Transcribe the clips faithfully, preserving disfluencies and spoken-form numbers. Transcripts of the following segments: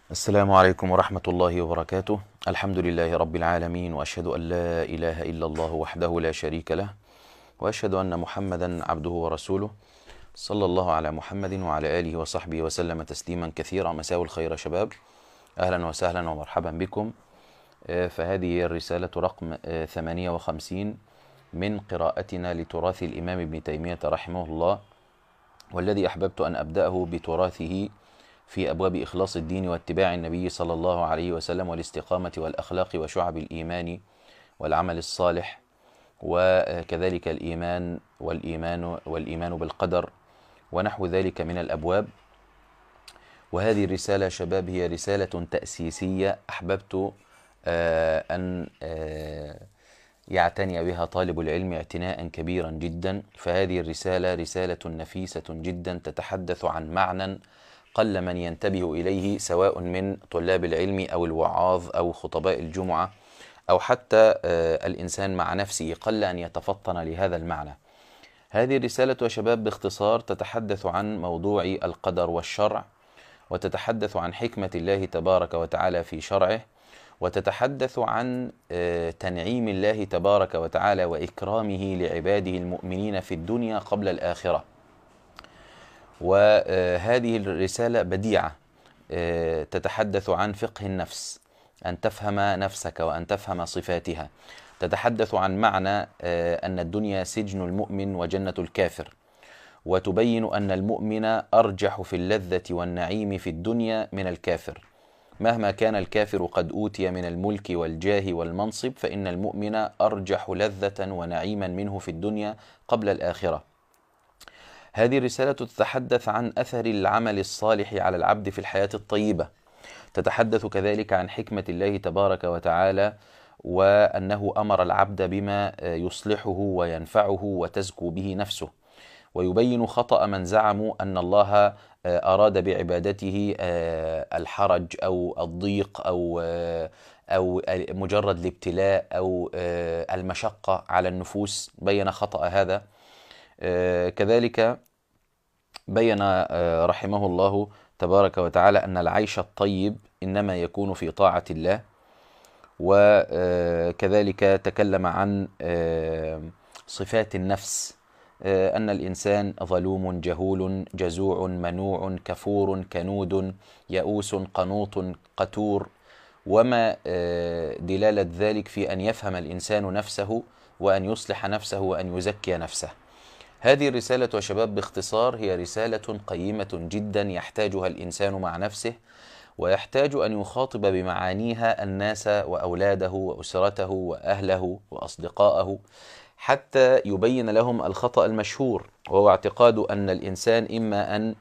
السلام عليكم ورحمة الله وبركاته. الحمد لله رب العالمين، وأشهد أن لا إله إلا الله وحده لا شريك له، وأشهد أن محمدا عبده ورسوله. صلى الله على محمد وعلى آله وصحبه وسلم تسليما كثيرا. مساء الخير يا شباب، أهلا وسهلا ومرحبا بكم. فهذه هي الرسالة رقم ثمانية وخمسين من قراءتنا لتراث الإمام ابن تيمية رحمه الله، والذي أحببت أن أبدأه بتراثه في أبواب إخلاص الدين واتباع النبي صلى الله عليه وسلم والاستقامة والأخلاق وشعب الإيمان والعمل الصالح، وكذلك الإيمان والإيمان والإيمان بالقدر ونحو ذلك من الأبواب. وهذه الرسالة شباب هي رسالة تأسيسية أحببت أن يعتني بها طالب العلم اعتناء كبيرا جدا. فهذه الرسالة رسالة نفيسة جدا تتحدث عن معنى قل من ينتبه إليه، سواء من طلاب العلم أو الوعاظ أو خطباء الجمعة أو حتى الإنسان مع نفسه قل أن يتفطن لهذا المعنى. هذه الرسالة يا شباب باختصار تتحدث عن موضوع القدر والشرع، وتتحدث عن حكمة الله تبارك وتعالى في شرعه، وتتحدث عن تنعيم الله تبارك وتعالى وإكرامه لعباده المؤمنين في الدنيا قبل الآخرة. وهذه الرسالة بديعة تتحدث عن فقه النفس، أن تفهم نفسك وأن تفهم صفاتها. تتحدث عن معنى أن الدنيا سجن المؤمن وجنة الكافر، وتبين أن المؤمن أرجح في اللذة والنعيم في الدنيا من الكافر. مهما كان الكافر قد أوتي من الملك والجاه والمنصب، فإن المؤمن أرجح لذة ونعيما منه في الدنيا قبل الآخرة. هذه الرسالة تتحدث عن أثر العمل الصالح على العبد في الحياة الطيبة. تتحدث كذلك عن حكمة الله تبارك وتعالى، وأنه أمر العبد بما يصلحه وينفعه وتزكو به نفسه، ويبين خطأ من زعموا أن الله أراد بعبادته الحرج أو الضيق أو أو مجرد الابتلاء أو المشقة على النفوس. بين خطأ هذا. كذلك بين رحمه الله تبارك وتعالى أن العيش الطيب إنما يكون في طاعة الله. وكذلك تكلم عن صفات النفس، أن الإنسان ظلوم جهول جزوع منوع كفور كنود يئوس قنوط قتور، وما دلالة ذلك في أن يفهم الإنسان نفسه وأن يصلح نفسه وأن يزكي نفسه. هذه الرسالة يا شباب باختصار هي رسالة قيمة جدا يحتاجها الإنسان مع نفسه، ويحتاج أن يخاطب بمعانيها الناس وأولاده وأسرته وأهله وأصدقائه، حتى يبين لهم الخطأ المشهور، وهو اعتقاد أن الإنسان إما أن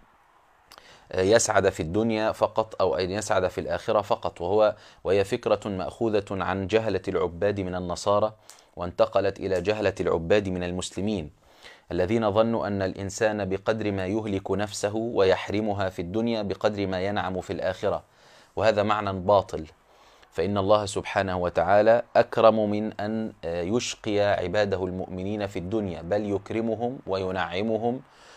يسعد في الدنيا فقط أو أن يسعد في الآخرة فقط، وهو وهي فكرة مأخوذة عن جهلة العباد من النصارى، وانتقلت إلى جهلة العباد من المسلمين، الذين ظنوا أن الإنسان بقدر ما يهلك نفسه ويحرمها في الدنيا بقدر ما ينعم في الآخرة، وهذا معنى باطل. فإن الله سبحانه وتعالى أكرم من أن يشقي عباده المؤمنين في الدنيا، بل يكرمهم وينعمهم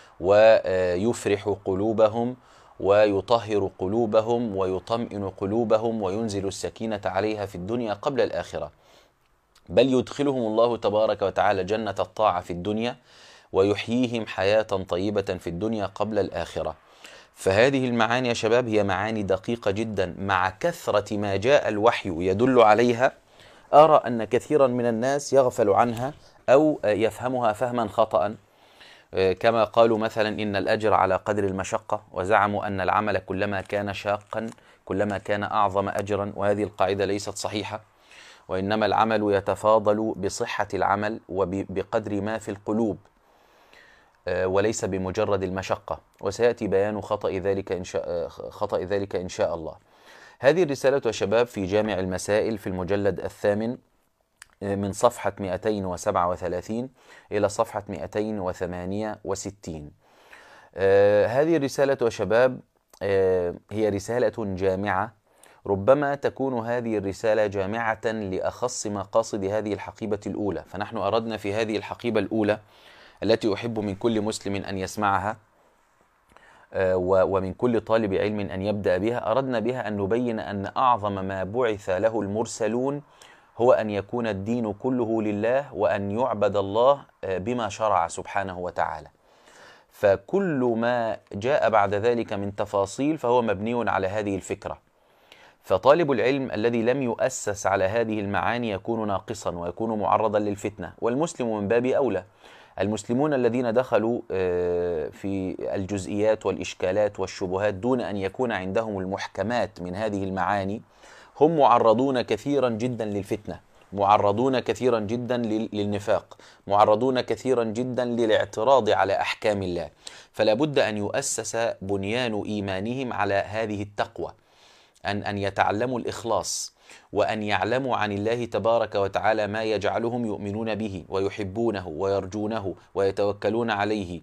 ويفرح قلوبهم ويطهر قلوبهم ويطمئن قلوبهم وينزل السكينة عليها في الدنيا قبل الآخرة، بل يدخلهم الله تبارك وتعالى جنة الطاعة في الدنيا ويحييهم حياة طيبة في الدنيا قبل الآخرة. فهذه المعاني يا شباب هي معاني دقيقة جدا، مع كثرة ما جاء الوحي يدل عليها أرى أن كثيرا من الناس يغفل عنها أو يفهمها فهما خطأ، كما قالوا مثلا إن الأجر على قدر المشقة، وزعموا أن العمل كلما كان شاقا كلما كان أعظم أجرا، وهذه القاعدة ليست صحيحة، وإنما العمل يتفاضل بصحة العمل وبقدر ما في القلوب، وليس بمجرد المشقة، وسيأتي بيان خطأ ذلك إن شاء خطأ ذلك إن شاء الله. هذه الرسالة يا شباب في جامع المسائل في المجلد الثامن من صفحة مئتين وسبعة وثلاثين إلى صفحة مئتين وثمانية وستين. هذه الرسالة يا شباب هي رسالة جامعة، ربما تكون هذه الرسالة جامعة لأخص مقاصد هذه الحقيبة الأولى. فنحن أردنا في هذه الحقيبة الأولى التي أحب من كل مسلم أن يسمعها ومن كل طالب علم أن يبدأ بها. أردنا بها أن نبين أن أعظم ما بعث له المرسلون هو أن يكون الدين كله لله، وأن يعبد الله بما شرع سبحانه وتعالى. فكل ما جاء بعد ذلك من تفاصيل فهو مبني على هذه الفكرة. فطالب العلم الذي لم يؤسس على هذه المعاني يكون ناقصا ويكون معرضا للفتنة، والمسلم من باب أولى. المسلمون الذين دخلوا في الجزئيات والإشكالات والشبهات دون أن يكون عندهم المحكمات من هذه المعاني هم معرضون كثيرا جدا للفتنة، معرضون كثيرا جدا للنفاق، معرضون كثيرا جدا للاعتراض على أحكام الله. فلا بد أن يؤسس بنيان إيمانهم على هذه التقوى، أن أن يتعلموا الإخلاص، وأن يعلموا عن الله تبارك وتعالى ما يجعلهم يؤمنون به ويحبونه ويرجونه ويتوكلون عليه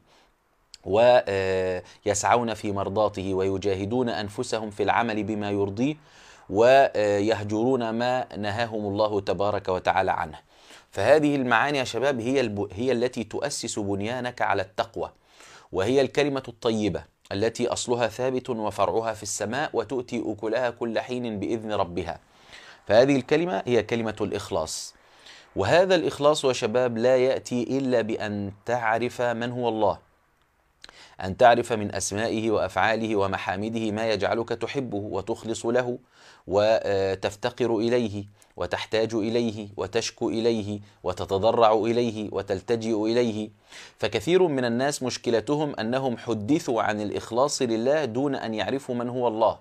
ويسعون في مرضاته ويجاهدون أنفسهم في العمل بما يرضيه ويهجرون ما نهاهم الله تبارك وتعالى عنه. فهذه المعاني يا شباب هي الب... هي التي تؤسس بنيانك على التقوى، وهي الكلمة الطيبة التي أصلها ثابت وفرعها في السماء وتؤتي أكلها كل حين بإذن ربها. فهذه الكلمة هي كلمة الإخلاص، وهذا الإخلاص يا شباب لا يأتي إلا بأن تعرف من هو الله، أن تعرف من أسمائه وأفعاله ومحامده ما يجعلك تحبه وتخلص له وتفتقر إليه وتحتاج إليه وتشكو إليه وتتضرع إليه وتلتجئ إليه. فكثير من الناس مشكلتهم أنهم حدثوا عن الإخلاص لله دون أن يعرفوا من هو الله،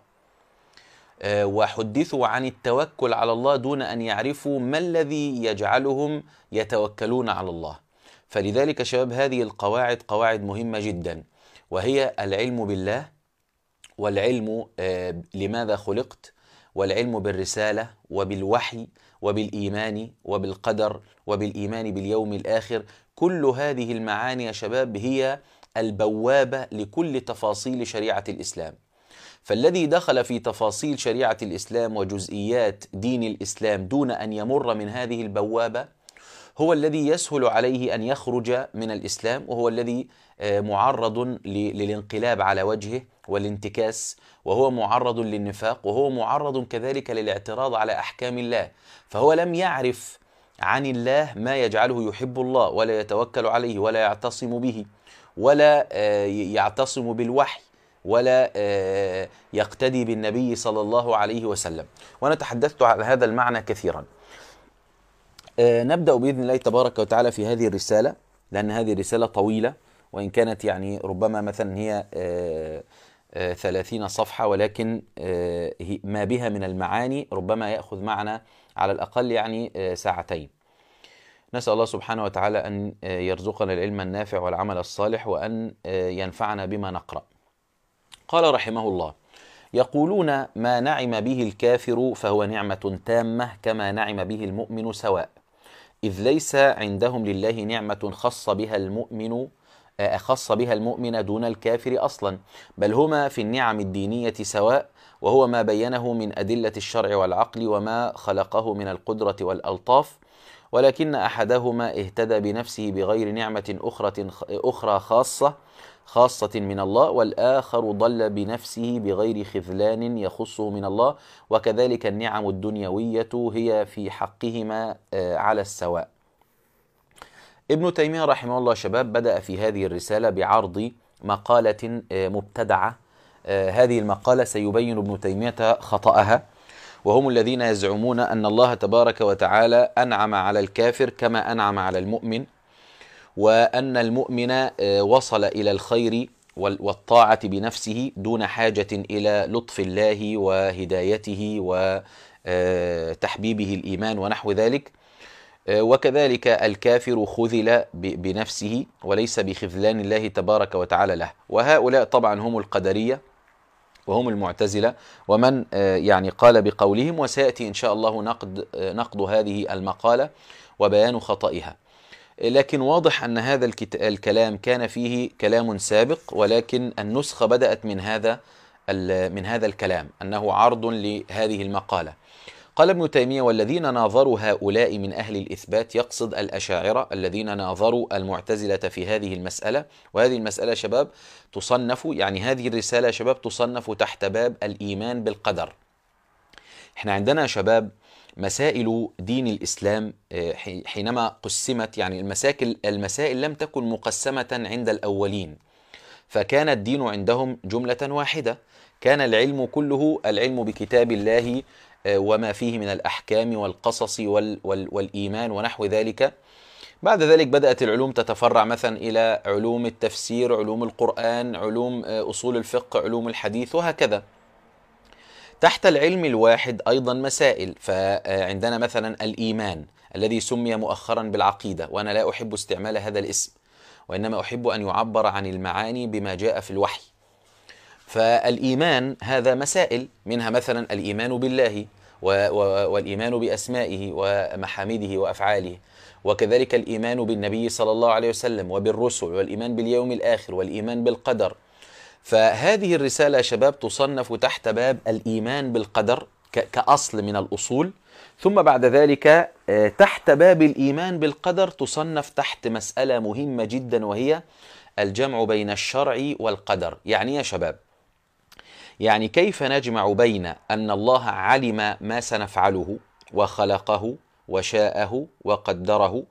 وحدثوا عن التوكل على الله دون أن يعرفوا ما الذي يجعلهم يتوكلون على الله. فلذلك شباب هذه القواعد قواعد مهمة جدا، وهي العلم بالله، والعلم لماذا خلقت، والعلم بالرسالة وبالوحي وبالإيمان وبالقدر وبالإيمان باليوم الآخر. كل هذه المعاني يا شباب هي البوابة لكل تفاصيل شريعة الإسلام. فالذي دخل في تفاصيل شريعة الإسلام وجزئيات دين الإسلام دون أن يمر من هذه البوابة هو الذي يسهل عليه أن يخرج من الإسلام، وهو الذي معرض للانقلاب على وجهه والانتكاس، وهو معرض للنفاق، وهو معرض كذلك للاعتراض على أحكام الله. فهو لم يعرف عن الله ما يجعله يحب الله ولا يتوكل عليه ولا يعتصم به ولا يعتصم بالوحي ولا يقتدي بالنبي صلى الله عليه وسلم. وأنا تحدثت على هذا المعنى كثيرا. نبدأ بإذن الله تبارك وتعالى في هذه الرسالة، لأن هذه الرسالة طويلة، وإن كانت يعني ربما مثلا هي ثلاثين صفحة، ولكن ما بها من المعاني ربما يأخذ معنا على الأقل يعني ساعتين. نسأل الله سبحانه وتعالى أن يرزقنا العلم النافع والعمل الصالح، وأن ينفعنا بما نقرأ. قال رحمه الله: يقولون ما نعم به الكافر فهو نعمة تامة كما نعم به المؤمن سواء، إذ ليس عندهم لله نعمة خص بها المؤمن خص بها المؤمن دون الكافر أصلا، بل هما في النعم الدينية سواء، وهو ما بينه من أدلة الشرع والعقل وما خلقه من القدرة والألطاف، ولكن أحدهما اهتدى بنفسه بغير نعمة أخرى أخرى خاصة خاصة من الله، والآخر ضل بنفسه بغير خذلان يخصه من الله، وكذلك النعم الدنيوية هي في حقهما على السواء. ابن تيمية رحمه الله شباب بدأ في هذه الرسالة بعرض مقالة مبتدعة. هذه المقالة سيبين ابن تيمية خطأها، وهم الذين يزعمون أن الله تبارك وتعالى أنعم على الكافر كما أنعم على المؤمن، وأن المؤمن وصل إلى الخير والطاعة بنفسه دون حاجة إلى لطف الله وهدايته وتحبيبه الإيمان ونحو ذلك، وكذلك الكافر خذل بنفسه وليس بخذلان الله تبارك وتعالى له. وهؤلاء طبعا هم القدرية وهم المعتزلة ومن يعني قال بقولهم، وسيأتي إن شاء الله نقد نقد هذه المقالة وبيان خطئها. لكن واضح أن هذا الكلام كان فيه كلام سابق، ولكن النسخة بدأت من هذا من هذا الكلام، أنه عرض لهذه المقالة. قال ابن تيمية: والذين ناظروا هؤلاء من أهل الإثبات، يقصد الأشاعرة الذين ناظروا المعتزلة في هذه المسألة. وهذه المسألة شباب تصنف، يعني هذه الرسالة شباب تصنف تحت باب الإيمان بالقدر. احنا عندنا شباب مسائل دين الإسلام حينما قسمت، يعني المسائل المسائل لم تكن مقسمة عند الأولين، فكان الدين عندهم جملة واحدة، كان العلم كله العلم بكتاب الله وما فيه من الأحكام والقصص وال وال والإيمان ونحو ذلك. بعد ذلك بدأت العلوم تتفرع مثلا إلى علوم التفسير، علوم القرآن، علوم أصول الفقه، علوم الحديث، وهكذا. تحت العلم الواحد أيضا مسائل، فعندنا مثلا الإيمان الذي سمي مؤخرا بالعقيدة، وأنا لا أحب استعمال هذا الاسم، وإنما أحب أن يعبر عن المعاني بما جاء في الوحي. فالإيمان هذا مسائل، منها مثلا الإيمان بالله والإيمان بأسمائه ومحامده وأفعاله، وكذلك الإيمان بالنبي صلى الله عليه وسلم وبالرسل، والإيمان باليوم الآخر، والإيمان بالقدر. فهذه الرسالة يا شباب تصنف تحت باب الإيمان بالقدر كأصل من الأصول، ثم بعد ذلك تحت باب الإيمان بالقدر تصنف تحت مسألة مهمة جدا، وهي الجمع بين الشرع والقدر. يعني يا شباب، يعني كيف نجمع بين أن الله علم ما سنفعله وخلقه وشاءه وقدره،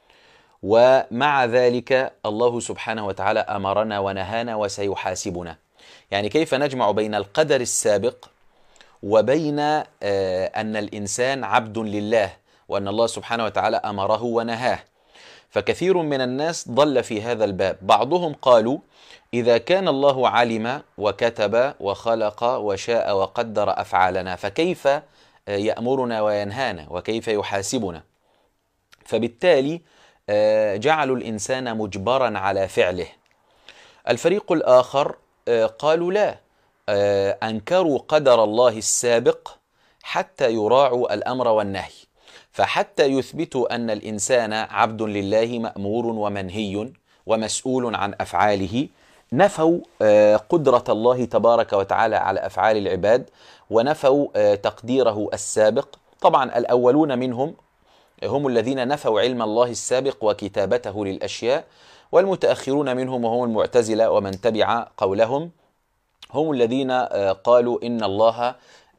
ومع ذلك الله سبحانه وتعالى أمرنا ونهانا وسيحاسبنا. يعني كيف نجمع بين القدر السابق وبين أن الإنسان عبد لله، وأن الله سبحانه وتعالى أمره ونهاه. فكثير من الناس ضل في هذا الباب. بعضهم قالوا: إذا كان الله علم وكتب وخلق وشاء وقدر أفعالنا، فكيف يأمرنا وينهانا وكيف يحاسبنا؟ فبالتالي جعلوا الإنسان مجبرا على فعله. الفريق الآخر قالوا لا، أنكروا قدر الله السابق حتى يراعوا الأمر والنهي، فحتى يثبتوا أن الإنسان عبد لله مأمور ومنهي ومسؤول عن أفعاله، نفوا قدرة الله تبارك وتعالى على أفعال العباد، ونفوا تقديره السابق. طبعا الأولون منهم هم الذين نفوا علم الله السابق وكتابته للأشياء، والمتأخرون منهم وهم المعتزلة ومن تبع قولهم هم الذين قالوا إن الله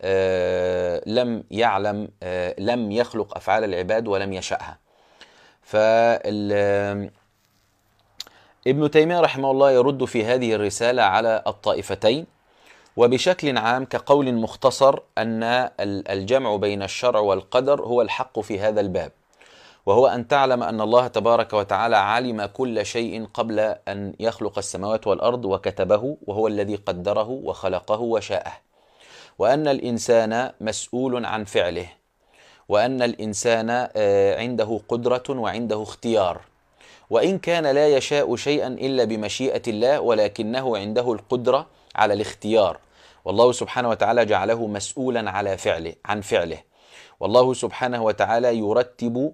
لم يعلم، لم يخلق أفعال العباد ولم يشأها. فابن تيمية رحمه الله يرد في هذه الرسالة على الطائفتين، وبشكل عام كقول مختصر أن الجمع بين الشرع والقدر هو الحق في هذا الباب، وهو أن تعلم أن الله تبارك وتعالى علم كل شيء قبل أن يخلق السماوات والأرض وكتبه، وهو الذي قدره وخلقه وشاءه، وأن الإنسان مسؤول عن فعله، وأن الإنسان عنده قدرة وعنده اختيار، وإن كان لا يشاء شيئا إلا بمشيئة الله، ولكنه عنده القدرة على الاختيار، والله سبحانه وتعالى جعله مسؤولا على فعله عن فعله. والله سبحانه وتعالى يرتب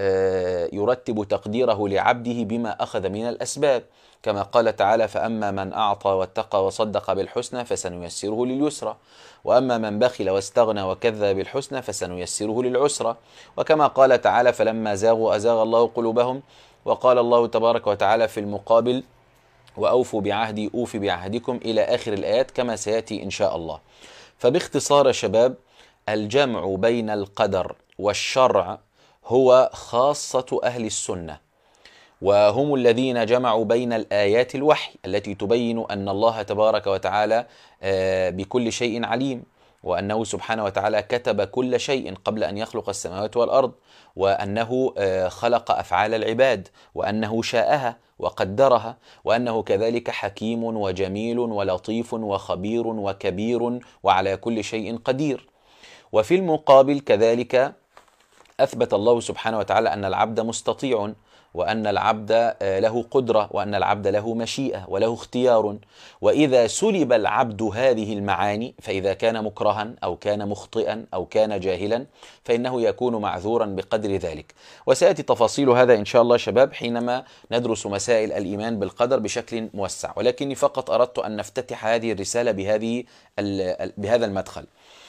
يرتب تقديره لعبده بما أخذ من الأسباب، كما قال تعالى: فأما من أعطى واتقى وصدق بالحسنى فسنيسره لليسرى، وأما من بخل واستغنى وكذب بالحسنى فسنيسره للعسرى. وكما قال تعالى: فلما زاغوا أزاغ الله قلوبهم. وقال الله تبارك وتعالى في المقابل: وأوفوا بعهدي أوفي بعهدكم، إلى آخر الآيات كما سيأتي إن شاء الله. فباختصار يا شباب، الجمع بين القدر والشرع هو خاصة أهل السنة، وهم الذين جمعوا بين الآيات الوحي التي تبين أن الله تبارك وتعالى بكل شيء عليم، وأنه سبحانه وتعالى كتب كل شيء قبل أن يخلق السماوات والأرض، وأنه خلق أفعال العباد، وأنه شاءها وقدرها، وأنه كذلك حكيم وجميل ولطيف وخبير وكبير وعلى كل شيء قدير. وفي المقابل كذلك أثبت الله سبحانه وتعالى أن العبد مستطيع، وأن العبد له قدرة، وأن العبد له مشيئة وله اختيار. وإذا سلب العبد هذه المعاني، فإذا كان مكرها أو كان مخطئا أو كان جاهلا، فإنه يكون معذورا بقدر ذلك. وسيأتي تفاصيل هذا إن شاء الله شباب حينما ندرس مسائل الإيمان بالقدر بشكل موسع، ولكني فقط أردت أن نفتتح هذه الرسالة بهذه بهذا المدخل.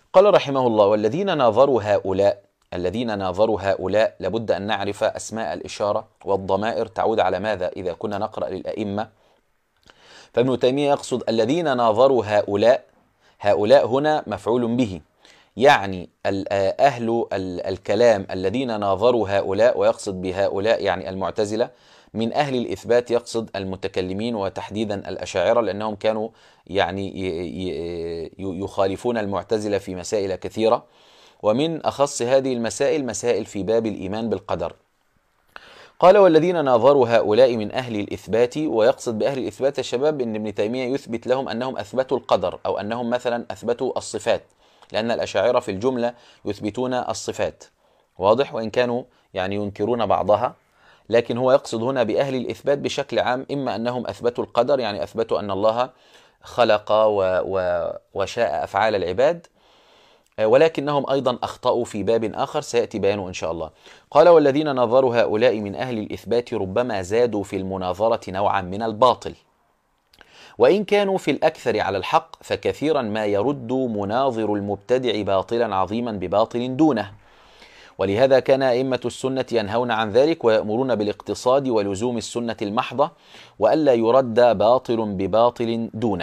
قال رحمه الله: والذين ناظروا هؤلاء الذين ناظروا هؤلاء لابد أن نعرف أسماء الإشارة والضمائر تعود على ماذا إذا كنا نقرأ للأئمة. فابن تيمية يقصد الذين ناظروا هؤلاء، هؤلاء هنا مفعول به، يعني أهل الكلام الذين ناظروا هؤلاء، ويقصد بهؤلاء يعني المعتزلة. من أهل الإثبات يقصد المتكلمين وتحديدا الأشاعرة، لأنهم كانوا يعني يخالفون المعتزلة في مسائل كثيرة، ومن أخص هذه المسائل مسائل في باب الإيمان بالقدر. قال: والذين ناظروا هؤلاء من أهل الإثبات، ويقصد بأهل الإثبات يا شباب أن ابن تيمية يثبت لهم أنهم أثبتوا القدر، أو أنهم مثلا أثبتوا الصفات، لأن الأشاعرة في الجملة يثبتون الصفات، واضح، وإن كانوا يعني ينكرون بعضها، لكن هو يقصد هنا بأهل الإثبات بشكل عام إما أنهم أثبتوا القدر، يعني أثبتوا أن الله خلق و و وشاء أفعال العباد، ولكنهم أيضا أخطأوا في باب آخر سيأتي بيانه إن شاء الله. قال: والذين ناظروا هؤلاء من أهل الإثبات ربما زادوا في المناظرة نوعا من الباطل، وإن كانوا في الأكثر على الحق، فكثيرا ما يرد مناظر المبتدع باطلا عظيما بباطل دونه. ولهذا كان أئمة السنة ينهون عن ذلك، ويأمرون بالاقتصاد ولزوم السنة المحضة، وألا يرد باطل بباطل دونه.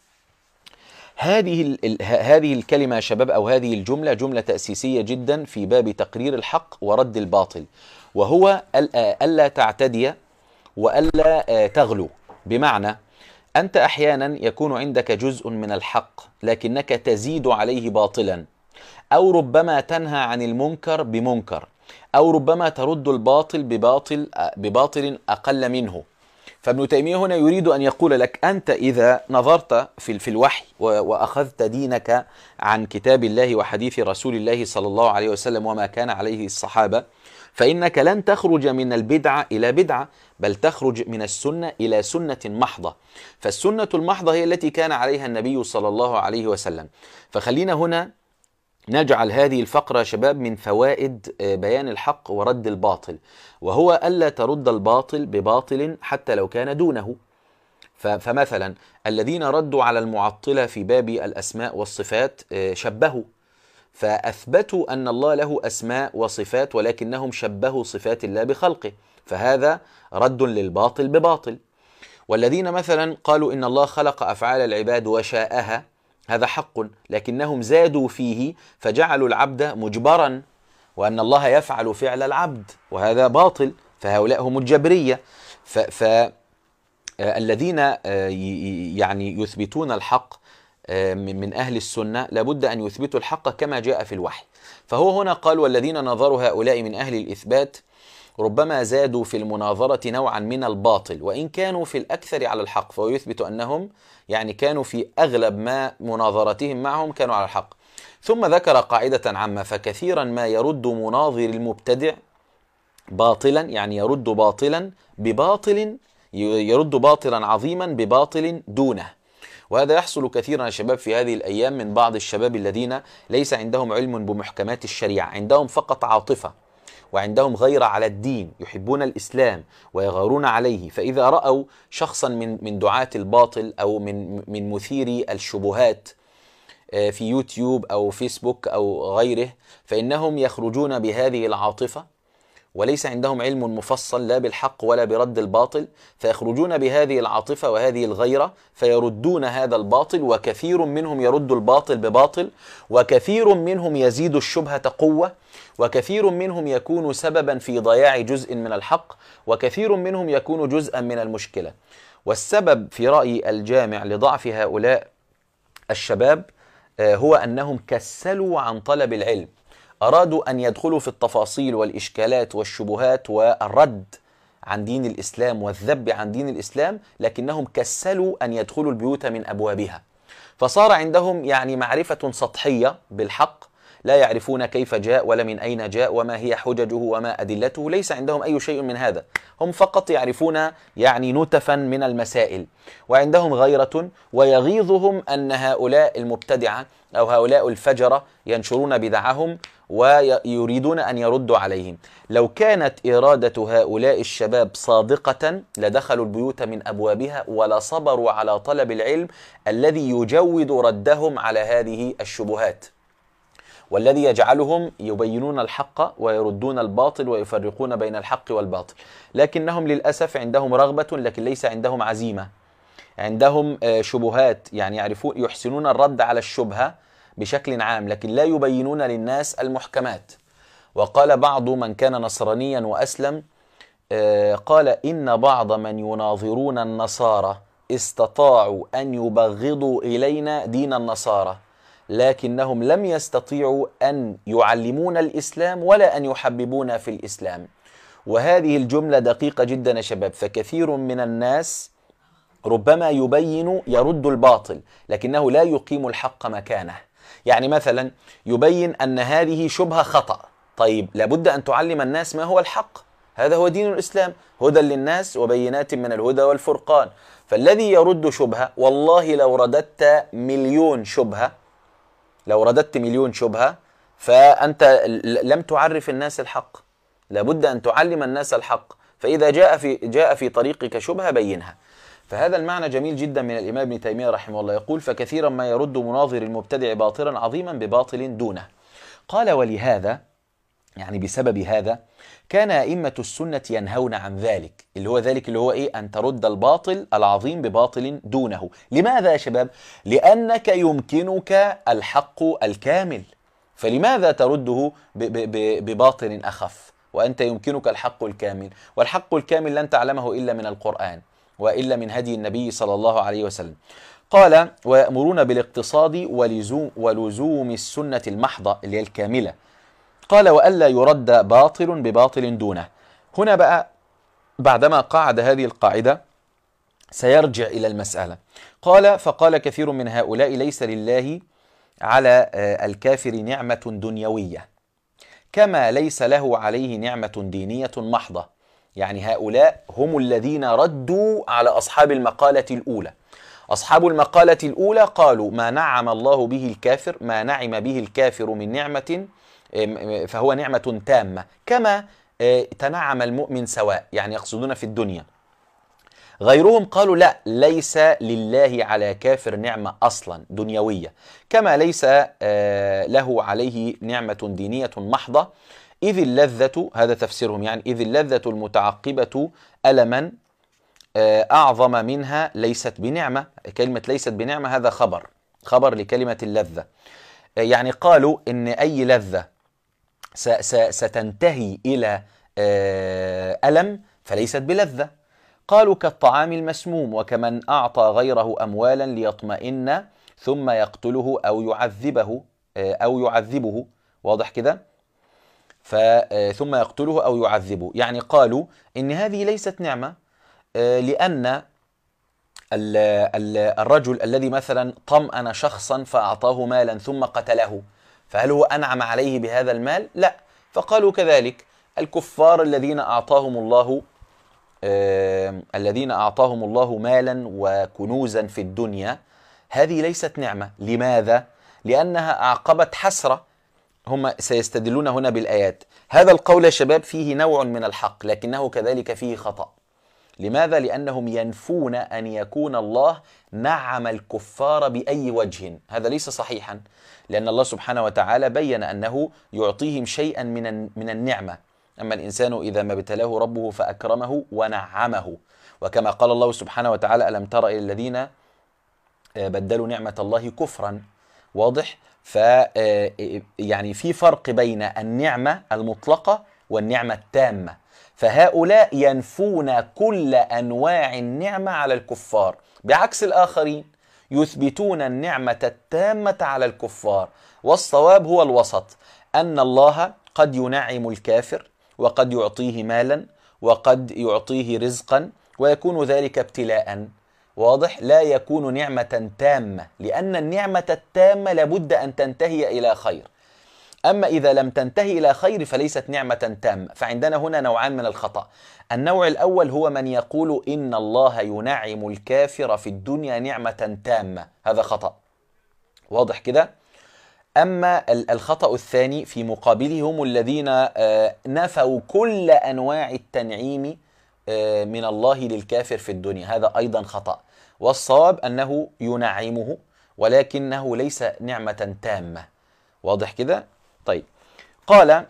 هذه هذه الكلمة يا شباب، أو هذه الجملة، جملة تأسيسية جدا في باب تقرير الحق ورد الباطل، وهو ألا تعتدي وألا تغلو. بمعنى أنت أحيانا يكون عندك جزء من الحق لكنك تزيد عليه باطلا، أو ربما تنهى عن المنكر بمنكر، أو ربما ترد الباطل بباطل بباطل أقل منه. فابن تيمية هنا يريد أن يقول لك: أنت إذا نظرت في في الوحي وأخذت دينك عن كتاب الله وحديث رسول الله صلى الله عليه وسلم وما كان عليه الصحابة، فإنك لن تخرج من البدعة إلى بدعة، بل تخرج من السنة إلى سنة محضة. فالسنة المحضة هي التي كان عليها النبي صلى الله عليه وسلم. فخلينا هنا نجعل هذه الفقرة يا شباب من فوائد بيان الحق ورد الباطل، وهو ألا ترد الباطل بباطل حتى لو كان دونه. فمثلا الذين ردوا على المعطلة في باب الأسماء والصفات شبهوا، فأثبتوا أن الله له أسماء وصفات، ولكنهم شبهوا صفات الله بخلقه، فهذا رد للباطل بباطل. والذين مثلا قالوا إن الله خلق أفعال العباد وشاءها، هذا حق، لكنهم زادوا فيه فجعلوا العبد مجبرا، وأن الله يفعل فعل العبد، وهذا باطل، فهؤلاء هم الجبرية. فالذين يعني يثبتون الحق من أهل السنة لابد أن يثبتوا الحق كما جاء في الوحي. فهو هنا قال: والذين ناظروا هؤلاء من أهل الإثبات ربما زادوا في المناظرة نوعا من الباطل، وإن كانوا في الأكثر على الحق. فهو يثبت أنهم يعني كانوا في أغلب ما مناظرتهم معهم كانوا على الحق. ثم ذكر قاعدة عامة: فكثيرا ما يرد مناظر المبتدع باطلا، يعني يرد باطلا بباطل، يرد باطلا عظيما بباطل دونه. وهذا يحصل كثيرا يا شباب في هذه الأيام من بعض الشباب الذين ليس عندهم علم بمحكمات الشريعة، عندهم فقط عاطفة، وعندهم غيرة على الدين، يحبون الإسلام ويغارون عليه. فإذا رأوا شخصا من من دعاة الباطل أو من من مثيري الشبهات في يوتيوب أو فيسبوك أو غيره، فإنهم يخرجون بهذه العاطفة، وليس عندهم علم مفصل لا بالحق ولا برد الباطل، فيخرجون بهذه العاطفة وهذه الغيرة فيردون هذا الباطل. وكثير منهم يرد الباطل بباطل، وكثير منهم يزيد الشبهة قوة، وكثير منهم يكون سببا في ضياع جزء من الحق، وكثير منهم يكون جزءا من المشكلة. والسبب في رأيي الجامع لضعف هؤلاء الشباب هو أنهم كسلوا عن طلب العلم، أرادوا أن يدخلوا في التفاصيل والإشكالات والشبهات والرد عن دين الإسلام والذب عن دين الإسلام، لكنهم كسلوا أن يدخلوا البيوت من أبوابها، فصار عندهم يعني معرفة سطحية بالحق، لا يعرفون كيف جاء ولا من أين جاء وما هي حججه وما أدلته، ليس عندهم أي شيء من هذا، هم فقط يعرفون يعني نتفا من المسائل، وعندهم غيرة. ويغيظهم أن هؤلاء المبتدعة أو هؤلاء الفجرة ينشرون بدعهم ويريدون أن يردوا عليهم. لو كانت إرادة هؤلاء الشباب صادقة لدخلوا البيوت من أبوابها ولا صبروا على طلب العلم الذي يجود ردهم على هذه الشبهات. والذي يجعلهم يبينون الحق ويردون الباطل ويفرقون بين الحق والباطل. لكنهم للأسف عندهم رغبة لكن ليس عندهم عزيمة، عندهم شبهات، يعني يعرفون يحسنون الرد على الشبهة بشكل عام لكن لا يبينون للناس المحكمات. وقال بعض من كان نصرانيا وأسلم، قال إن بعض من يناظرون النصارى استطاعوا أن يبغضوا إلينا دين النصارى لكنهم لم يستطيعوا أن يعلمون الإسلام ولا أن يحببونا في الإسلام. وهذه الجملة دقيقة جدا يا شباب. فكثير من الناس ربما يبين يرد الباطل لكنه لا يقيم الحق مكانه. يعني مثلا يبين أن هذه شبهة خطأ، طيب لابد أن تعلم الناس ما هو الحق، هذا هو دين الإسلام، هدى للناس وبينات من الهدى والفرقان. فالذي يرد شبهة والله لو رددت مليون شبهة لو رددت مليون شبهة فأنت لم تعرف الناس الحق، لابد أن تعلم الناس الحق. فإذا جاء في جاء في طريقك شبهة بينها. فهذا المعنى جميل جدا من الإمام ابن تيمية رحمه الله، يقول فكثيرا ما يرد مناظر المبتدع باطلا عظيما بباطل دونه. قال ولهذا، يعني بسبب هذا كان أئمة السنة ينهون عن ذلك، اللي هو ذلك اللي هو إيه؟ أن ترد الباطل العظيم بباطل دونه. لماذا يا شباب؟ لأنك يمكنك الحق الكامل، فلماذا ترده بباطل أخف وأنت يمكنك الحق الكامل؟ والحق الكامل لن تعلمه إلا من القرآن وإلا من هدي النبي صلى الله عليه وسلم. قال ويأمرون بالاقتصاد ولزوم, ولزوم السنة المحضة اللي هي الكاملة. قال وألا يرد باطل بباطل دونه. هنا بقى بعدما قاعد هذه القاعدة سيرجع إلى المسألة. قال فقال كثير من هؤلاء ليس لله على الكافر نعمة دنيوية كما ليس له عليه نعمة دينية محضة. يعني هؤلاء هم الذين ردوا على أصحاب المقالة الأولى. أصحاب المقالة الأولى قالوا ما نعم الله به الكافر، ما نعم به الكافر من نعمة فهو نعمة تامة كما تنعم المؤمن سواء، يعني يقصدون في الدنيا. غيرهم قالوا لا، ليس لله على كافر نعمة أصلا دنيوية كما ليس له عليه نعمة دينية محضة، إذ اللذة، هذا تفسيرهم يعني، إذ اللذة المتعقبة ألما أعظم منها ليست بنعمة. كلمة ليست بنعمة هذا خبر خبر لكلمة اللذة. يعني قالوا إن أي لذة ستنتهي إلى ألم فليست بلذة. قالوا كالطعام المسموم وكمن أعطى غيره أموالا ليطمئن ثم يقتله أو يعذبه أو يعذبه واضح كده؟ ثم يقتله أو يعذبه. يعني قالوا إن هذه ليست نعمة، لأن الرجل الذي مثلا طمأن شخصا فأعطاه مالا ثم قتله، فهل هو أنعم عليه بهذا المال؟ لا. فقالوا كذلك الكفار الذين أعطاهم الله آه الذين أعطاهم الله مالا وكنوزا في الدنيا، هذه ليست نعمة. لماذا؟ لأنها أعقبت حسرة. هم سيستدلون هنا بالآيات. هذا القول يا شباب فيه نوع من الحق لكنه كذلك فيه خطأ. لماذا؟ لأنهم ينفون أن يكون الله نعم الكفار بأي وجه، هذا ليس صحيحا، لأن الله سبحانه وتعالى بيّن أنه يعطيهم شيئا من من النعمة. أما الإنسان إذا ما ابتلاه ربه فأكرمه ونعمه، وكما قال الله سبحانه وتعالى ألم تر إلى الذين بدلوا نعمة الله كفرا. واضح؟ ف يعني في فرق بين النعمة المطلقة والنعمة التامة. فهؤلاء ينفون كل أنواع النعمة على الكفار، بعكس الآخرين يثبتون النعمة التامة على الكفار. والصواب هو الوسط، أن الله قد ينعم الكافر وقد يعطيه مالا وقد يعطيه رزقا ويكون ذلك ابتلاء. واضح؟ لا يكون نعمة تامة، لأن النعمة التامة لابد أن تنتهي إلى خير. أما إذا لم تنتهي إلى خير فليست نعمة تامة. فعندنا هنا نوعان من الخطأ. النوع الأول هو من يقول إن الله ينعم الكافر في الدنيا نعمة تامة، هذا خطأ. واضح كده؟ أما الخطأ الثاني في مقابله هم الذين نفوا كل أنواع التنعيم من الله للكافر في الدنيا، هذا أيضا خطأ. والصواب أنه ينعمه ولكنه ليس نعمة تامة. واضح كده؟ طيب، قال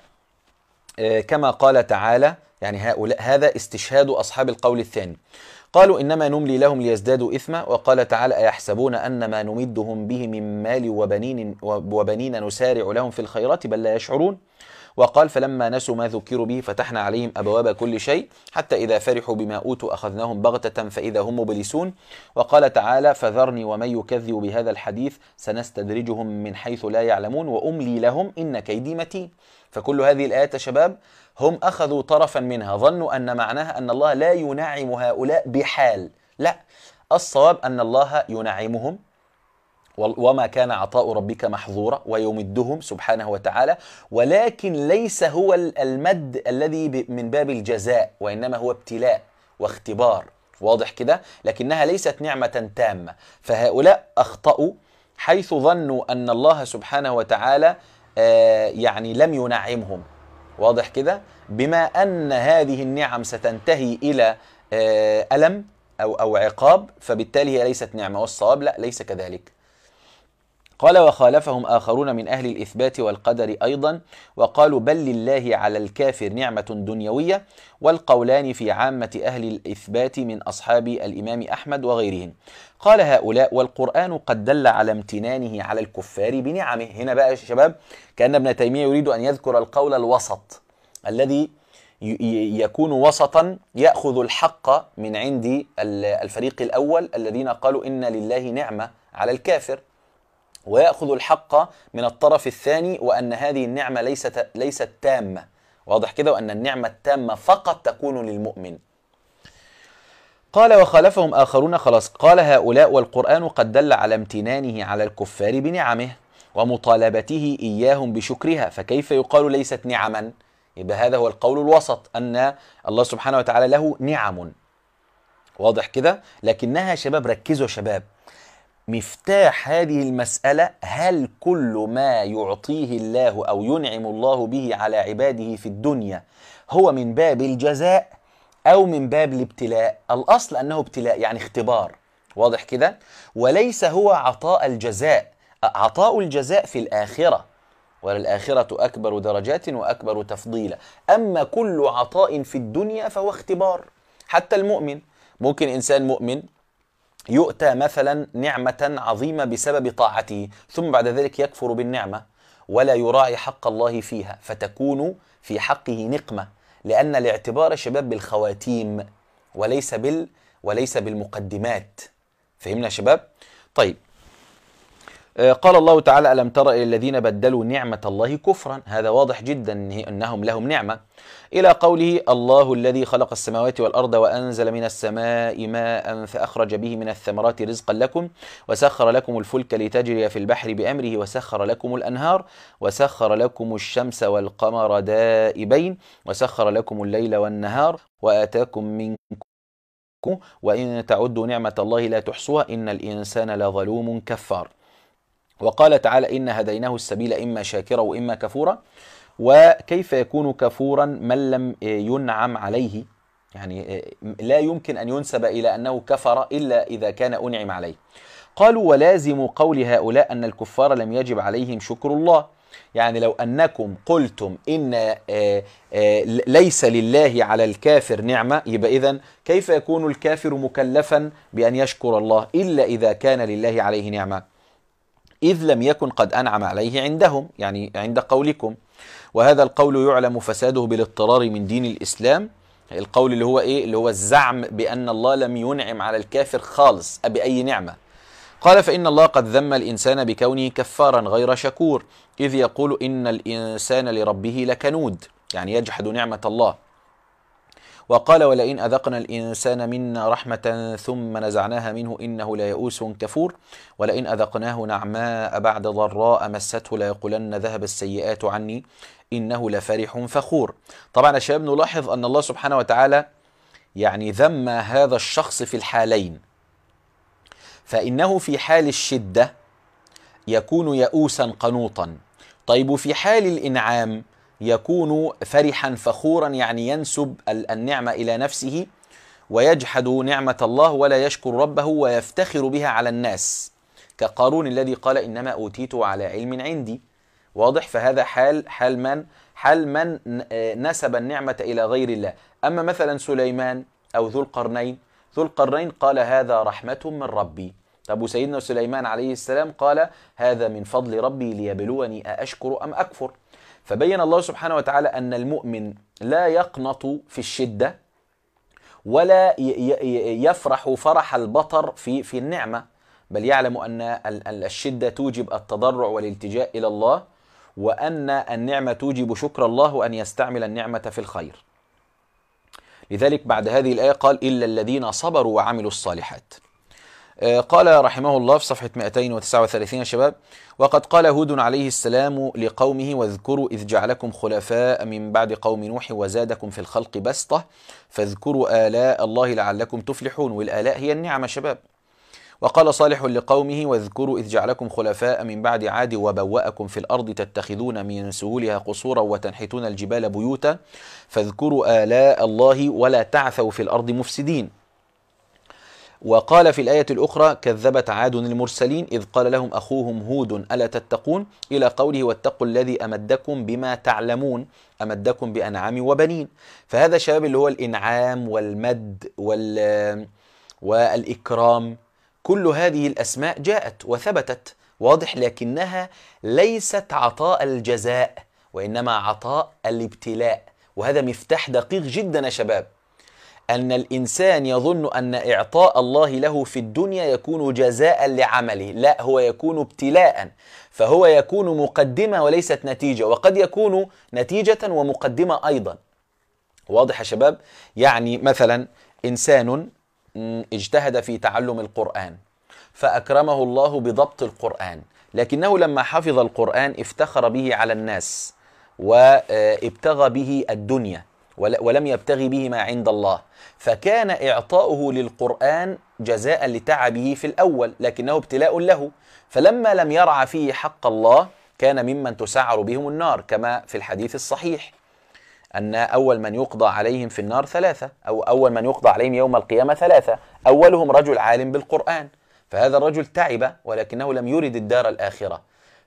كما قال تعالى، يعني هؤلاء هذا استشهاد أصحاب القول الثاني، قالوا إنما نملي لهم ليزدادوا إثما. وقال تعالى أيحسبون أن ما نمدهم به من مال وبنين وبنين نسارع لهم في الخيرات بل لا يشعرون. وقال فلما نسوا ما ذكروا به فتحنا عليهم أبواب كل شيء حتى إذا فرحوا بما أوتوا أخذناهم بغتة فإذا هم مبلسون. وقال تعالى فذرني ومن يكذب بهذا الحديث سنستدرجهم من حيث لا يعلمون وأملي لهم إن كيدي متين. فكل هذه الآيات يا شباب هم أخذوا طرفا منها، ظنوا أن معناها أن الله لا ينعم هؤلاء بحال، لا، الصواب أن الله ينعمهم، وما كان عطاء ربك محظورا، ويمدهم سبحانه وتعالى، ولكن ليس هو المد الذي من باب الجزاء، وإنما هو ابتلاء واختبار، واضح كده؟ لكنها ليست نعمة تامة. فهؤلاء أخطأوا حيث ظنوا أن الله سبحانه وتعالى آه يعني لم ينعمهم، واضح كده؟ بما أن هذه النعم ستنتهي إلى آه ألم أو أو عقاب، فبالتالي هي ليست نعمة. والصواب لا، ليس كذلك. قال وخالفهم آخرون من أهل الإثبات والقدر أيضا، وقالوا بل لله على الكافر نعمة دنيوية، والقولان في عامة أهل الإثبات من أصحاب الإمام أحمد وغيرهم. قال هؤلاء والقرآن قد دل على امتنانه على الكفار بنعمه. هنا بقى يا شباب كأن ابن تيمية يريد أن يذكر القول الوسط الذي يكون وسطا يأخذ الحق من عند الفريق الأول الذين قالوا إن لله نعمة على الكافر، ويأخذ الحق من الطرف الثاني وأن هذه النعمة ليست ليست تامة، واضح كده؟ وأن النعمة التامة فقط تكون للمؤمن. قال وخالفهم آخرون، خلاص، قال هؤلاء والقرآن قد دل على امتنانه على الكفار بنعمه ومطالبته إياهم بشكرها، فكيف يقال ليست نعما؟ يبقى هذا هو القول الوسط، أن الله سبحانه وتعالى له نعم، واضح كده؟ لكنها شباب، ركزوا شباب، مفتاح هذه المسألة هل كل ما يعطيه الله أو ينعم الله به على عباده في الدنيا هو من باب الجزاء أو من باب الابتلاء؟ الأصل أنه ابتلاء، يعني اختبار، واضح كده؟ وليس هو عطاء الجزاء. عطاء الجزاء في الآخرة، وللآخرة أكبر درجات وأكبر تفضيلا. أما كل عطاء في الدنيا فهو اختبار. حتى المؤمن، ممكن إنسان مؤمن يؤتى مثلا نعمة عظيمة بسبب طاعته، ثم بعد ذلك يكفر بالنعمة ولا يراعي حق الله فيها، فتكون في حقه نقمة، لأن الاعتبار شباب بالخواتيم وليس بال وليس بالمقدمات. فهمنا شباب؟ طيب، قال الله تعالى ألم تر إلى الذين بدلوا نعمة الله كفرا، هذا واضح جدا أنهم لهم نعمة، إلى قوله الله الذي خلق السماوات والأرض وأنزل من السماء ماء فأخرج به من الثمرات رزقا لكم وسخر لكم الفلك لتجري في البحر بأمره وسخر لكم الأنهار وسخر لكم الشمس والقمر دائبين وسخر لكم الليل والنهار وآتاكم من وإن تعدوا نعمة الله لا تحصوها إن الإنسان لظلوم كفار. وقال تعالى إن هديناه السبيل إما شاكرا وإما كفورا. وكيف يكون كفورا من لم ينعم عليه؟ يعني لا يمكن أن ينسب إلى أنه كفر إلا إذا كان أنعم عليه. قالوا ولازم قول هؤلاء أن الكفار لم يجب عليهم شكر الله. يعني لو أنكم قلتم إن ليس لله على الكافر نعمة، يبقى إذن كيف يكون الكافر مكلفا بأن يشكر الله إلا إذا كان لله عليه نعمة، إذ لم يكن قد أنعم عليه عندهم، يعني عند قولكم. وهذا القول يعلم فساده بالاضطرار من دين الإسلام، القول اللي هو إيه؟ اللي هو الزعم بأن الله لم ينعم على الكافر خالص بأي نعمة. قال فإن الله قد ذم الإنسان بكونه كفارا غير شكور، إذ يقول إن الإنسان لربه لكنود، يعني يجحد نعمة الله. وقال ولئن أذقنا الإنسان منا رحمة ثم نزعناها منه إنه ليئوس كفور، ولئن أذقناه نعماء بعد ضراء مسته ليقولن ذهب السيئات عني إنه لفرح فخور. طبعا يا شباب نلاحظ أن الله سبحانه وتعالى يعني ذم هذا الشخص في الحالين، فإنه في حال الشدة يكون يئوسا قنوطا، طيب وفي حال الإنعام يكون فرحا فخورا، يعني ينسب النعمة إلى نفسه ويجحد نعمة الله ولا يشكر ربه ويفتخر بها على الناس، كقارون الذي قال إنما أوتيته على علم عندي، واضح؟ فهذا حال حال من حال من نسب النعمة إلى غير الله. أما مثلا سليمان أو ذو القرنين، ذو القرنين قال هذا رحمة من ربي. طب وسيدنا سليمان عليه السلام قال هذا من فضل ربي ليبلوني أأشكر أم أكفر. فبين الله سبحانه وتعالى أن المؤمن لا يقنط في الشدة ولا يفرح فرح البطر في في النعمة، بل يعلم أن الشدة توجب التضرع والالتجاء إلى الله، وأن النعمة توجب شكر الله وأن يستعمل النعمة في الخير. لذلك بعد هذه الآية قال إلا الذين صبروا وعملوا الصالحات. قال رحمه الله في صفحة مئتين وتسعة وثلاثين يا شباب: وقد قال هود عليه السلام لقومه واذكروا إذ جعلكم خلفاء من بعد قوم نوح وزادكم في الخلق بسطة فاذكروا آلاء الله لعلكم تفلحون. والآلاء هي النعمة شباب. وقال صالح لقومه واذكروا إذ جعلكم خلفاء من بعد عاد وبوأكم في الأرض تتخذون من سهولها قصورا وتنحتون الجبال بيوتا فاذكروا آلاء الله ولا تعثوا في الأرض مفسدين. وقال في الآية الأخرى كذبت عاد المرسلين إذ قال لهم أخوهم هود ألا تتقون إلى قوله واتقوا الذي أمدكم بما تعلمون أمدكم بأنعام وبنين. فهذا شباب اللي هو الإنعام والمد وال والإكرام، كل هذه الأسماء جاءت وثبتت، واضح، لكنها ليست عطاء الجزاء وإنما عطاء الابتلاء. وهذا مفتاح دقيق جدا يا شباب، أن الإنسان يظن أن إعطاء الله له في الدنيا يكون جزاء لعمله، لا، هو يكون ابتلاء، فهو يكون مقدمة وليست نتيجة، وقد يكون نتيجة ومقدمة أيضا. واضح يا شباب؟ يعني مثلا إنسان اجتهد في تعلم القرآن فأكرمه الله بضبط القرآن، لكنه لما حفظ القرآن افتخر به على الناس وابتغى به الدنيا ولم يبتغي به ما عند الله، فكان إعطاؤه للقرآن جزاء لتعبه في الأول، لكنه ابتلاء له، فلما لم يرع فيه حق الله كان ممن تسعر بهم النار، كما في الحديث الصحيح أن أول من يقضى عليهم في النار ثلاثة، أو أول من يقضى عليهم يوم القيامة ثلاثة، أولهم رجل عالم بالقرآن، فهذا الرجل تعب ولكنه لم يرد الدار الآخرة،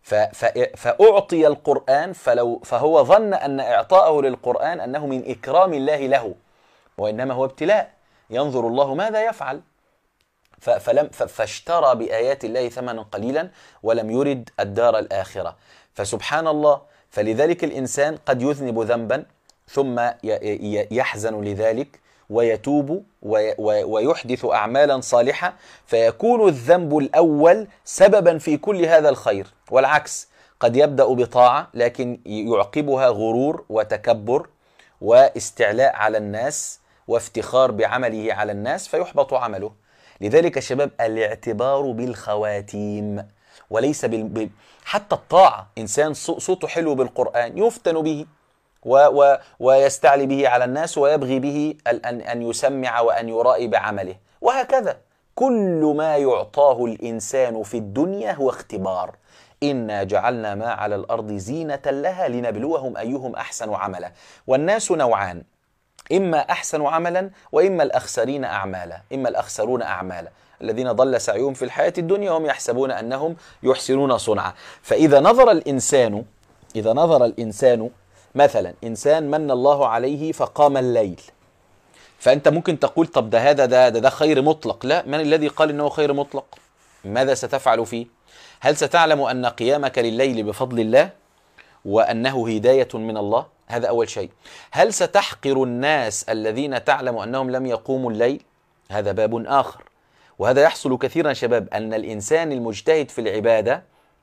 فأعطي القرآن فلو فهو ظن أن إعطاءه للقرآن أنه من إكرام الله له، وإنما هو ابتلاء، ينظر الله ماذا يفعل، فلم فاشترى بآيات الله ثمنا قليلا ولم يرد الدار الآخرة. فسبحان الله، فلذلك الإنسان قد يذنب ذنبا ثم يحزن لذلك ويتوب ويحدث أعمالا صالحة، فيكون الذنب الأول سببا في كل هذا الخير، والعكس قد يبدأ بطاعة لكن يعقبها غرور وتكبر واستعلاء على الناس وافتخار بعمله على الناس فيحبط عمله. لذلك الشباب الاعتبار بالخواتيم وليس بال... حتى الطاعة، إنسان صوته حلو بالقرآن يفتن به و... و... ويستعلي به على الناس ويبغي به أن... أن يسمع وأن يرائي بعمله، وهكذا كل ما يعطاه الإنسان في الدنيا هو اختبار. إنا جعلنا ما على الأرض زينة لها لنبلوهم أيهم أحسن عملا. والناس نوعان، إما أحسن عملا وإما الأخسرين أعمالا، إما الأخسرون أعمالا الذين ضل سعيهم في الحياة الدنيا وهم يحسبون أنهم يحسنون صنعا. فإذا نظر الإنسان إذا نظر الإنسان مثلا إنسان من الله عليه فقام الليل، فأنت ممكن تقول طب ده هذا ده, ده ده خير مطلق. لا، من الذي قال إنه خير مطلق؟ ماذا ستفعل فيه؟ هل ستعلم أن قيامك لليل بفضل الله وأنه هداية من الله؟ هذا أول شيء. هل ستحقر الناس الذين تعلم أنهم لم يقوموا الليل؟ هذا باب آخر. وهذا يحصل كثيرا شباب، أن الإنسان المجتهد في العبادة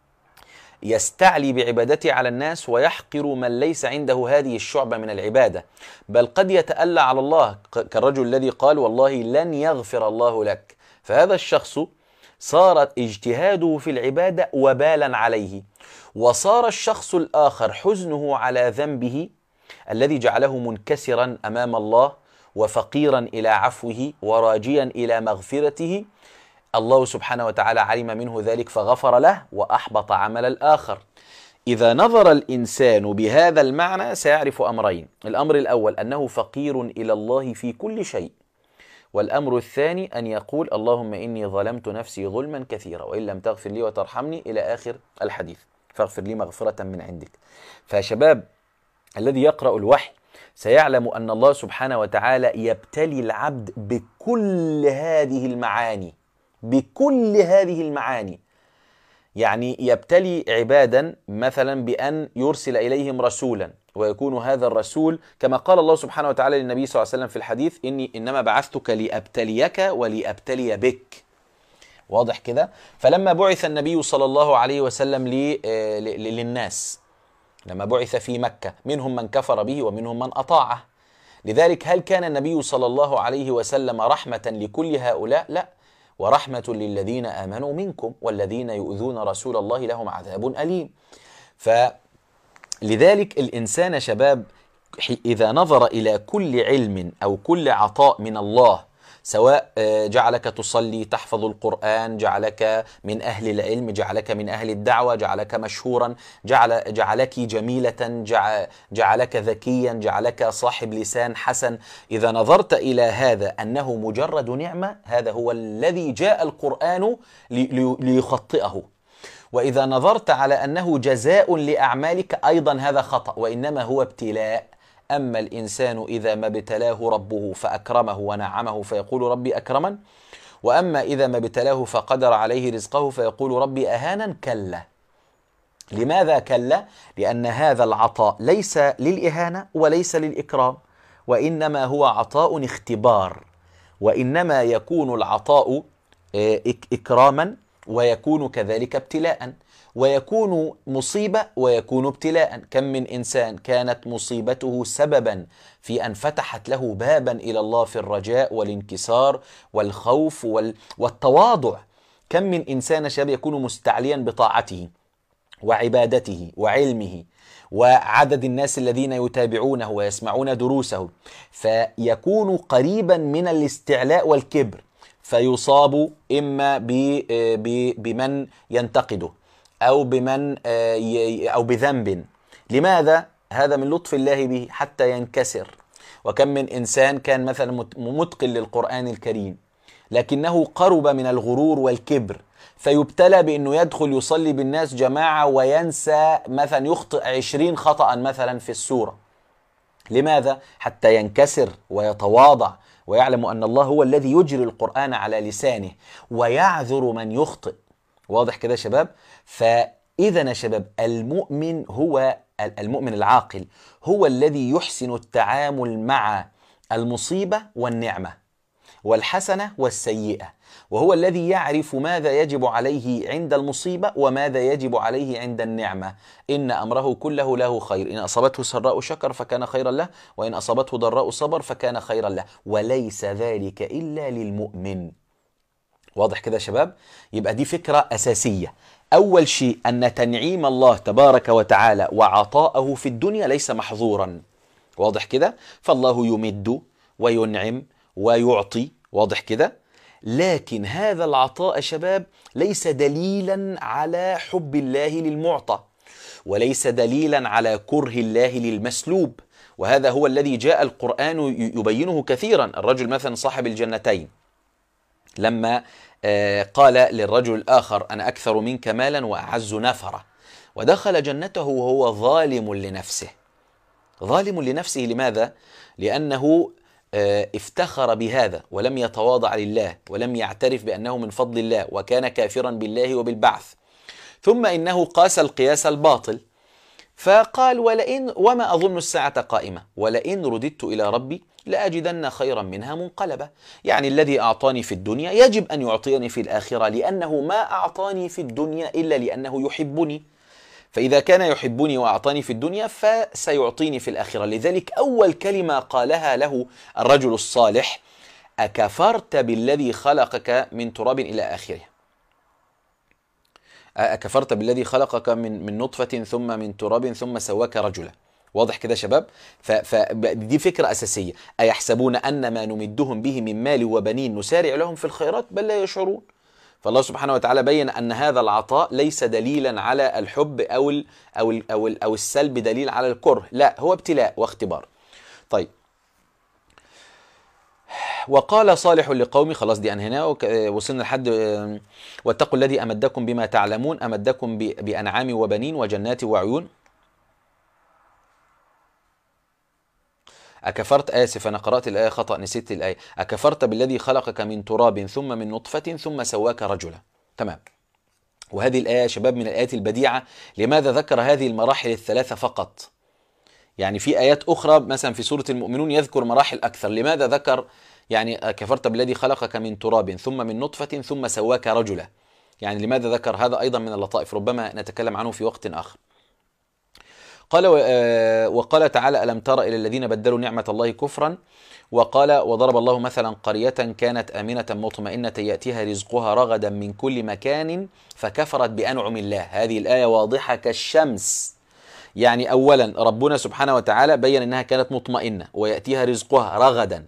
يستعلي بعبادته على الناس ويحقر من ليس عنده هذه الشعبة من العبادة، بل قد يتألى على الله، كالرجل الذي قال والله لن يغفر الله لك، فهذا الشخص صارت اجتهاده في العبادة وبالا عليه، وصار الشخص الآخر حزنه على ذنبه الذي جعله منكسرا أمام الله وفقيرا إلى عفوه وراجيا إلى مغفرته. الله سبحانه وتعالى علم منه ذلك فغفر له وأحبط عمل الآخر. إذا نظر الإنسان بهذا المعنى سيعرف أمرين: الأمر الأول أنه فقير إلى الله في كل شيء، والأمر الثاني أن يقول اللهم إني ظلمت نفسي ظلما كثيرا وإن لم تغفر لي وترحمني إلى آخر الحديث. فاغفر لي مغفرة من عندك. فشباب، الذي يقرأ الوحي سيعلم أن الله سبحانه وتعالى يبتلي العبد بكل هذه المعاني، بكل هذه المعاني. يعني يبتلي عبادا مثلا بأن يرسل إليهم رسولا، ويكون هذا الرسول كما قال الله سبحانه وتعالى للنبي صلى الله عليه وسلم في الحديث: إني إنما بعثتك لأبتليك ولأبتلي بك. واضح كده؟ فلما بعث النبي صلى الله عليه وسلم للناس، لما بعث في مكة، منهم من كفر به ومنهم من أطاعه. لذلك هل كان النبي صلى الله عليه وسلم رحمة لكل هؤلاء؟ لا، ورحمة للذين آمنوا منكم والذين يؤذون رسول الله لهم عذاب أليم. فلذلك الإنسان شباب إذا نظر إلى كل علم أو كل عطاء من الله، سواء جعلك تصلي، تحفظ القرآن، جعلك من أهل العلم، جعلك من أهل الدعوة، جعلك مشهورا، جعل جعلك جميلة، جعلك ذكيا، جعلك صاحب لسان حسن، إذا نظرت إلى هذا أنه مجرد نعمة، هذا هو الذي جاء القرآن ليخطئه. وإذا نظرت على أنه جزاء لأعمالك، أيضا هذا خطأ، وإنما هو ابتلاء. أما الإنسان إذا ما ابتلاه ربه فأكرمه ونعمه فيقول ربي أكرمن، وأما إذا ما ابتلاه فقدر عليه رزقه فيقول ربي أهانا، كلا. لماذا كلا؟ لأن هذا العطاء ليس للإهانة وليس للإكرام، وإنما هو عطاء اختبار، وإنما يكون العطاء إكراما ويكون كذلك ابتلاء، ويكون مصيبة ويكون ابتلاء. كم من إنسان كانت مصيبته سببا في أن فتحت له بابا إلى الله في الرجاء والانكسار والخوف والتواضع. كم من إنسان شاب يكون مستعليا بطاعته وعبادته وعلمه وعدد الناس الذين يتابعونه ويسمعون دروسه، فيكون قريبا من الاستعلاء والكبر، فيصاب إما بمن ينتقده أو بمن أو بذنب. لماذا؟ هذا من لطف الله به حتى ينكسر. وكم من إنسان كان مثلا متقن للقرآن الكريم، لكنه قرب من الغرور والكبر، فيبتلى بأنه يدخل يصلي بالناس جماعة وينسى مثلا، يخطئ عشرين خطأ مثلا في السورة. لماذا؟ حتى ينكسر ويتواضع ويعلم أن الله هو الذي يجري القرآن على لسانه ويعذر من يخطئ. واضح كده شباب؟ فإذا يا شباب، المؤمن هو المؤمن العاقل هو الذي يحسن التعامل مع المصيبة والنعمة والحسنة والسيئة، وهو الذي يعرف ماذا يجب عليه عند المصيبة وماذا يجب عليه عند النعمة. إن أمره كله له خير، إن أصابته سراء شكر فكان خيرا له، وإن أصابته ضراء صبر فكان خيرا له، وليس ذلك إلا للمؤمن. واضح كده يا شباب؟ يبقى دي فكرة أساسية. أول شيء أن تنعيم الله تبارك وتعالى وعطاءه في الدنيا ليس محظورا. واضح كده؟ فالله يمد وينعم ويعطي. واضح كده؟ لكن هذا العطاء يا شباب ليس دليلا على حب الله للمعطى، وليس دليلا على كره الله للمسلوب. وهذا هو الذي جاء القرآن يبينه كثيرا. الرجل مثلا صاحب الجنتين لما قال للرجل الآخر: أنا أكثر منك مالا وأعز نفرا، ودخل جنته وهو ظالم لنفسه. ظالم لنفسه لماذا؟ لأنه افتخر بهذا ولم يتواضع لله ولم يعترف بأنه من فضل الله، وكان كافرا بالله وبالبعث. ثم إنه قاس القياس الباطل، فقال: ولئن وما أظن الساعة قائمة ولئن رددت إلى ربي لأجدن خيرا منها منقلبا. يعني الذي أعطاني في الدنيا يجب أن يعطيني في الآخرة، لأنه ما أعطاني في الدنيا إلا لأنه يحبني، فإذا كان يحبني وأعطاني في الدنيا فسيعطيني في الآخرة. لذلك أول كلمة قالها له الرجل الصالح: أكفرت بالذي خلقك من تراب إلى آخره. أكفرت بالذي خلقك من من نطفة ثم من تراب ثم سواك رجلا. واضح كده شباب؟ فدي فكرة أساسية. أيحسبون أن ما نمدهم به من مال وبنين نسارع لهم في الخيرات بل لا يشعرون. فالله سبحانه وتعالى بين أن هذا العطاء ليس دليلا على الحب أو ال أو ال أو, ال أو السلب دليل على الكره، لا، هو ابتلاء واختبار. طيب، وقال صالح لقومه، خلاص دي أنهيناه، وصلنا لحد واتقوا الذي أمدكم بما تعلمون أمدكم بأنعام وبنين وجنات وعيون. أكفرت، آسف أنا قرأت الآية خطأ، نسيت الآية. أكفرت بالذي خلقك من تراب ثم من نطفة ثم سواك رجلا. تمام. وهذه الآية يا شباب من الآيات البديعة. لماذا ذكر هذه المراحل الثلاثة فقط؟ يعني في آيات أخرى مثلا في سورة المؤمنون يذكر مراحل أكثر. لماذا ذكر يعني كفرت بالذي خلقك من تراب ثم من نطفة ثم سواك رجلا؟ يعني لماذا ذكر هذا؟ أيضا من اللطائف، ربما نتكلم عنه في وقت آخر. قال وقال تعالى ألم تر إلى الذين بدلوا نعمة الله كفرا. وقال وضرب الله مثلا قرية كانت آمنة مطمئنة يأتيها رزقها رغدا من كل مكان فكفرت بأنعم الله. هذه الآية واضحة كالشمس. يعني أولا ربنا سبحانه وتعالى بين أنها كانت مطمئنة ويأتيها رزقها رغدا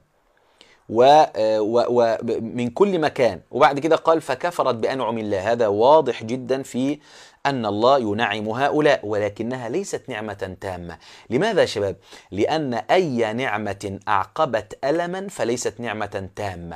ومن كل مكان، وبعد كده قال فكفرت بأنعم الله. هذا واضح جدا في أن الله ينعم هؤلاء، ولكنها ليست نعمة تامة. لماذا يا شباب؟ لأن أي نعمة أعقبت ألما فليست نعمة تامة.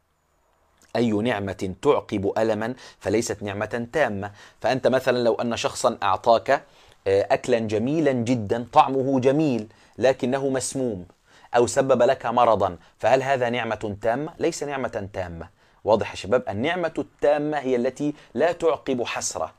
أي نعمة تعقب ألما فليست نعمة تامة. فأنت مثلا لو أن شخصا أعطاك أكلا جميلا جدا طعمه جميل لكنه مسموم أو سبب لك مرضا، فهل هذا نعمة تامة؟ ليس نعمة تامة. واضح يا شباب؟ النعمة التامة هي التي لا تعقب حسرة.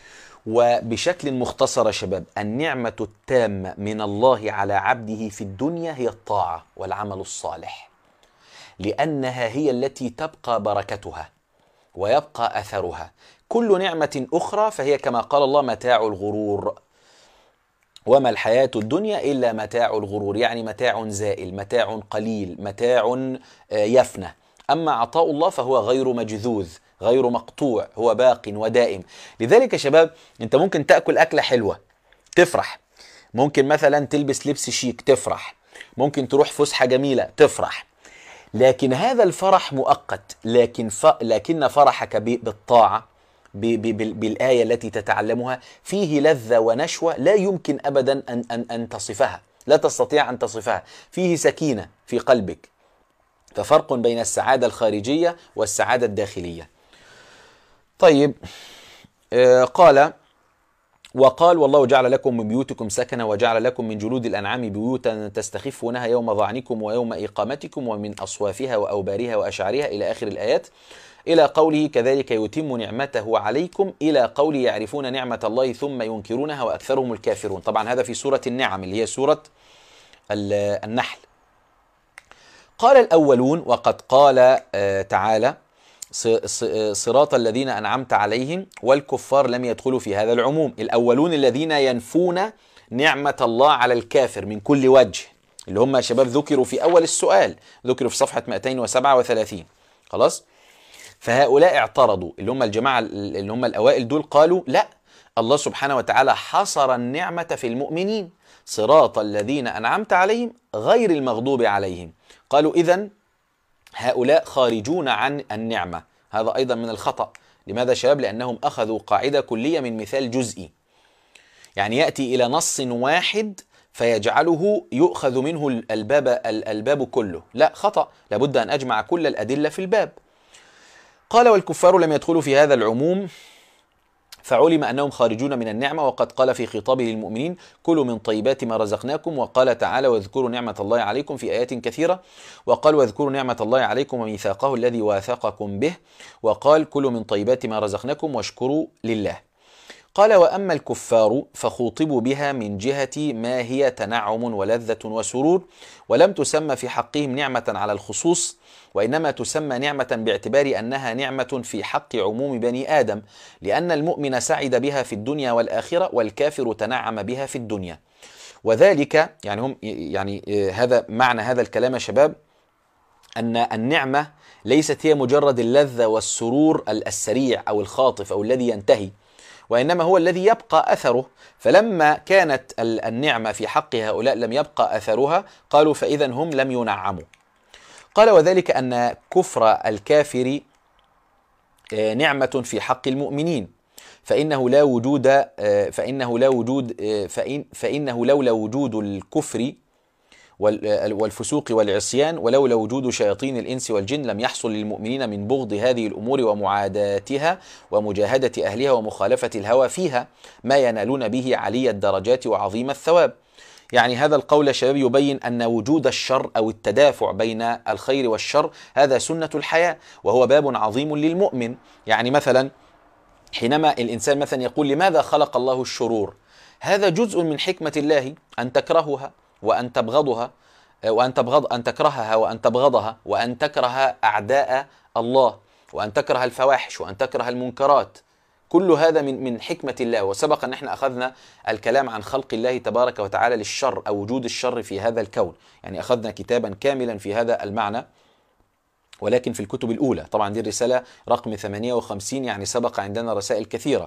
وبشكل مختصر يا شباب، النعمة التامة من الله على عبده في الدنيا هي الطاعة والعمل الصالح، لأنها هي التي تبقى بركتها ويبقى أثرها. كل نعمة أخرى فهي كما قال الله متاع الغرور، وما الحياة الدنيا إلا متاع الغرور، يعني متاع زائل، متاع قليل، متاع يفنى. أما عطاء الله فهو غير مجذوذ، غير مقطوع، هو باق ودائم. لذلك يا شباب أنت ممكن تأكل أكلة حلوة تفرح، ممكن مثلا تلبس لبس شيك تفرح، ممكن تروح فسحة جميلة تفرح، لكن هذا الفرح مؤقت. لكن ف... لكن فرحك ب... بالطاعة ب... ب... بالآية التي تتعلمها فيه لذة ونشوة لا يمكن أبدا أن... أن... أن تصفها، لا تستطيع أن تصفها. فيه سكينة في قلبك. ففرق بين السعادة الخارجية والسعادة الداخلية. طيب آه قال وقال والله جعل لكم من بيوتكم سكنا وجعل لكم من جلود الأنعام بيوتا تستخفونها يوم ظعنكم ويوم إقامتكم ومن أصوافها وأوبارها وأشعارها إلى آخر الآيات، إلى قوله كذلك يتم نعمته عليكم، إلى قوله يعرفون نعمة الله ثم ينكرونها وأكثرهم الكافرون. طبعا هذا في سورة النعم اللي هي سورة النحل. قال الأولون وقد قال آه تعالى صراط الذين أنعمت عليهم، والكفار لم يدخلوا في هذا العموم. الأولون الذين ينفون نعمة الله على الكافر من كل وجه، اللي هم يا شباب ذكروا في أول السؤال، ذكروا في صفحة مئتين وسبعة وثلاثين. خلاص؟ فهؤلاء اعترضوا، اللي هم الجماعة اللي هم الأوائل دول، قالوا لا، الله سبحانه وتعالى حصر النعمة في المؤمنين، صراط الذين أنعمت عليهم غير المغضوب عليهم. قالوا إذن هؤلاء خارجون عن النعمة. هذا أيضا من الخطأ. لماذا شباب؟ لأنهم أخذوا قاعدة كلية من مثال جزئي، يعني يأتي إلى نص واحد فيجعله يؤخذ منه الباب, الباب كله. لا، خطأ، لابد أن أجمع كل الأدلة في الباب. قال والكفار لم يدخلوا في هذا العموم فعلم أنهم خارجون من النعمة. وقد قال في خطابه للمؤمنين كلوا من طيبات ما رزقناكم. وقال تعالى واذكروا نعمة الله عليكم في آيات كثيرة. وقال واذكروا نعمة الله عليكم وميثاقه الذي واثقكم به. وقال كلوا من طيبات ما رزقناكم واشكروا لله. قال وأما الكفار فخوطبوا بها من جهة ما هي تنعم ولذة وسرور، ولم تسمى في حقهم نعمة على الخصوص، وإنما تسمى نعمة باعتبار أنها نعمة في حق عموم بني آدم، لأن المؤمن سعد بها في الدنيا والآخرة والكافر تنعم بها في الدنيا. وذلك يعني هم يعني هذا معنى هذا الكلام يا شباب، أن النعمة ليست هي مجرد اللذة والسرور السريع أو الخاطف أو الذي ينتهي، وإنما هو الذي يبقى أثره. فلما كانت النعمة في حق هؤلاء لم يبقى أثرها، قالوا فإذا هم لم ينعموا. قال وذلك أن كفر الكافر نعمة في حق المؤمنين، فإنه لا وجود فإنه لا وجود فإن فإنه لولا وجود الكفر والفسوق والعصيان، ولولا وجود شياطين الإنس والجن لم يحصل للمؤمنين من بغض هذه الأمور ومعاداتها ومجاهدة أهلها ومخالفة الهوى فيها ما ينالون به علي الدرجات وعظيم الثواب. يعني هذا القول يا شباب يبين أن وجود الشر أو التدافع بين الخير والشر هذا سنة الحياة، وهو باب عظيم للمؤمن. يعني مثلا حينما الإنسان مثلا يقول لماذا خلق الله الشرور، هذا جزء من حكمة الله أن تكرهها وأن تبغضها، وأن تبغض أن تكرهها وأن تبغضها، وأن تكره أعداء الله، وأن تكره الفواحش، وأن تكره المنكرات. كل هذا من من حكمة الله. وسبق أن احنا أخذنا الكلام عن خلق الله تبارك وتعالى للشر أو وجود الشر في هذا الكون، يعني أخذنا كتابا كاملا في هذا المعنى، ولكن في الكتب الأولى. طبعا دي الرسالة رقم ثمانية وخمسين، يعني سبق عندنا رسائل كثيرة.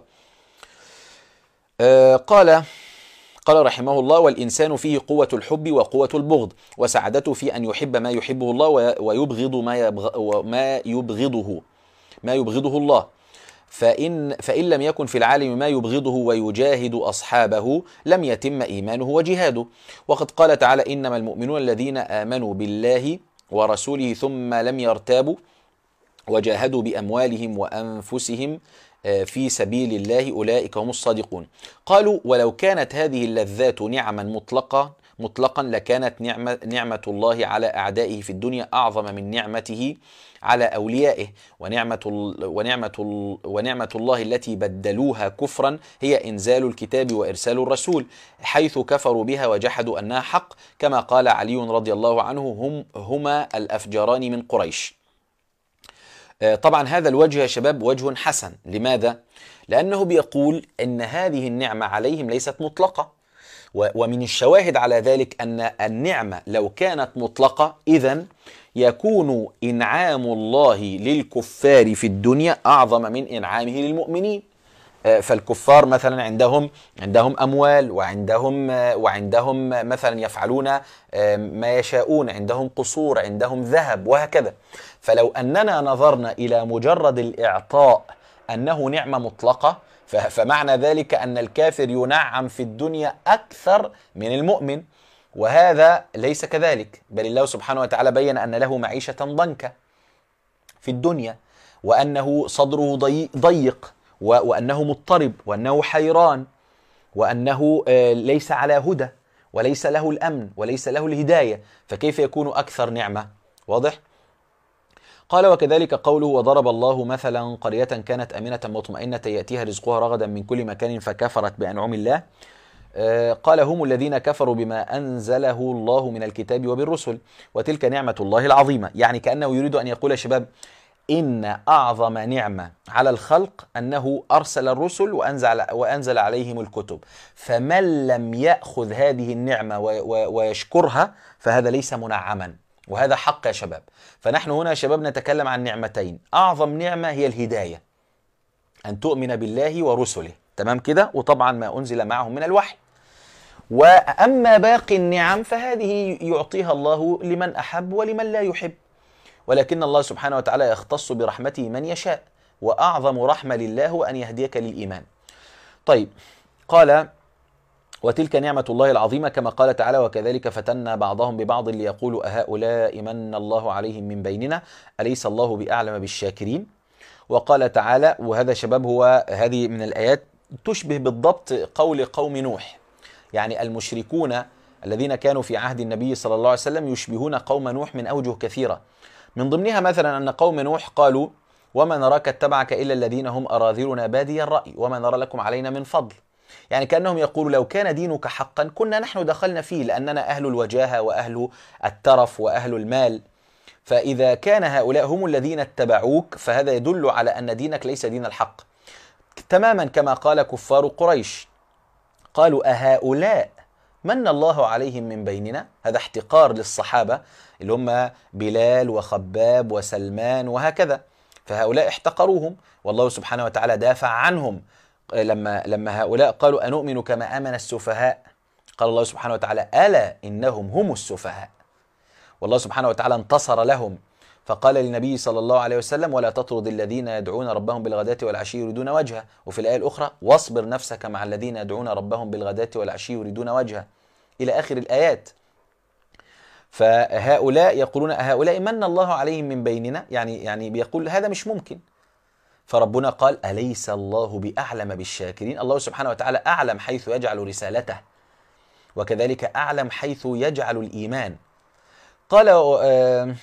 آه قال قال رحمه الله: والإنسان فيه قوة الحب وقوة البغض، وسعادته في أن يحب ما يحبه الله ويبغض ما يبغ ما يبغضه ما يبغضه الله. فإن فإن لم يكن في العالم ما يبغضه ويجاهد أصحابه لم يتم إيمانه وجهاده. وقد قال تعالى: إنما المؤمنون الذين آمنوا بالله ورسوله ثم لم يرتابوا وجاهدوا بأموالهم وأنفسهم في سبيل الله أولئك هم الصادقون. قالوا: ولو كانت هذه اللذات نعما مطلقة مطلقا لكانت نعمة, نعمة الله على أعدائه في الدنيا أعظم من نعمته على أوليائه، ونعمة, ونعمة, ونعمة الله التي بدلوها كفرا هي إنزال الكتاب وإرسال الرسول، حيث كفروا بها وجحدوا أنها حق، كما قال علي رضي الله عنه: هم هما الأفجران من قريش. طبعا هذا الوجه يا شباب وجه حسن. لماذا؟ لأنه بيقول إن هذه النعمة عليهم ليست مطلقة، ومن الشواهد على ذلك أن النعمة لو كانت مطلقة إذن يكون إنعام الله للكفار في الدنيا أعظم من إنعامه للمؤمنين. فالكفار مثلا عندهم عندهم أموال، وعندهم وعندهم مثلا يفعلون ما يشاءون، عندهم قصور، عندهم ذهب، وهكذا. فلو أننا نظرنا إلى مجرد الإعطاء أنه نعمة مطلقة، فمعنى ذلك أن الكافر ينعم في الدنيا أكثر من المؤمن، وهذا ليس كذلك، بل الله سبحانه وتعالى بين أن له معيشة ضنكا في الدنيا، وأنه صدره ضيق، وأنه مضطرب، وأنه حيران، وأنه ليس على هدى، وليس له الأمن، وليس له الهداية، فكيف يكون أكثر نعمة؟ واضح؟ قال: وكذلك قوله: وضرب الله مثلا قرية كانت آمنة مطمئنة يأتيها رزقها رغدا من كل مكان فكفرت بأنعم الله. قال: هم الذين كفروا بما أنزله الله من الكتاب وبالرسل وتلك نعمة الله العظيمة. يعني كأنه يريد أن يقول يا شباب إن أعظم نعمة على الخلق أنه أرسل الرسل وأنزل, وأنزل عليهم الكتب، فمن لم يأخذ هذه النعمة ويشكرها فهذا ليس منعما، وهذا حق يا شباب. فنحن هنا يا شباب نتكلم عن نعمتين. أعظم نعمة هي الهداية، أن تؤمن بالله ورسله، تمام كده، وطبعا ما أنزل معهم من الوحي. وأما باقي النعم فهذه يعطيها الله لمن أحب ولمن لا يحب، ولكن الله سبحانه وتعالى يختص برحمته من يشاء، وأعظم رحمة لله أن يهديك للإيمان. طيب، قال: وتلك نعمة الله العظيمة، كما قال تعالى: وكذلك فتنا بعضهم ببعض ليقولوا أهؤلاء من الله عليهم من بيننا أليس الله بأعلم بالشاكرين. وقال تعالى، وهذا شباب هو هذه من الآيات تشبه بالضبط قول قوم نوح، يعني المشركون الذين كانوا في عهد النبي صلى الله عليه وسلم يشبهون قوم نوح من أوجه كثيرة، من ضمنها مثلا أن قوم نوح قالوا: وما نراك اتبعك إلا الذين هم أراذلنا بادي الرأي وما نرى لكم علينا من فضل. يعني كأنهم يقولوا لو كان دينك حقا كنا نحن دخلنا فيه، لأننا أهل الوجاهة وأهل الترف وأهل المال، فإذا كان هؤلاء هم الذين اتبعوك فهذا يدل على أن دينك ليس دين الحق. تماما كما قال كفار قريش، قالوا: أهؤلاء من الله عليهم من بيننا. هذا احتقار للصحابة اللي هم بلال وخباب وسلمان وهكذا، فهؤلاء احتقروهم، والله سبحانه وتعالى دافع عنهم لما لما هؤلاء قالوا: أنؤمن كما آمن السفهاء. قال الله سبحانه وتعالى: ألا إنهم هم السفهاء. والله سبحانه وتعالى انتصر لهم، فقال للنبي صلى الله عليه وسلم: ولا تطرد الذين يدعون ربهم بالغداة والعشي يريدون وجهه. وفي الآية الأخرى: واصبر نفسك مع الذين يدعون ربهم بالغداة والعشي يريدون وجهه، إلى آخر الآيات. فهؤلاء يقولون هؤلاء من الله عليهم من بيننا، يعني يعني بيقول هذا مش ممكن. فربنا قال أليس الله بأعلم بالشاكرين؟ الله سبحانه وتعالى أعلم حيث يجعل رسالته، وكذلك أعلم حيث يجعل الإيمان. قال آه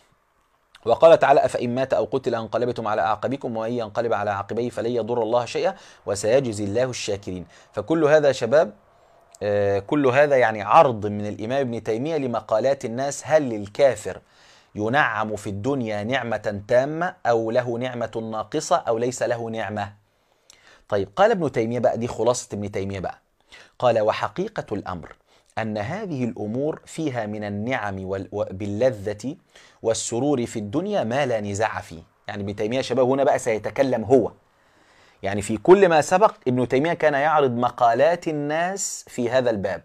وقال تعالى أفإن مات أو قتل انقلبتم على أعقابكم وإن ينقلب على عقبيه فلن يضر الله شيئا وسيجزي الله الشاكرين. فكل هذا شباب آه كل هذا يعني عرض من الإمام ابن تيمية لمقالات الناس: هل للكافر ينعم في الدنيا نعمة تامة أو له نعمة ناقصة أو ليس له نعمة؟ طيب قال ابن تيمية بقى، دي خلاصة ابن تيمية بقى، قال وحقيقة الأمر أن هذه الأمور فيها من النعم باللذة والسرور في الدنيا ما لا نزاع فيه. يعني ابن تيمية شباب هنا بقى سيتكلم هو، يعني في كل ما سبق ابن تيمية كان يعرض مقالات الناس في هذا الباب.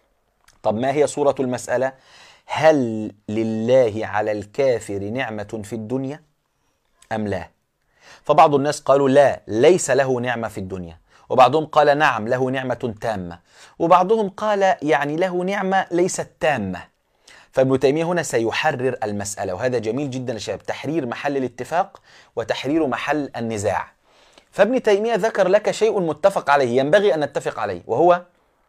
طب ما هي صورة المسألة؟ هل لله على الكافر نعمة في الدنيا أم لا؟ فبعض الناس قالوا لا، ليس له نعمة في الدنيا، وبعضهم قال نعم له نعمة تامة، وبعضهم قال يعني له نعمة ليست تامة. فابن تيمية هنا سيحرر المسألة، وهذا جميل جدا يا شباب، تحرير محل الاتفاق وتحرير محل النزاع. فابن تيمية ذكر لك شيء متفق عليه ينبغي أن نتفق عليه، وهو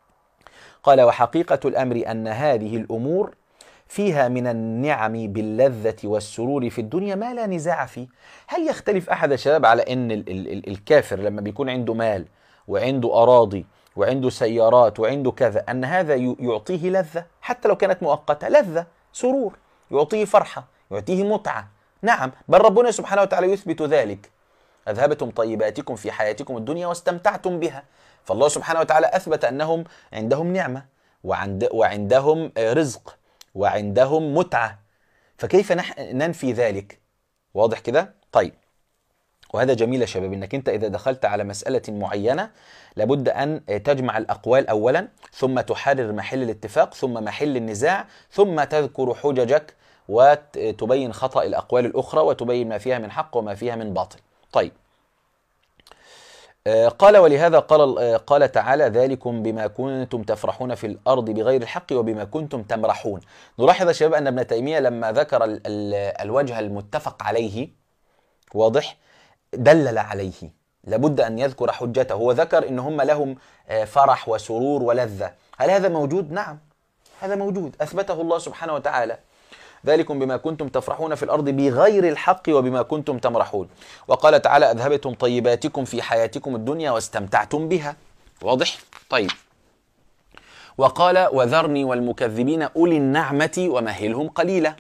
قال وحقيقة الأمر أن هذه الأمور فيها من النعم باللذة والسرور في الدنيا ما لا نزاع فيه. هل يختلف أحد يا شباب على أن ال ال الكافر لما بيكون عنده مال وعنده أراضي وعنده سيارات وعنده كذا أن هذا يعطيه لذة حتى لو كانت مؤقتة، لذة سرور، يعطيه فرحة، يعطيه متعة؟ نعم، بل ربنا سبحانه وتعالى يثبت ذلك: أذهبتم طيباتكم في حياتكم الدنيا واستمتعتم بها. فالله سبحانه وتعالى أثبت أنهم عندهم نعمة وعند وعندهم رزق وعندهم متعة، فكيف ننفي ذلك؟ واضح كده؟ طيب، وهذا جميل يا شباب، انك انت اذا دخلت على مسألة معينة لابد ان تجمع الاقوال اولا، ثم تحرر محل الاتفاق، ثم محل النزاع، ثم تذكر حججك وتبين خطأ الاقوال الاخرى وتبين ما فيها من حق وما فيها من باطل. طيب، قال ولهذا قال قال تعالى ذلكم بما كنتم تفرحون في الأرض بغير الحق وبما كنتم تمرحون. نلاحظ يا شباب أن ابن تيمية لما ذكر ال ال الوجه المتفق عليه، واضح، دلل عليه، لابد أن يذكر حجته. هو ذكر إن هم لهم فرح وسرور ولذة، هل هذا موجود؟ نعم، هذا موجود، أثبته الله سبحانه وتعالى: ذلكم بما كنتم تفرحون في الأرض بغير الحق وبما كنتم تمرحون. وقال تعالى أذهبتم طيباتكم في حياتكم الدنيا واستمتعتم بها. واضح؟ طيب، وقال وذرني والمكذبين أولي النعمة ومهلهم قليلا.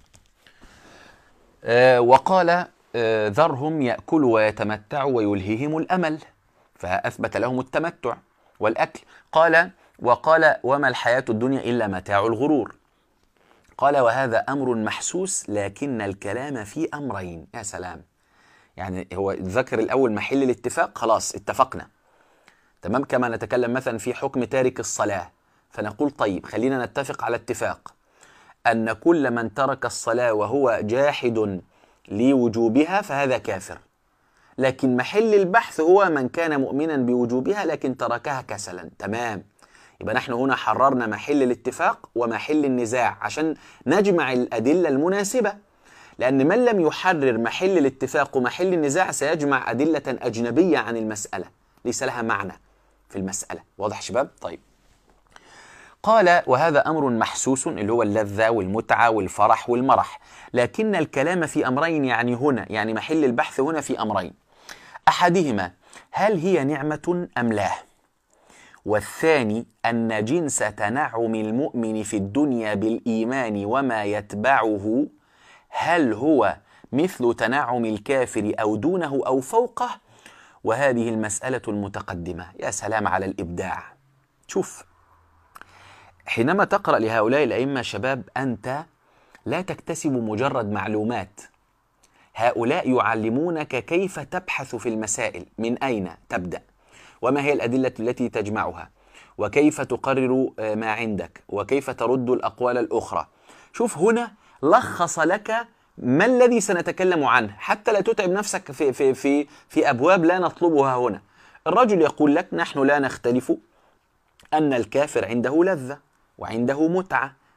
آه وقال آه ذرهم يأكلوا ويتمتعوا ويلهيهم الأمل، فأثبت لهم التمتع والأكل. قال وقال وما الحياة الدنيا إلا متاع الغرور. قال وهذا أمر محسوس لكن الكلام في أمرين. يا سلام، يعني هو ذكر الأول محل الاتفاق، خلاص اتفقنا تمام، كما نتكلم مثلا في حكم تارك الصلاة، فنقول طيب خلينا نتفق على اتفاق أن كل من ترك الصلاة وهو جاحد لوجوبها فهذا كافر، لكن محل البحث هو من كان مؤمنا بوجوبها لكن تركها كسلا. تمام، يبقى نحن هنا حررنا محل الاتفاق ومحل النزاع عشان نجمع الأدلة المناسبة، لأن من لم يحرر محل الاتفاق ومحل النزاع سيجمع أدلة أجنبية عن المسألة ليس لها معنى في المسألة. واضح شباب؟ طيب، قال وهذا أمر محسوس اللي هو اللذة والمتعة والفرح والمرح، لكن الكلام في أمرين، يعني هنا يعني محل البحث هنا في أمرين: أحدهما هل هي نعمة أم لا؟ والثاني أن جنس تنعم المؤمن في الدنيا بالإيمان وما يتبعه هل هو مثل تنعم الكافر أو دونه أو فوقه؟ وهذه المسألة المتقدمة. يا سلام على الإبداع. شوف، حينما تقرأ لهؤلاء الأئمة شباب أنت لا تكتسب مجرد معلومات، هؤلاء يعلمونك كيف تبحث في المسائل، من أين تبدأ، وما هي الأدلة التي تجمعها، وكيف تقرر ما عندك، وكيف ترد الأقوال الأخرى. شوف هنا لخص لك ما الذي سنتكلم عنه حتى لا تتعب نفسك في, في, في, في أبواب لا نطلبها هنا. الرجل يقول لك نحن لا نختلف أن الكافر عنده لذة وعنده متعة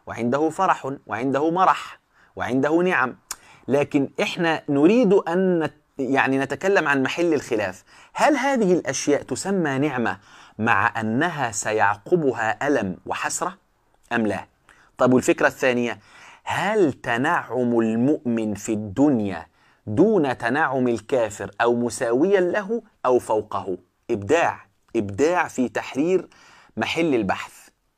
وعنده فرح وعنده مرح وعنده نعم. لكن إحنا نريد أن نت يعني نتكلم عن محل الخلاف. هل هذه الأشياء تسمى نعمة مع أنها سيعقبها ألم وحسرة أم لا؟ طب والفكرة الثانية، هل تنعم المؤمن في الدنيا دون تنعم الكافر أو مساويا له أو فوقه؟ إبداع إبداع في تحرير محل البحث.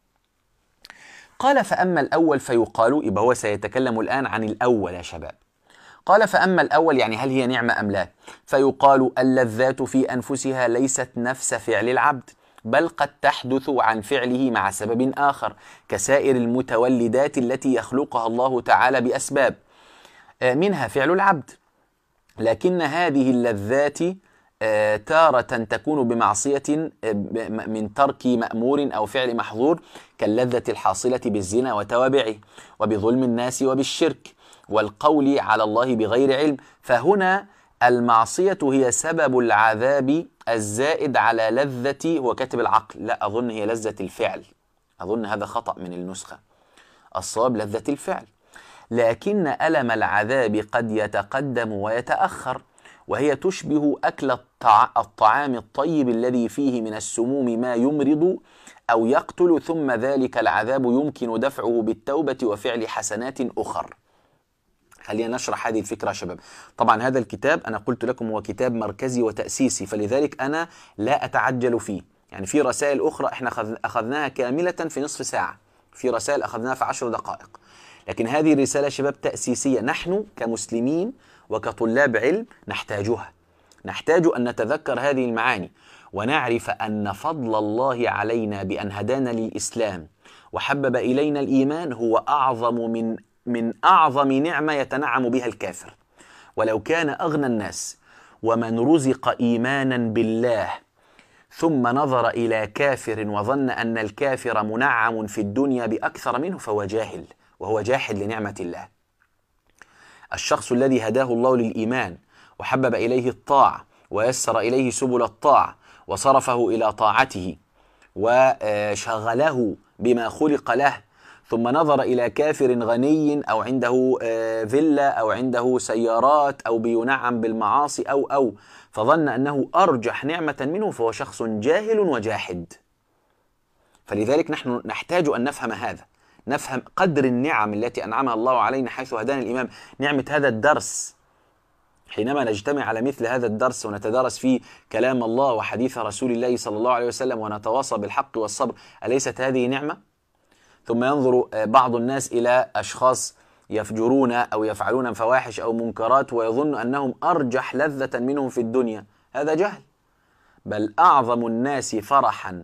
قال فأما الأول فيقال، يبقى هو سيتكلم الآن عن الأول يا شباب. قال فأما الأول يعني هل هي نعمة أم لا؟ فيقال اللذات في أنفسها ليست نفس فعل العبد، بل قد تحدث عن فعله مع سبب آخر كسائر المتولدات التي يخلقها الله تعالى بأسباب، منها فعل العبد. لكن هذه اللذات تارة تكون بمعصية من ترك مأمور أو فعل محظور، كاللذة الحاصلة بالزنا وتوابعه، وبظلم الناس وبالشرك، والقول على الله بغير علم. فهنا المعصية هي سبب العذاب الزائد على لذة، هو كاتب العقل، لا أظن هي لذة الفعل، أظن هذا خطأ من النسخة، الصواب لذة الفعل. لكن ألم العذاب قد يتقدم ويتأخر، وهي تشبه أكل الطعام الطيب الذي فيه من السموم ما يمرض أو يقتل، ثم ذلك العذاب يمكن دفعه بالتوبة وفعل حسنات أخر. خلينا نشرح هذه الفكرة يا شباب. طبعا هذا الكتاب أنا قلت لكم هو كتاب مركزي وتأسيسي، فلذلك أنا لا أتعجل فيه. يعني في رسائل أخرى إحنا أخذناها كاملة في نصف ساعة، في رسائل أخذناها في عشر دقائق، لكن هذه رسالة شباب تأسيسية نحن كمسلمين وكطلاب علم نحتاجها. نحتاج أن نتذكر هذه المعاني ونعرف أن فضل الله علينا بأن هدانا للإسلام وحبب إلينا الإيمان هو أعظم من من أعظم نعمة يتنعم بها الكافر. ولو كان أغنى الناس ومن رزق إيمانا بالله ثم نظر إلى كافر وظن أن الكافر منعم في الدنيا بأكثر منه فهو جاهل، وهو جاحد لنعمة الله. الشخص الذي هداه الله للإيمان وحبب إليه الطاعة ويسر إليه سبل الطاعة وصرفه إلى طاعته وشغله بما خلق له، ثم نظر إلى كافر غني أو عنده فيلا أو عنده سيارات أو بينعم بالمعاصي أو أو فظن أنه أرجح نعمة منه، فهو شخص جاهل وجاحد. فلذلك نحن نحتاج أن نفهم هذا، نفهم قدر النعم التي أنعمها الله علينا حيث هدانا الإمام. نعمة هذا الدرس، حينما نجتمع على مثل هذا الدرس ونتدارس فيه كلام الله وحديث رسول الله صلى الله عليه وسلم ونتواصى بالحق والصبر، أليست هذه نعمة؟ ثم ينظر بعض الناس إلى أشخاص يفجرون أو يفعلون فواحش أو منكرات ويظن أنهم أرجح لذة منهم في الدنيا، هذا جهل. بل أعظم الناس فرحا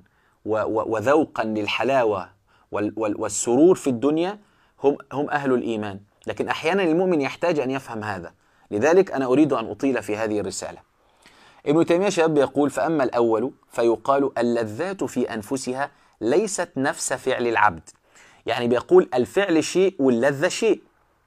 وذوقا للحلاوة والسرور في الدنيا هم هم أهل الإيمان. لكن أحيانا المؤمن يحتاج أن يفهم هذا، لذلك أنا أريد أن أطيل في هذه الرسالة. ابن تيمية شاب يقول فأما الأول فيقال اللذات في أنفسها ليست نفس فعل العبد. يعني بيقول الفعل شيء واللذة شيء.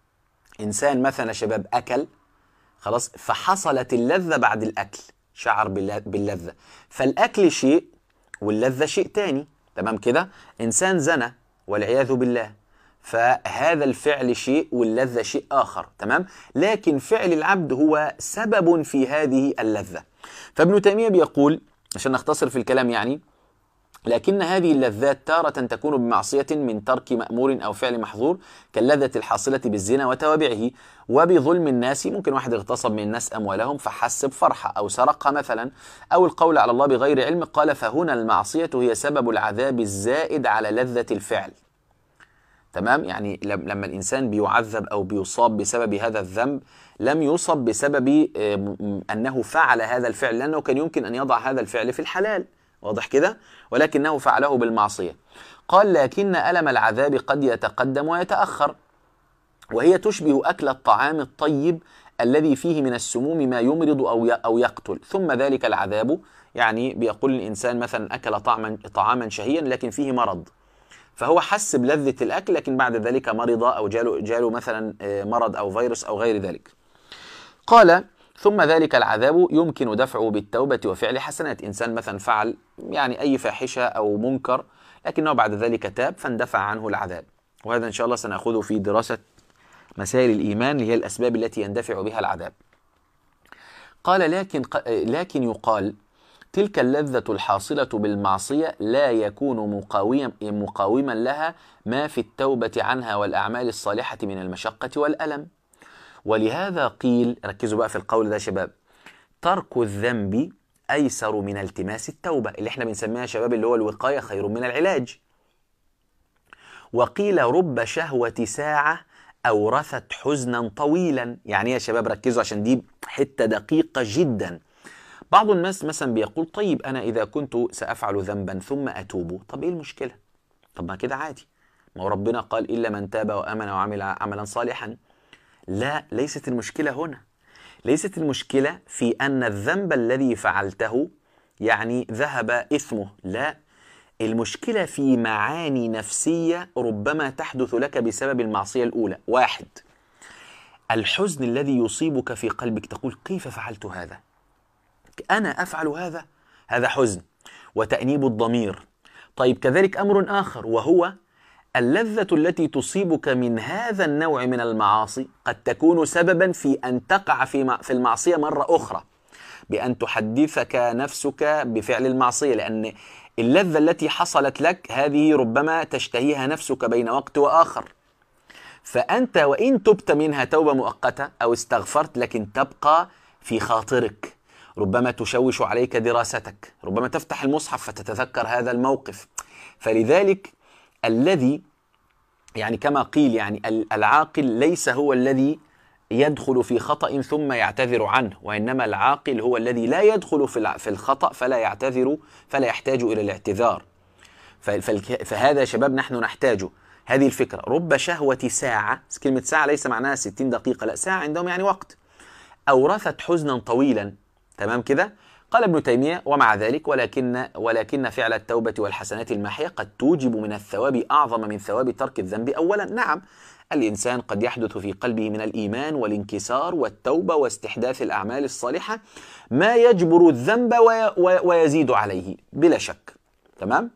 إنسان مثلا شباب أكل خلاص فحصلت اللذة بعد الأكل، شعر باللذة، فالأكل شيء واللذة شيء تاني، تمام كده؟ إنسان زنى والعياذ بالله، فهذا الفعل شيء واللذة شيء آخر، تمام؟ لكن فعل العبد هو سبب في هذه اللذة. فابن تيمية بيقول عشان نختصر في الكلام يعني، لكن هذه اللذات تارة تكون بمعصية من ترك مأمور أو فعل محظور، كاللذة الحاصلة بالزنا وتوابعه، وبظلم الناس، ممكن واحد اغتصب من الناس أموالهم فحس بفرحة أو سرقها مثلا، أو القول على الله بغير علم. قال فهنا المعصية هي سبب العذاب الزائد على لذة الفعل، تمام؟ يعني لما الإنسان بيعذب أو بيصاب بسبب هذا الذنب لم يصب بسبب أنه فعل هذا الفعل، لأنه كان يمكن أن يضع هذا الفعل في الحلال، واضح كده؟ ولكنه فعله بالمعصية. قال لكن ألم العذاب قد يتقدم ويتأخر، وهي تشبه أكل الطعام الطيب الذي فيه من السموم ما يمرض أو يقتل، ثم ذلك العذاب، يعني بيقول الإنسان مثلا أكل طعما طعاما شهيا لكن فيه مرض، فهو حس بلذة الأكل لكن بعد ذلك مرض أو جاله, جاله مثلا مرض أو فيروس أو غير ذلك. قال ثم ذلك العذاب يمكن دفعه بالتوبة وفعل حسنات. إنسان مثلا فعل يعني أي فاحشة أو منكر لكنه بعد ذلك تاب فاندفع عنه العذاب، وهذا إن شاء الله سنأخذه في دراسة مسائل الإيمان اللي هي الأسباب التي يندفع بها العذاب. قال لكن, لكن يقال تلك اللذة الحاصلة بالمعصية لا يكون مقاوما, مقاوما لها ما في التوبة عنها والأعمال الصالحة من المشقة والألم. ولهذا قيل، ركزوا بقى في القول ده شباب، ترك الذنب أيسر من التماس التوبة، اللي احنا بنسميها شباب اللي هو الوقاية خير من العلاج. وقيل رب شهوة ساعة أورثت حزنا طويلا. يعني يا شباب ركزوا عشان دي حتة دقيقة جدا. بعض الناس مثلا بيقول طيب أنا إذا كنت سأفعل ذنبا ثم أتوب، طب إيه المشكلة؟ طب ما كده عادي، ما هو ربنا قال إلا من تاب وآمن وعمل عملا صالحا. لا، ليست المشكلة هنا. ليست المشكلة في أن الذنب الذي فعلته يعني ذهب إثمه، لا، المشكلة في معاني نفسية ربما تحدث لك بسبب المعصية الأولى. واحد، الحزن الذي يصيبك في قلبك، تقول كيف فعلت هذا؟ أنا أفعل هذا؟ هذا حزن وتأنيب الضمير. طيب كذلك أمر آخر، وهو اللذة التي تصيبك من هذا النوع من المعاصي قد تكون سببا في أن تقع في في المعصية مرة أخرى، بأن تحدثك نفسك بفعل المعصية، لأن اللذة التي حصلت لك هذه ربما تشتهيها نفسك بين وقت وآخر. فأنت وإن تبت منها توبة مؤقتة أو استغفرت، لكن تبقى في خاطرك، ربما تشوش عليك دراستك، ربما تفتح المصحف فتتذكر هذا الموقف. فلذلك الذي يعني كما قيل يعني العاقل ليس هو الذي يدخل في خطأ ثم يعتذر عنه، وإنما العاقل هو الذي لا يدخل في الخطأ فلا يعتذر، فلا يحتاج إلى الاعتذار. فهذا يا شباب نحن نحتاجه هذه الفكرة. رب شهوة ساعة، كلمة ساعة ليس معناها ستين دقيقة، لا، ساعة عندهم يعني وقت، أورثت حزنا طويلا. تمام كده؟ قال ابن تيمية ومع ذلك ولكن ولكن فعل التوبة والحسنات الماحية قد توجب من الثواب أعظم من ثواب ترك الذنب أولا. نعم، الإنسان قد يحدث في قلبه من الإيمان والانكسار والتوبة واستحداث الأعمال الصالحة ما يجبر الذنب ويزيد عليه بلا شك. تمام؟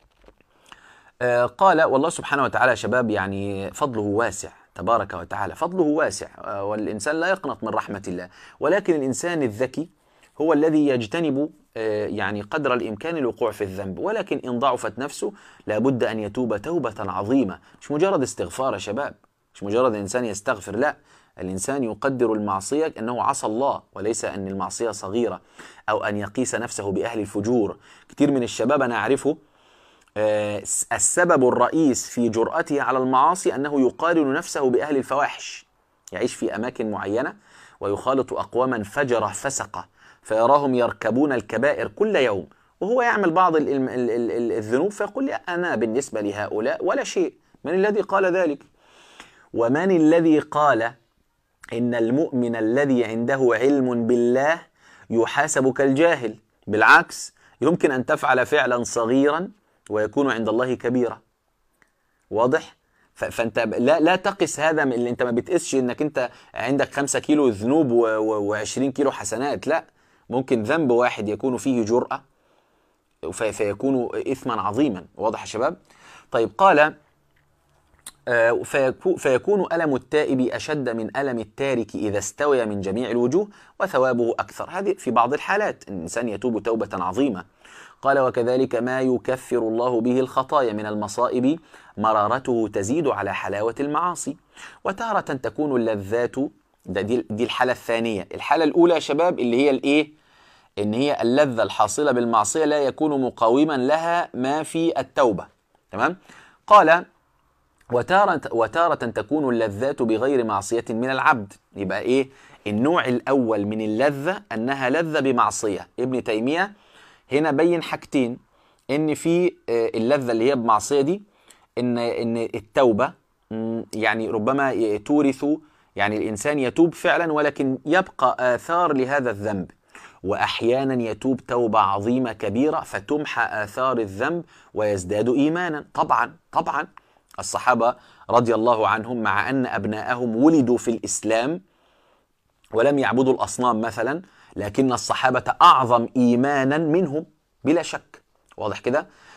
آه قال والله سبحانه وتعالى شباب يعني فضله واسع تبارك وتعالى، فضله واسع، آه والإنسان لا يقنط من رحمة الله، ولكن الإنسان الذكي هو الذي يجتنب آه يعني قدر الإمكان الوقوع في الذنب، ولكن إن ضعفت نفسه لابد أن يتوب توبة عظيمة. مش مجرد استغفار يا شباب، مش مجرد الإنسان يستغفر، لا، الإنسان يقدر المعصية أنه عصى الله، وليس أن المعصية صغيرة أو أن يقيس نفسه بأهل الفجور. كتير من الشباب أنا أعرفه آه السبب الرئيس في جرأته على المعاصي أنه يقارن نفسه بأهل الفواحش، يعيش في أماكن معينة ويخالط أقواما فجرة فسقة فيراهم يركبون الكبائر كل يوم، وهو يعمل بعض ال ال ال ال الذنوب فيقول أنا بالنسبة لهؤلاء ولا شيء. من الذي قال ذلك؟ ومن الذي قال إن المؤمن الذي عنده علم بالله يحاسب كالجاهل؟ بالعكس، يمكن أن تفعل فعلا صغيرا ويكون عند الله كبيرا. واضح؟ فأنت لا, لا تقس هذا، اللي أنت ما بتقسش إنك أنت عندك خمسة كيلو ذنوب وعشرين كيلو حسنات، لا، ممكن ذنب واحد يكون فيه جرأة فيكون إثما عظيما. واضح يا شباب؟ طيب قال فيكون ألم التائب أشد من ألم التارك إذا استوى من جميع الوجوه وثوابه أكثر. هذه في بعض الحالات الإنسان يتوب توبة عظيمة. قال وكذلك ما يكفر الله به الخطايا من المصائب مرارته تزيد على حلاوة المعاصي. وتارة تكون اللذات، دي, دي الحالة الثانية. الحالة الأولى يا شباب اللي هي الإيه؟ إن هي اللذة الحاصلة بالمعصية لا يكون مقاوما لها ما في التوبة. تمام؟ قال وتارة, وتارة تكون اللذات بغير معصية من العبد. يبقى إيه؟ النوع الأول من اللذة أنها لذة بمعصية. ابن تيمية هنا بين حاجتين، إن في اللذة اللي هي بمعصية دي إن إن التوبة يعني ربما تورث، يعني الإنسان يتوب فعلا ولكن يبقى آثار لهذا الذنب، وأحيانا يتوب توبة عظيمة كبيرة فتمحى آثار الذنب ويزداد إيمانا. طبعا طبعا الصحابة رضي الله عنهم مع أن أبناءهم ولدوا في الإسلام ولم يعبدوا الأصنام مثلا، لكن الصحابة أعظم إيمانا منهم بلا شك. واضح كده؟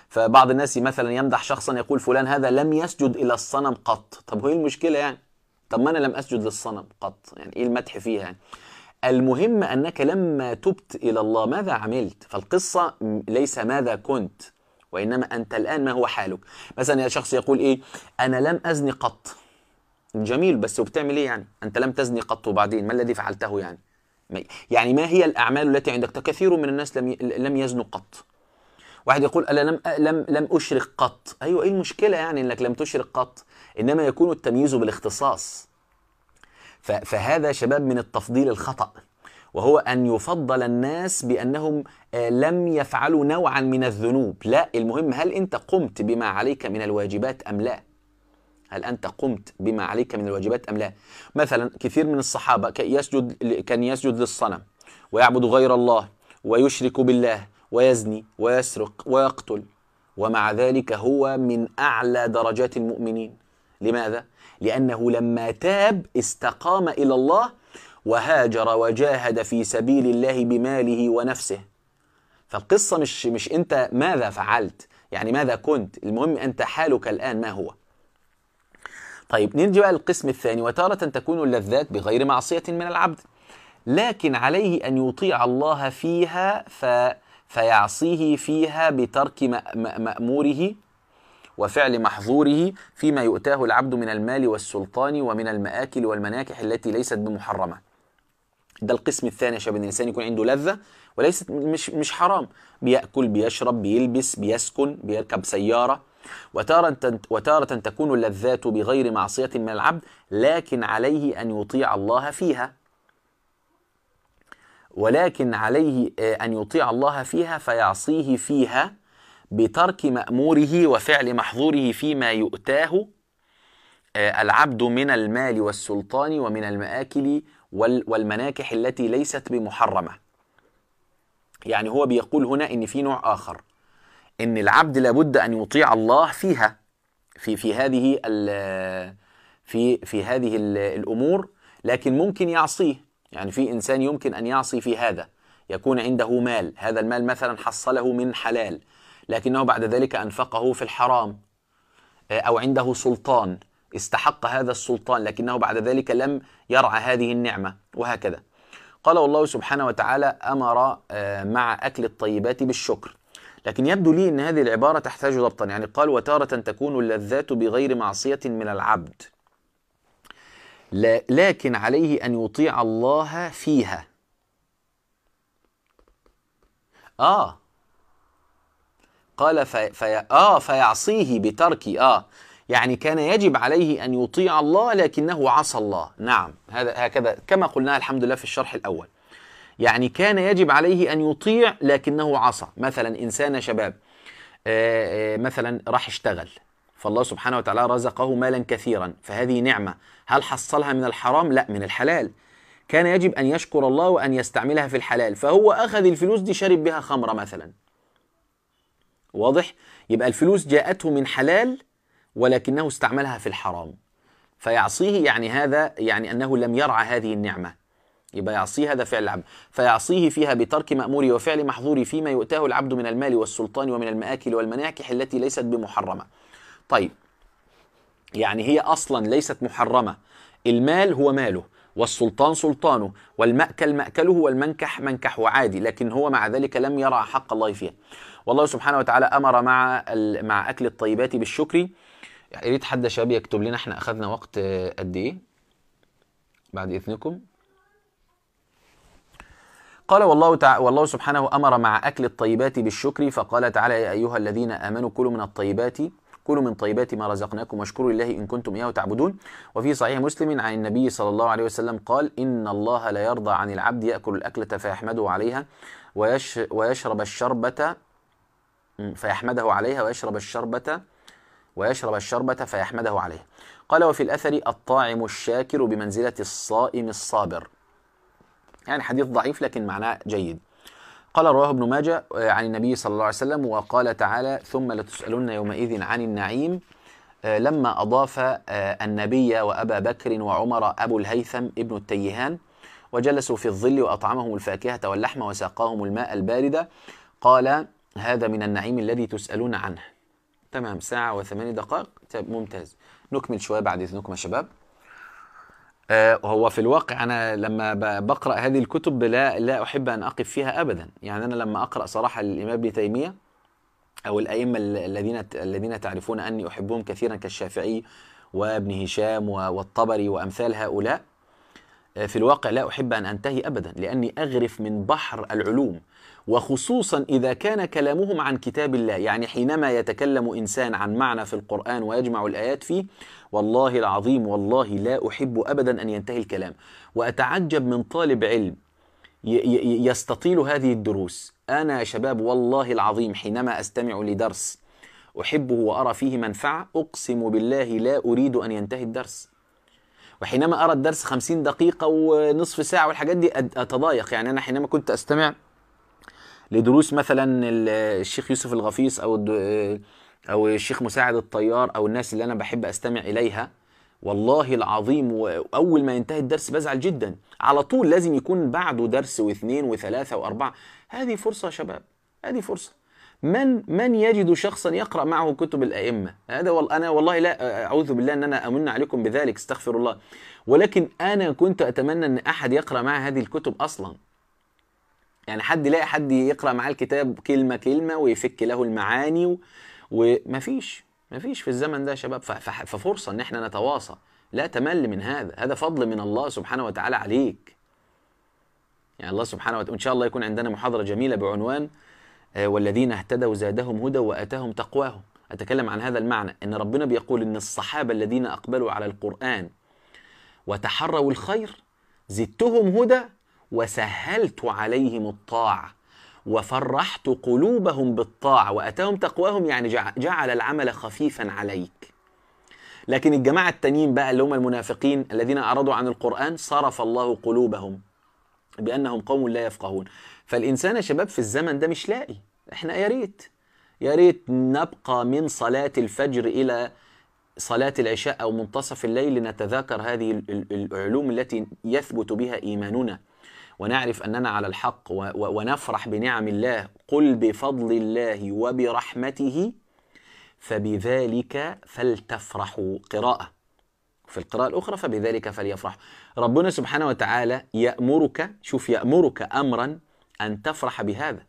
فبعض الناس مثلا يمدح شخصا يقول فلان هذا لم يسجد إلى الصنم قط. طب هو ايه المشكلة يعني؟ طب ما أنا لم أسجد للصنم قط، يعني ايه المدح فيها يعني؟ المهم أنك لما تبت إلى الله ماذا عملت؟ فالقصة ليس ماذا كنت، وإنما أنت الآن ما هو حالك. مثلا يا شخص يقول إيه؟ أنا لم أزني قط. جميل، بس وبتعمل إيه يعني؟ أنت لم تزني قط، وبعدين ما الذي فعلته يعني؟ يعني ما هي الأعمال التي عندك؟ كثير من الناس لم لم يزنوا قط. واحد يقول أنا لم لم لم أشرك قط. أيوة، إيه المشكلة يعني إنك لم تشرك قط؟ إنما يكون التمييز بالاختصاص. فهذا شباب من التفضيل الخطأ، وهو أن يفضل الناس بأنهم لم يفعلوا نوعا من الذنوب. لا، المهم هل أنت قمت بما عليك من الواجبات أم لا؟ هل أنت قمت بما عليك من الواجبات أم لا؟ مثلا كثير من الصحابة يسجد كان يسجد للصنم ويعبد غير الله ويشرك بالله ويزني ويسرق ويقتل، ومع ذلك هو من أعلى درجات المؤمنين. لماذا؟ لأنه لما تاب استقام إلى الله وهاجر وجاهد في سبيل الله بماله ونفسه. فالقصة مش مش أنت ماذا فعلت، يعني ماذا كنت، المهم أنت حالك الآن ما هو. طيب نرجع بقى للقسم الثاني. وتارة تكون اللذات بغير معصية من العبد، لكن عليه أن يطيع الله فيها ف... فيعصيه فيها بترك م... م... مأموره وفعل محظوره فيما يؤتاه العبد من المال والسلطان ومن المآكل والمناكح التي ليست بمحرمة. ده القسم الثاني يا شباب، ان الانسان يكون عنده لذة وليست مش مش حرام، بيأكل بيشرب بيلبس بيسكن بيركب سيارة. وتارة وتارة تكون اللذات بغير معصية من العبد، لكن عليه أن يطيع الله فيها، ولكن عليه أن يطيع الله فيها فيعصيه فيها بترك مأموره وفعل محظوره فيما يؤتاه العبد من المال والسلطان ومن المآكل والمناكح التي ليست بمحرمة. يعني هو بيقول هنا إن في نوع آخر، إن العبد لابد أن يطيع الله فيها في في هذه في في هذه الأمور، لكن ممكن يعصيه. يعني في إنسان يمكن أن يعصي في هذا، يكون عنده مال، هذا المال مثلا حصله من حلال لكنه بعد ذلك أنفقه في الحرام، أو عنده سلطان استحق هذا السلطان لكنه بعد ذلك لم يرعى هذه النعمة، وهكذا. قال والله سبحانه وتعالى أمر مع أكل الطيبات بالشكر، لكن يبدو لي أن هذه العبارة تحتاج ضبطا. يعني قال وتارة تكون اللذات بغير معصية من العبد، لكن عليه أن يطيع الله فيها. آه قال في في آه فيعصيه بترك آه يعني كان يجب عليه أن يطيع الله لكنه عصى الله. نعم، هذا هكذا كما قلنا الحمد لله في الشرح الأول. يعني كان يجب عليه أن يطيع لكنه عصى. مثلا إنسان شباب آآ آآ مثلا راح اشتغل، فالله سبحانه وتعالى رزقه مالا كثيرا، فهذه نعمة. هل حصلها من الحرام؟ لا، من الحلال. كان يجب أن يشكر الله وأن يستعملها في الحلال، فهو أخذ الفلوس دي شرب بها خمرة مثلا. واضح؟ يبقى الفلوس جاءته من حلال ولكنه استعملها في الحرام، فيعصيه. يعني هذا يعني أنه لم يرعى هذه النعمة، يبقى يعصيه، هذا فعل العبد. فيعصيه فيها بترك مأموره وفعل محظوره فيما يؤتاه العبد من المال والسلطان ومن المآكل والمناكح التي ليست بمحرمة. طيب، يعني هي أصلا ليست محرمة. المال هو ماله، والسلطان سلطانه، والمأكل مأكله، والمنكح منكحه عادي، لكن هو مع ذلك لم يرعى حق الله فيها. والله سبحانه وتعالى أمر مع مع أكل الطيبات بالشكر. يا ريت حد شباب يكتب لنا احنا أخذنا وقت قد إيه بعد إذنكم. قال والله تعالى والله سبحانه أمر مع أكل الطيبات بالشكر، فقال تعالى يا أيها الذين آمنوا كلوا من الطيبات كلوا من طيبات ما رزقناكم واشكروا لله إن كنتم إياه تعبدون. وفي صحيح مسلم عن النبي صلى الله عليه وسلم قال إن الله لا يرضى عن العبد يأكل الأكلة فيحمده عليها ويش ويشرب الشربة فيحمده عليها ويشرب الشربة ويشرب الشربة فيحمده عليها. قال وفي الأثر الطاعم الشاكر بمنزلة الصائم الصابر. يعني حديث ضعيف لكن معناه جيد. قال رواه ابن ماجه عن النبي صلى الله عليه وسلم وقال تعالى ثم لتسألن يومئذ عن النعيم، لما أضاف النبي وأبا بكر وعمر أبو الهيثم ابن التيهان وجلسوا في الظل وأطعمهم الفاكهة واللحم وساقاهم الماء البارد. قال هذا من النعيم الذي تسألون عنه. تمام، ساعة وثماني دقائق، ممتاز. نكمل شوية بعد إذنكم يا شباب. آه هو في الواقع أنا لما بقرأ هذه الكتب لا, لا أحب أن أقف فيها أبدا. يعني أنا لما أقرأ صراحة الإمام ابن تيمية أو الأئمة الذين الذين تعرفون أني أحبهم كثيرا كالشافعي وابن هشام والطبري وأمثال هؤلاء، في الواقع لا أحب أن أنتهي أبدا، لأني أغرف من بحر العلوم، وخصوصا إذا كان كلامهم عن كتاب الله. يعني حينما يتكلم إنسان عن معنى في القرآن ويجمع الآيات فيه، والله العظيم والله لا أحب أبدا أن ينتهي الكلام. وأتعجب من طالب علم يستطيل هذه الدروس. أنا يا شباب والله العظيم حينما أستمع لدرس أحبه وأرى فيه منفعة، أقسم بالله لا أريد أن ينتهي الدرس. وحينما أرى الدرس خمسين دقيقة ونصف ساعة والحاجات دي أتضايق. يعني أنا حينما كنت أستمع لدروس مثلا الشيخ يوسف الغفيص أو أو الشيخ مساعد الطيار أو الناس اللي أنا بحب أستمع إليها، والله العظيم وأول ما ينتهي الدرس بزعل جدا. على طول لازم يكون بعده درس واثنين وثلاثة وأربعة. هذه فرصة يا شباب، هذه فرصة. من من يجد شخصا يقرأ معه كتب الأئمة؟ هذا وال أنا والله لا أعوذ بالله أن أنا أمن عليكم بذلك، استغفر الله، ولكن أنا كنت أتمنى أن أحد يقرأ معه هذه الكتب أصلا. يعني حد يلاقي حد يقرأ معه الكتاب كلمة كلمة ويفك له المعاني و... ومفيش مفيش في الزمن ده يا شباب. ففرصة أن احنا نتواصى، لا تمل من هذا. هذا فضل من الله سبحانه وتعالى عليك. يعني الله سبحانه وتعالى إن شاء الله يكون عندنا محاضرة جميلة بعنوان والذين اهتدوا زادهم هدى وآتاهم تقواهم. أتكلم عن هذا المعنى، أن ربنا بيقول أن الصحابة الذين أقبلوا على القرآن وتحروا الخير زدتهم هدى وسهلت عليهم الطاعة وفرحت قلوبهم بالطاعة وآتاهم تقواهم، يعني جعل العمل خفيفا عليك. لكن الجماعة التانيين بقى اللي هم المنافقين الذين أعرضوا عن القرآن صرف الله قلوبهم بأنهم قوم لا يفقهون. فالإنسان يا شباب في الزمن ده مش لاقي. احنا يا ريت يا ريت نبقى من صلاة الفجر إلى صلاة العشاء أو منتصف الليل نتذاكر هذه العلوم التي يثبت بها إيماننا، ونعرف أننا على الحق ونفرح بنعم الله. قل بفضل الله وبرحمته فبذلك فلتفرحوا. قراءة في القراءة الأخرى فبذلك فليفرح. ربنا سبحانه وتعالى يأمرك، شوف، يأمرك أمرا أن تفرح بهذا.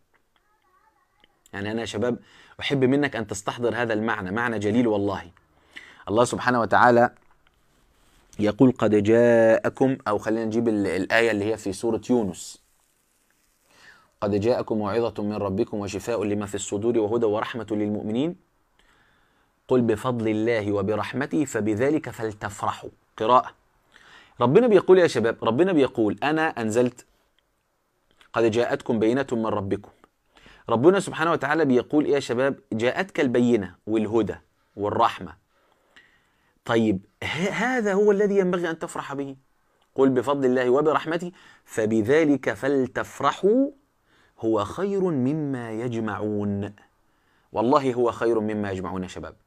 يعني أنا يا شباب أحب منك أن تستحضر هذا المعنى، معنى جليل والله. الله سبحانه وتعالى يقول قد جاءكم، أو خلينا نجيب الآية اللي هي في سورة يونس، قد جاءكم موعظة من ربكم وشفاء لما في الصدور وهدى ورحمة للمؤمنين قل بفضل الله وبرحمته فبذلك فلتفرحوا. قراءة. ربنا بيقول يا شباب، ربنا بيقول أنا أنزلت، قد جاءتكم بينة من ربكم. ربنا سبحانه وتعالى بيقول إيه يا شباب؟ جاءتك البينة والهدى والرحمة. طيب هذا هو الذي ينبغي أن تفرح به. قل بفضل الله وبرحمته فبذلك فلتفرحوا هو خير مما يجمعون. والله هو خير مما يجمعون يا شباب.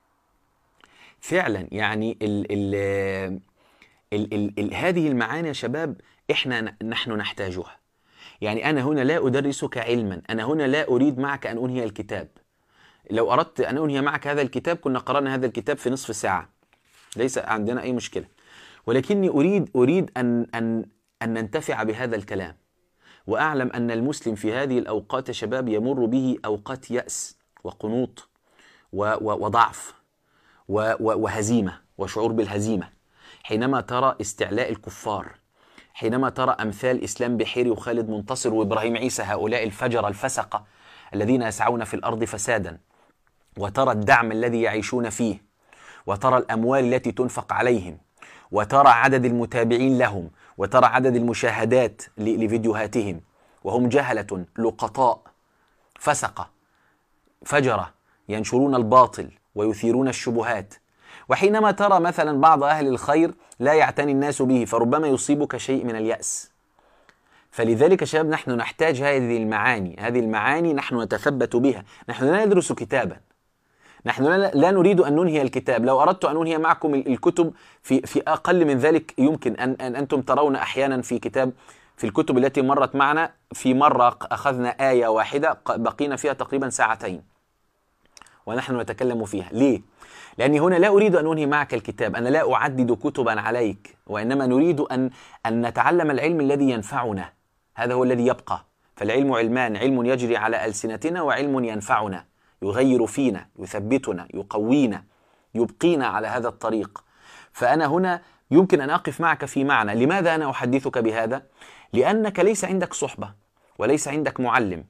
فعلا يعني ال ال ال ال ال هذه المعاني يا شباب إحنا نحن نحتاجها. يعني أنا هنا لا أدرسك علما، أنا هنا لا أريد معك أن أنهي الكتاب. لو أردت أن أنهي معك هذا الكتاب كنا قرأنا هذا الكتاب في نصف ساعة، ليس عندنا أي مشكلة. ولكني أريد أريد أن أن أن ننتفع بهذا الكلام. وأعلم أن المسلم في هذه الأوقات يا شباب يمر به أوقات يأس وقنوط وضعف وهزيمة وشعور بالهزيمة، حينما ترى استعلاء الكفار، حينما ترى أمثال إسلام بحيري وخالد منتصر وإبراهيم عيسى، هؤلاء الفجر الفسقة الذين يسعون في الأرض فسادا، وترى الدعم الذي يعيشون فيه، وترى الأموال التي تنفق عليهم، وترى عدد المتابعين لهم، وترى عدد المشاهدات لفيديوهاتهم، وهم جهلة لقطاء فسقة فجرة ينشرون الباطل ويثيرون الشبهات. وحينما ترى مثلا بعض أهل الخير لا يعتني الناس به فربما يصيبك شيء من اليأس. فلذلك يا شباب نحن نحتاج هذه المعاني، هذه المعاني نحن نتثبت بها. نحن لا ندرس كتابا، نحن لا نريد أن ننهي الكتاب. لو أردت أن أنهي معكم الكتب في في أقل من ذلك يمكن أن, أن أنتم ترون أحيانا في كتاب في في الكتب التي مرت معنا، في مرة أخذنا آية واحدة بقينا فيها تقريبا ساعتين ونحن نتكلم فيها. ليه؟ لأني هنا لا أريد أن أنهي معك الكتاب، أنا لا أعدد كتبا عليك، وإنما نريد أن أن نتعلم العلم الذي ينفعنا، هذا هو الذي يبقى. فالعلم علمان، علم يجري على ألسنتنا، وعلم ينفعنا يغير فينا، يثبتنا، يقوينا، يبقينا على هذا الطريق. فأنا هنا يمكن أن أقف معك في معنى. لماذا أنا أحدثك بهذا؟ لأنك ليس عندك صحبة وليس عندك معلم،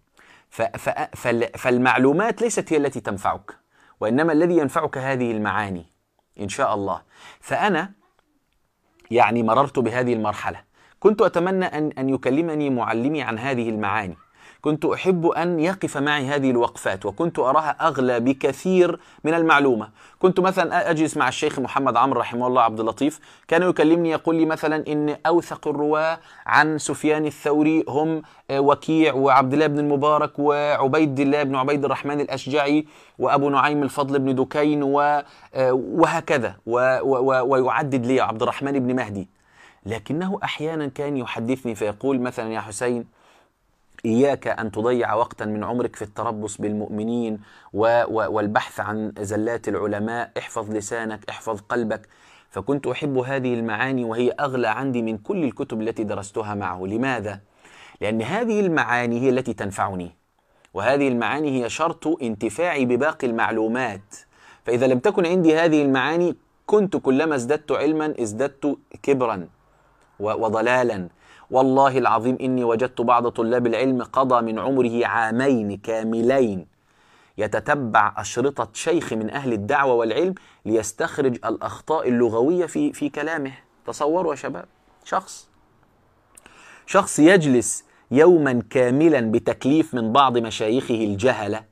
فالمعلومات ليست هي التي تنفعك، وإنما الذي ينفعك هذه المعاني إن شاء الله. فأنا يعني مررت بهذه المرحلة، كنت أتمنى أن أن يكلمني معلمي عن هذه المعاني، كنت أحب أن يقف معي هذه الوقفات، وكنت أراها أغلى بكثير من المعلومة. كنت مثلا أجلس مع الشيخ محمد عمرو رحمه الله عبد اللطيف، كان يكلمني يقول لي مثلا إن أوثق الرواة عن سفيان الثوري هم وكيع وعبد الله بن المبارك وعبيد الله بن عبيد الرحمن الأشجعي وأبو نعيم الفضل بن دكين وهكذا، ويعدد لي عبد الرحمن بن مهدي. لكنه أحيانا كان يحدثني فيقول مثلا: يا حسين، إياك أن تضيع وقتا من عمرك في التربص بالمؤمنين والبحث عن زلات العلماء، احفظ لسانك، احفظ قلبك. فكنت أحب هذه المعاني، وهي أغلى عندي من كل الكتب التي درستها معه. لماذا؟ لأن هذه المعاني هي التي تنفعني، وهذه المعاني هي شرط انتفاعي بباقي المعلومات. فإذا لم تكن عندي هذه المعاني كنت كلما ازددت علما ازددت كبرا وضلالا. والله العظيم إني وجدت بعض طلاب العلم قضى من عمره عامين كاملين يتتبع أشرطة شيخ من أهل الدعوة والعلم ليستخرج الأخطاء اللغوية في في كلامه. تصوروا يا شباب، شخص شخص يجلس يوما كاملا بتكليف من بعض مشايخه الجهلة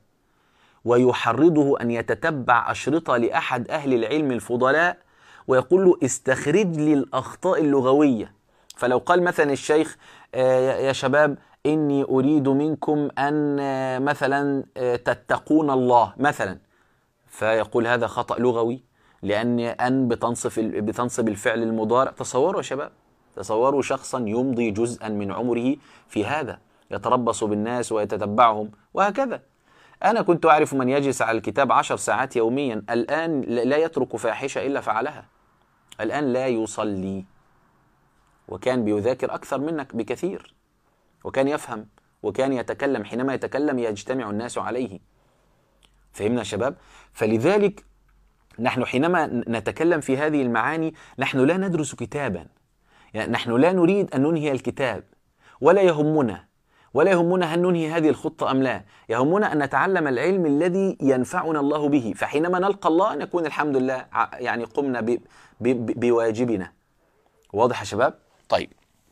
ويحرضه أن يتتبع أشرطة لأحد أهل العلم الفضلاء ويقول له: استخرج لي الأخطاء اللغوية. فلو قال مثلا الشيخ: يا شباب إني أريد منكم أن مثلا تتقون الله مثلا، فيقول: هذا خطأ لغوي لأن أن بتنصب بتنصب الفعل المضارع. تصوروا يا شباب، تصوروا شخصا يمضي جزءا من عمره في هذا، يتربص بالناس ويتتبعهم وهكذا. أنا كنت أعرف من يجلس على الكتاب عشر ساعات يوميا، الآن لا يترك فاحشة إلا فعلها، الآن لا يصلي، وكان بيذاكر أكثر منك بكثير، وكان يفهم، وكان يتكلم، حينما يتكلم يجتمع الناس عليه. فهمنا يا شباب؟ فلذلك نحن حينما نتكلم في هذه المعاني نحن لا ندرس كتابا، يعني نحن لا نريد أن ننهي الكتاب، ولا يهمنا ولا يهمنا هل ننهي هذه الخطة أم لا، يهمنا أن نتعلم العلم الذي ينفعنا الله به، فحينما نلقى الله نكون الحمد لله يعني قمنا ب ب بواجبنا. واضح يا شباب؟ طيب،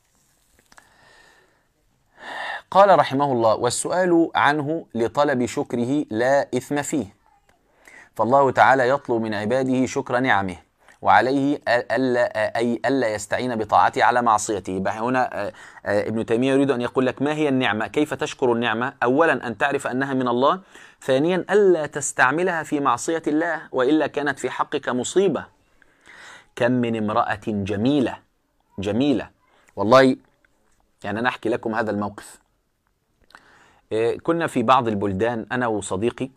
قال رحمه الله: والسؤال عنه لطلب شكره لا إثم فيه، فالله تعالى يطلب من عباده شكر نعمه، وعليه ألا أي ألا يستعين بطاعته على معصيته. يبقى هنا ابن تيمية يريد أن يقول لك ما هي النعمة، كيف تشكر النعمة. أولا أن تعرف أنها من الله، ثانيا ألا تستعملها في معصية الله، وإلا كانت في حقك مصيبة. كم من امرأة جميلة جميلة والله، يعني أنا أحكي لكم هذا الموقف. كنا في بعض البلدان أنا وصديقي،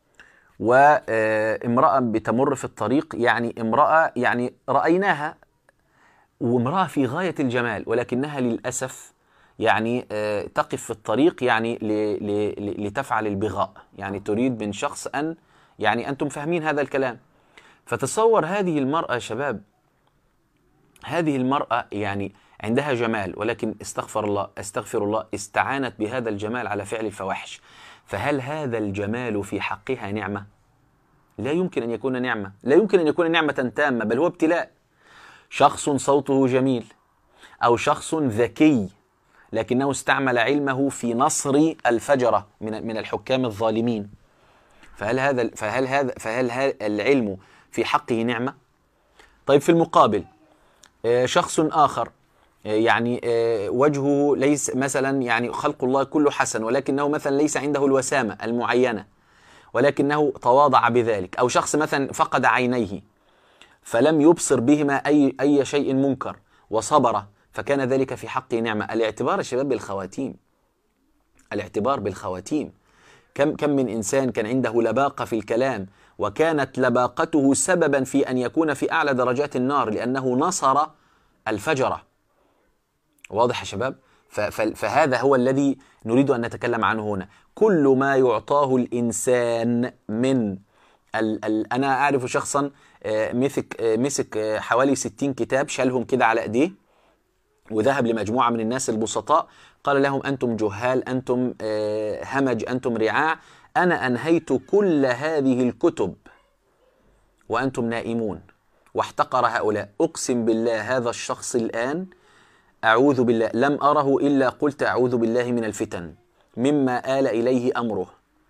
وامرأة بتمر في الطريق، يعني امرأة يعني رأيناها، وامرأة في غاية الجمال، ولكنها للأسف يعني تقف في الطريق يعني لتفعل البغاء، يعني تريد من شخص أن يعني أنتم فاهمين هذا الكلام. فتصور هذه المرأة يا شباب، هذه المرأة يعني عندها جمال، ولكن استغفر الله استغفر الله استعانت بهذا الجمال على فعل الفواحش. فهل هذا الجمال في حقها نعمة؟ لا يمكن أن يكون نعمة، لا يمكن أن يكون نعمة تامة، بل هو ابتلاء. شخص صوته جميل، أو شخص ذكي لكنه استعمل علمه في نصر الفجرة من من الحكام الظالمين، فهل هذا فهل هذا فهل هذا العلم في حقه نعمة؟ طيب، في المقابل شخص آخر يعني وجهه ليس مثلا يعني خلق الله كله حسن، ولكنه مثلا ليس عنده الوسامة المعينة، ولكنه تواضع بذلك. أو شخص مثلا فقد عينيه فلم يبصر بهما أي أي شيء منكر وصبر، فكان ذلك في حقه نعمة. الاعتبار يا شباب بالخواتيم، الاعتبار بالخواتيم. كم كم من إنسان كان عنده لباقة في الكلام، وكانت لباقته سببا في أن يكون في أعلى درجات النار لأنه نصر الفجرة. واضح يا شباب؟ فهذا هو الذي نريد أن نتكلم عنه هنا. كل ما يعطاه الإنسان من ال ال أنا أعرف شخصا مسك مسك حوالي ستين كتاب، شالهم كده على أيديه وذهب لمجموعة من الناس البسطاء، قال لهم أنتم جهال، أنتم همج، أنتم رعاع، أنا أنهيت كل هذه الكتب وأنتم نائمون. واحتقر هؤلاء. أقسم بالله هذا الشخص الآن أعوذ بالله لم أره إلا قلت أعوذ بالله من الفتن مما آل إليه أمره،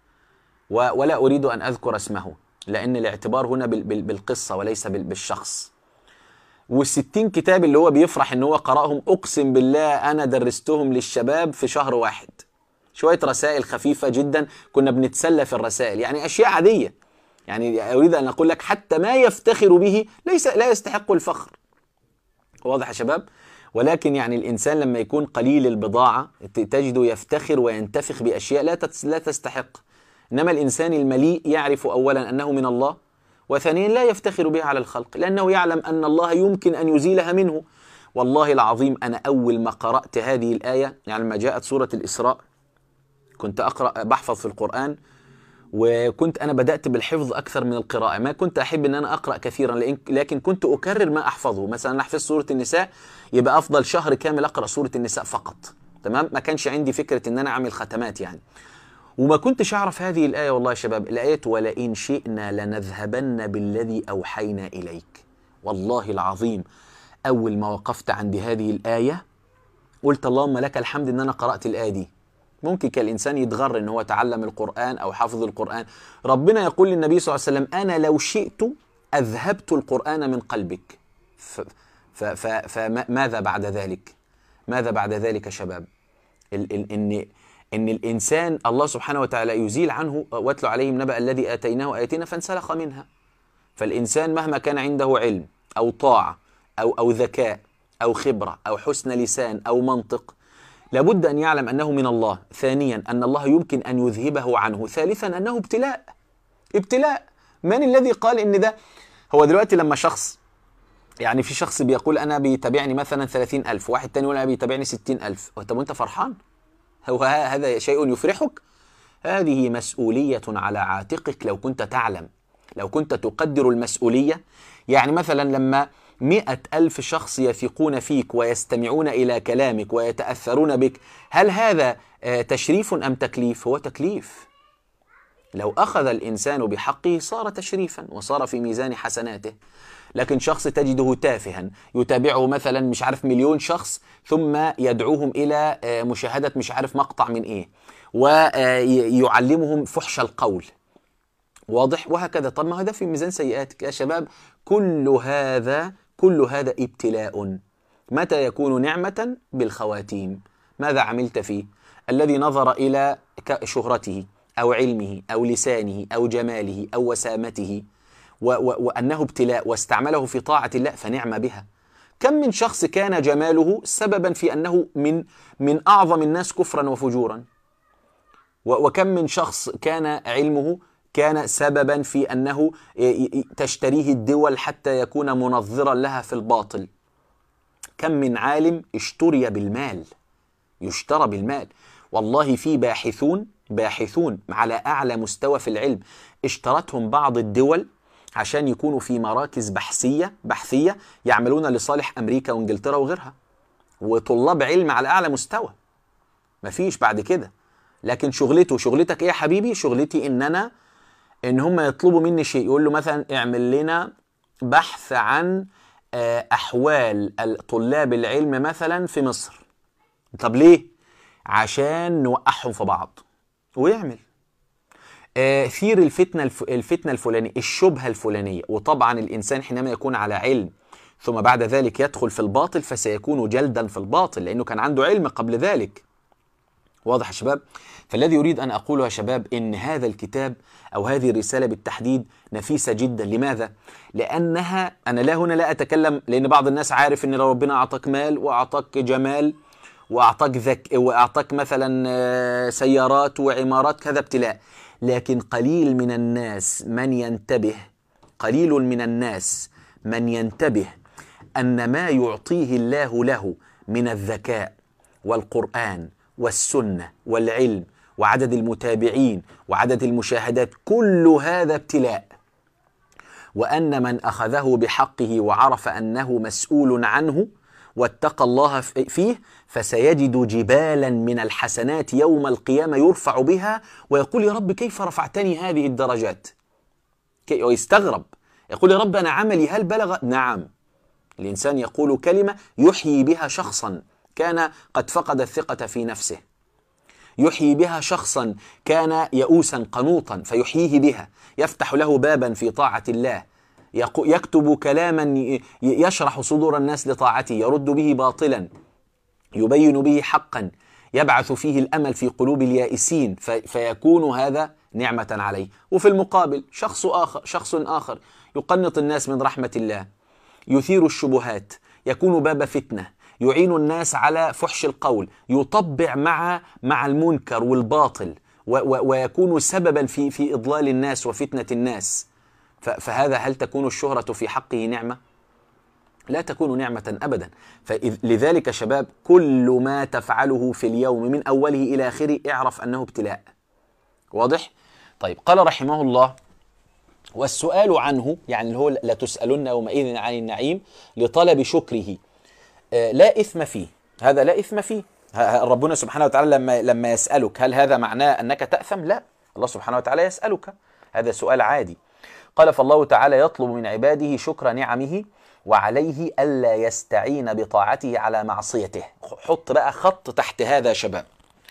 ولا أريد أن أذكر اسمه لأن الاعتبار هنا بالقصة وليس بالشخص. والستين كتاب اللي هو بيفرح ان هو قرأهم، اقسم بالله انا درستهم للشباب في شهر واحد. شوية رسائل خفيفة جدا كنا بنتسلى في الرسائل، يعني اشياء عادية. يعني اريد ان اقول لك حتى ما يفتخر به ليس لا يستحق الفخر. واضح يا شباب؟ ولكن يعني الانسان لما يكون قليل البضاعة تجده يفتخر وينتفخ باشياء لا لا تستحق. انما الانسان المليء يعرف اولا انه من الله، وثانيا لا يفتخر بها على الخلق لأنه يعلم أن الله يمكن أن يزيلها منه. والله العظيم أنا أول ما قرأت هذه الآية، يعني لما جاءت سورة الإسراء كنت أقرأ بحفظ في القرآن، وكنت أنا بدأت بالحفظ أكثر من القراءة. ما كنت أحب أن أنا أقرأ كثيرا لكن كنت أكرر ما أحفظه. مثلا أنا حفظت سورة النساء يبقى أفضل شهر كامل أقرأ سورة النساء فقط. تمام؟ ما كانش عندي فكرة أن أنا أعمل ختمات يعني. وما كنتش أعرف هذه الآية والله يا شباب، الآية ولئن شئنا لنذهبن بالذي أوحينا إليك. والله العظيم أول ما وقفت عند هذه الآية قلت اللهم لك الحمد أن أنا قرأت الآية دي. ممكن كالإنسان يتغر أن هو تعلم القرآن أو حافظ القرآن. ربنا يقول للنبي صلى الله عليه وسلم أنا لو شئت أذهبت القرآن من قلبك. فماذا بعد ذلك؟ ماذا بعد ذلك يا شباب؟ إن إن الإنسان الله سبحانه وتعالى يزيل عنه واتل عليهم نبأ الذي آتيناه آياتنا فانسلخ منها. فالإنسان مهما كان عنده علم أو طاعة أو أو ذكاء أو خبرة أو حسن لسان أو منطق لابد أن يعلم أنه من الله. ثانيا أن الله يمكن أن يذهبه عنه. ثالثا أنه ابتلاء. ابتلاء. من الذي قال إن ده؟ هو دلوقتي لما شخص، يعني في شخص بيقول أنا بيتابعني مثلا ثلاثين ألف، واحد تاني يقول أنا بيتابعني ستين ألف، طب وأنت فرحان؟ هو هذا شيء يفرحك؟ هذه مسؤولية على عاتقك. لو كنت تعلم، لو كنت تقدر المسؤولية، يعني مثلا لما مئة ألف شخص يثقون فيك ويستمعون إلى كلامك ويتأثرون بك، هل هذا تشريف أم تكليف؟ هو تكليف. لو أخذ الإنسان بحقه صار تشريفا وصار في ميزان حسناته. لكن شخص تجده تافها يتابعه مثلا مش عارف مليون شخص ثم يدعوهم إلى مشاهدة مش عارف مقطع من إيه ويعلمهم فحش القول. واضح؟ وهكذا. طب ما هذا في ميزان سيئاتك يا شباب. كل هذا كل هذا ابتلاء. متى يكون نعمة؟ بالخواتيم. ماذا عملت فيه؟ الذي نظر إلى شهرته أو علمه أو لسانه أو جماله أو وسامته وأنه ابتلاء واستعمله في طاعة الله فنعم بها. كم من شخص كان جماله سببا في أنه من من أعظم الناس كفرا وفجورا، وكم من شخص كان علمه كان سببا في أنه تشتريه الدول حتى يكون منظرا لها في الباطل. كم من عالم اشتري بالمال، يشترى بالمال. والله في باحثون باحثون على أعلى مستوى في العلم اشترتهم بعض الدول عشان يكونوا في مراكز بحثية بحثية يعملون لصالح أمريكا وإنجلترا وغيرها، وطلاب علم على أعلى مستوى. مفيش بعد كده. لكن شغلته شغلتك إيه يا حبيبي؟ شغلتي إن أنا إن هم يطلبوا مني شيء، يقول له مثلا اعمل لنا بحث عن أحوال طلاب العلم مثلا في مصر. طب ليه؟ عشان نوقعهم في بعض. ويعمل ثير الفتنة الفتنة الفلانية، الشبهة الفلانية. وطبعا الإنسان حينما يكون على علم ثم بعد ذلك يدخل في الباطل فسيكون جلدا في الباطل لأنه كان عنده علم قبل ذلك. واضح يا شباب؟ فالذي يريد أن أقوله يا شباب إن هذا الكتاب أو هذه الرسالة بالتحديد نفيسة جدا. لماذا؟ لأنها، أنا لا هنا لا أتكلم، لأن بعض الناس عارف إن لو ربنا أعطاك مال وأعطاك جمال وأعطاك ذك وأعطاك مثلا سيارات وعمارات، كذا ابتلاء. لكن قليل من الناس من ينتبه، قليل من الناس من ينتبه أن ما يعطيه الله له من الذكاء والقرآن والسنة والعلم وعدد المتابعين وعدد المشاهدات، كل هذا ابتلاء. وأن من أخذه بحقه وعرف أنه مسؤول عنه واتقى الله فيه فسيجد جبالا من الحسنات يوم القيامة يرفع بها، ويقول يا رب كيف رفعتني هذه الدرجات؟ ويستغرب يقول يا رب أنا عملي هل بلغ؟ نعم. الإنسان يقول كلمة يحيي بها شخصا كان قد فقد الثقة في نفسه، يحيي بها شخصا كان يئوسا قنوطا فيحييه بها، يفتح له بابا في طاعة الله، يكتب كلاما يشرح صدور الناس لطاعته، يرد به باطلا، يبين به حقا، يبعث فيه الأمل في قلوب اليائسين، فيكون هذا نعمة عليه. وفي المقابل شخص آخر شخص آخر يقنط الناس من رحمة الله، يثير الشبهات، يكون باب فتنة، يعين الناس على فحش القول، يطبع مع مع المنكر والباطل، ويكون سببا في في إضلال الناس وفتنة الناس. فهذا هل تكون الشهرة في حقه نعمة؟ لا تكون نعمة أبدا. فلذلك شباب كل ما تفعله في اليوم من أوله إلى آخره اعرف أنه ابتلاء. واضح؟ طيب، قال رحمه الله والسؤال عنه، يعني اللي هو لا تسألن يومئذ عن النعيم، لطلب شكره لا إثم فيه. هذا لا إثم فيه. ربنا سبحانه وتعالى لما لما يسألك هل هذا معناه أنك تأثم؟ لا، الله سبحانه وتعالى يسألك، هذا سؤال عادي. قال فالله تعالى يطلب من عباده شكر نعمه وعليه ألا يستعين بطاعته على معصيته. حط بقى خط تحت هذا يا شباب،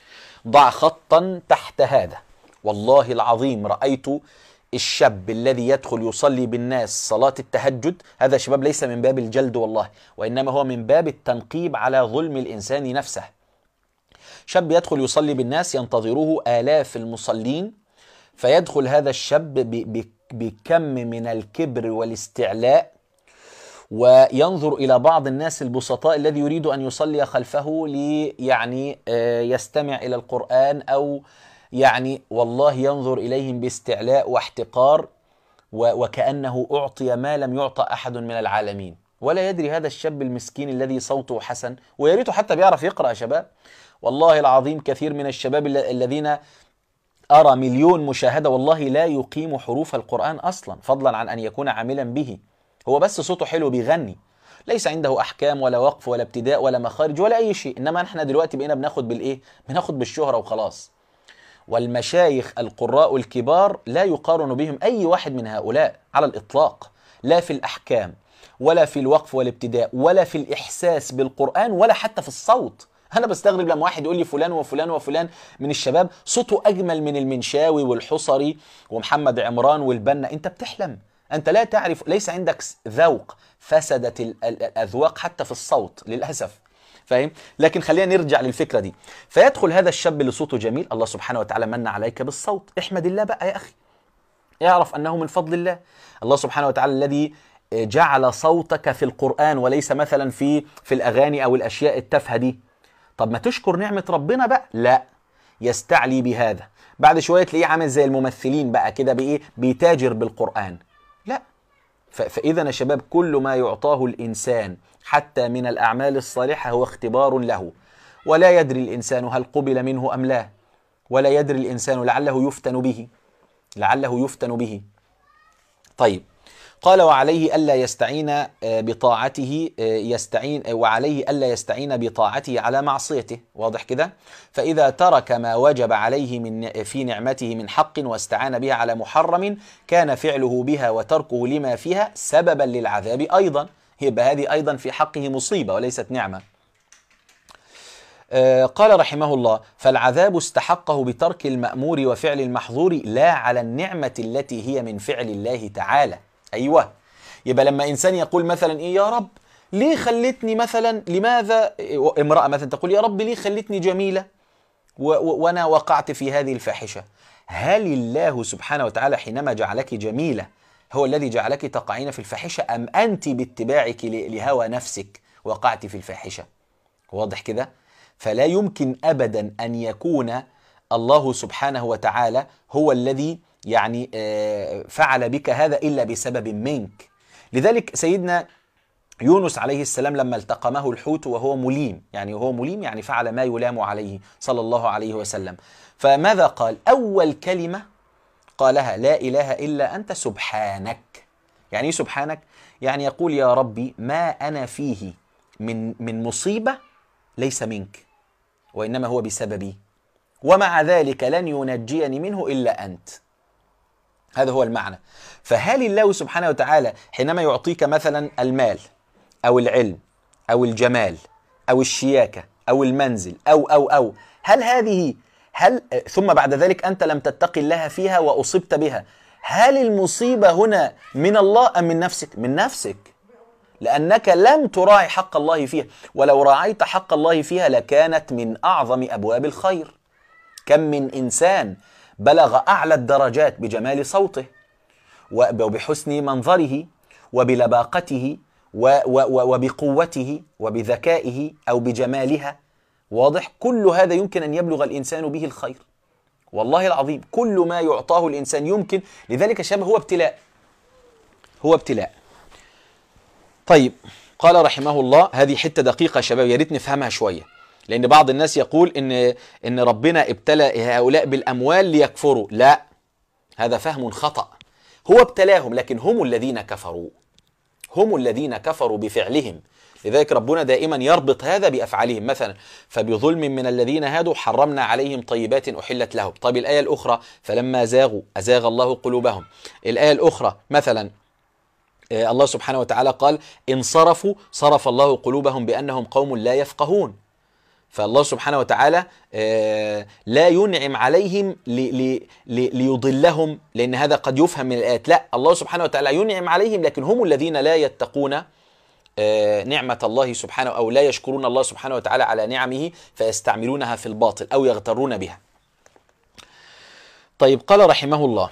ضع خطا تحت هذا. والله العظيم رأيت الشاب الذي يدخل يصلي بالناس صلاة التهجد، هذا شباب ليس من باب الجلد والله، وإنما هو من باب التنقيب على ظلم الإنسان نفسه. شاب يدخل يصلي بالناس ينتظره آلاف المصلين، فيدخل هذا الشاب بكم من الكبر والاستعلاء، وينظر إلى بعض الناس البسطاء الذي يريد أن يصلي خلفه لي يعني يستمع إلى القرآن، أو يعني والله ينظر إليهم باستعلاء واحتقار، وكأنه أعطي ما لم يعطى أحد من العالمين. ولا يدري هذا الشاب المسكين الذي صوته حسن، ويريته حتى بيعرف يقرأ يا شباب. والله العظيم كثير من الشباب الذين أرى مليون مشاهدة والله لا يقيم حروف القرآن أصلا، فضلا عن أن يكون عاملا به. هو بس صوته حلو بيغني، ليس عنده أحكام ولا وقف ولا ابتداء ولا مخارج ولا أي شيء. إنما نحن دلوقتي بقينا بناخد بالإيه؟ بناخد بالشهرة وخلاص. والمشايخ القراء الكبار لا يقارن بهم أي واحد من هؤلاء على الإطلاق، لا في الأحكام ولا في الوقف والابتداء ولا في الإحساس بالقرآن ولا حتى في الصوت. أنا بستغرب لما واحد يقول لي فلان وفلان وفلان من الشباب صوته أجمل من المنشاوي والحصري ومحمد عمران والبنا. أنت بتحلم، أنت لا تعرف، ليس عندك ذوق، فسدت الأذواق حتى في الصوت للأسف. فاهم؟ لكن خلينا نرجع للفكرة دي. فيدخل هذا الشاب اللي صوته جميل، الله سبحانه وتعالى من عليك بالصوت، احمد الله بقى يا أخي، اعرف أنه من فضل الله. الله سبحانه وتعالى الذي جعل صوتك في القرآن وليس مثلا في في الأغاني أو الأشياء التافهة دي. طب ما تشكر نعمة ربنا بقى. لا، يستعلي بهذا، بعد شوية تلاقيه عامل زي الممثلين بقى كده، بإيه؟ بيتاجر بالقرآن. لا. فإذا يا شباب كل ما يعطاه الإنسان حتى من الأعمال الصالحة هو اختبار له، ولا يدري الإنسان هل قبل منه أم لا، ولا يدري الإنسان لعله يفتن به، لعله يفتن به. طيب، قال وعليه ألا يستعين بطاعته يستعين وعليه ألا يستعين بطاعته على معصيته. واضح كده؟ فإذا ترك ما وجب عليه من في نعمته من حق واستعان بها على محرم كان فعله بها وتركه لما فيها سببا للعذاب أيضا. يبقى هذه أيضا في حقه مصيبة وليست نعمة. قال رحمه الله فالعذاب استحقه بترك المأمور وفعل المحظور لا على النعمة التي هي من فعل الله تعالى. أيوة، يبقى لما إنسان يقول مثلا إيه يا رب ليه خلتني مثلا، لماذا امرأة مثلا تقول يا رب ليه خلتني جميلة وأنا وقعت في هذه الفاحشة، هل الله سبحانه وتعالى حينما جعلك جميلة هو الذي جعلك تقعين في الفاحشة، أم أنت باتباعك لهوى نفسك وقعت في الفاحشة؟ واضح كده؟ فلا يمكن أبدا أن يكون الله سبحانه وتعالى هو الذي يعني فعل بك هذا إلا بسبب منك. لذلك سيدنا يونس عليه السلام لما التقمه الحوت وهو مليم، يعني وهو مليم يعني فعل ما يلام عليه صلى الله عليه وسلم، فماذا قال؟ أول كلمة قالها لا إله إلا أنت سبحانك. يعني إيه سبحانك؟ يعني يقول يا ربي ما أنا فيه من من مصيبة ليس منك وإنما هو بسببي، ومع ذلك لن ينجيني منه إلا أنت. هذا هو المعنى. فهل الله سبحانه وتعالى حينما يعطيك مثلا المال أو العلم أو الجمال أو الشياكة أو المنزل أو أو أو هل هذه هل ثم بعد ذلك أنت لم تتقي الله فيها وأصبت بها، هل المصيبة هنا من الله أم من نفسك؟ من نفسك، لأنك لم تراعي حق الله فيها، ولو راعيت حق الله فيها لكانت من أعظم أبواب الخير. كم من إنسان بلغ أعلى الدرجات بجمال صوته وبحسن منظره وبلباقته وبقوته وبذكائه أو بجمالها، واضح؟ كل هذا يمكن أن يبلغ الإنسان به الخير، والله العظيم كل ما يعطاه الإنسان يمكن. لذلك الشباب هو ابتلاء، هو ابتلاء. طيب قال رحمه الله، هذه حتة دقيقة شباب يا ريت نفهمها شوية، لأن بعض الناس يقول إن إن ربنا ابتلى هؤلاء بالأموال ليكفروا. لا، هذا فهم خطأ. هو ابتلاهم لكن هم الذين كفروا، هم الذين كفروا بفعلهم. لذلك ربنا دائما يربط هذا بأفعالهم. مثلا فبظلم من الذين هادوا حرمنا عليهم طيبات أحلت لهم. طيب الآية الأخرى فلما زاغوا أزاغ الله قلوبهم. الآية الأخرى مثلا الله سبحانه وتعالى قال انصرفوا صرف الله قلوبهم بأنهم قوم لا يفقهون. فالله سبحانه وتعالى لا ينعم عليهم ليضلهم، لأن هذا قد يفهم من الآيات. لا، الله سبحانه وتعالى ينعم عليهم لكن هم الذين لا يتقون نعمة الله سبحانه أو لا يشكرون الله سبحانه وتعالى على نعمه فيستعملونها في الباطل أو يغترون بها. طيب قال رحمه الله،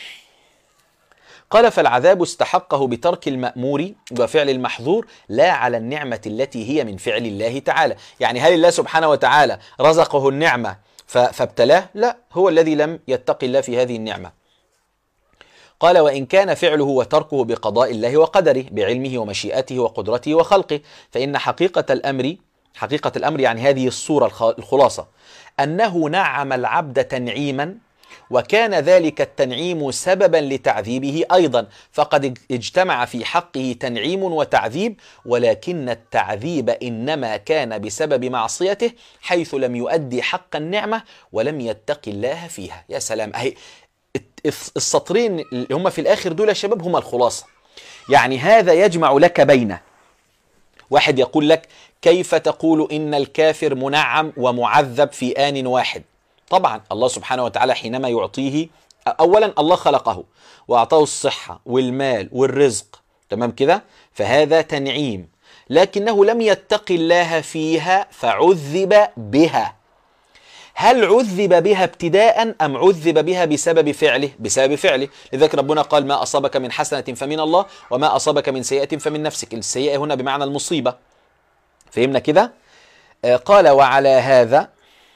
قال فالعذاب استحقه بترك المأمور وفعل المحظور لا على النعمة التي هي من فعل الله تعالى. يعني هل الله سبحانه وتعالى رزقه النعمة فابتلاه؟ لا، هو الذي لم يتق الله في هذه النعمة. قال وإن كان فعله وتركه بقضاء الله وقدره بعلمه ومشيئته وقدرته وخلقه، فإن حقيقة الأمر حقيقة الأمر يعني هذه الصورة الخلاصة أنه نعم العبد تنعيما، وكان ذلك التنعيم سببا لتعذيبه أيضا، فقد اجتمع في حقه تنعيم وتعذيب، ولكن التعذيب إنما كان بسبب معصيته حيث لم يؤدي حق النعمة ولم يتق الله فيها. يا سلام، أهي السطرين اللي هم في الآخر دول يا شباب هم الخلاصة. يعني هذا يجمع لك بين واحد يقول لك كيف تقول إن الكافر منعم ومعذب في آن واحد؟ طبعا الله سبحانه وتعالى حينما يعطيه، أولا الله خلقه وأعطاه الصحة والمال والرزق، تمام كده؟ فهذا تنعيم، لكنه لم يتق الله فيها فعذب بها. هل عذب بها ابتداء أم عذب بها بسبب فعله؟ بسبب فعله. لذلك ربنا قال ما أصابك من حسنة فمن الله وما أصابك من سيئة فمن نفسك. السيئة هنا بمعنى المصيبة، فهمنا كده؟ آه قال وعلى هذا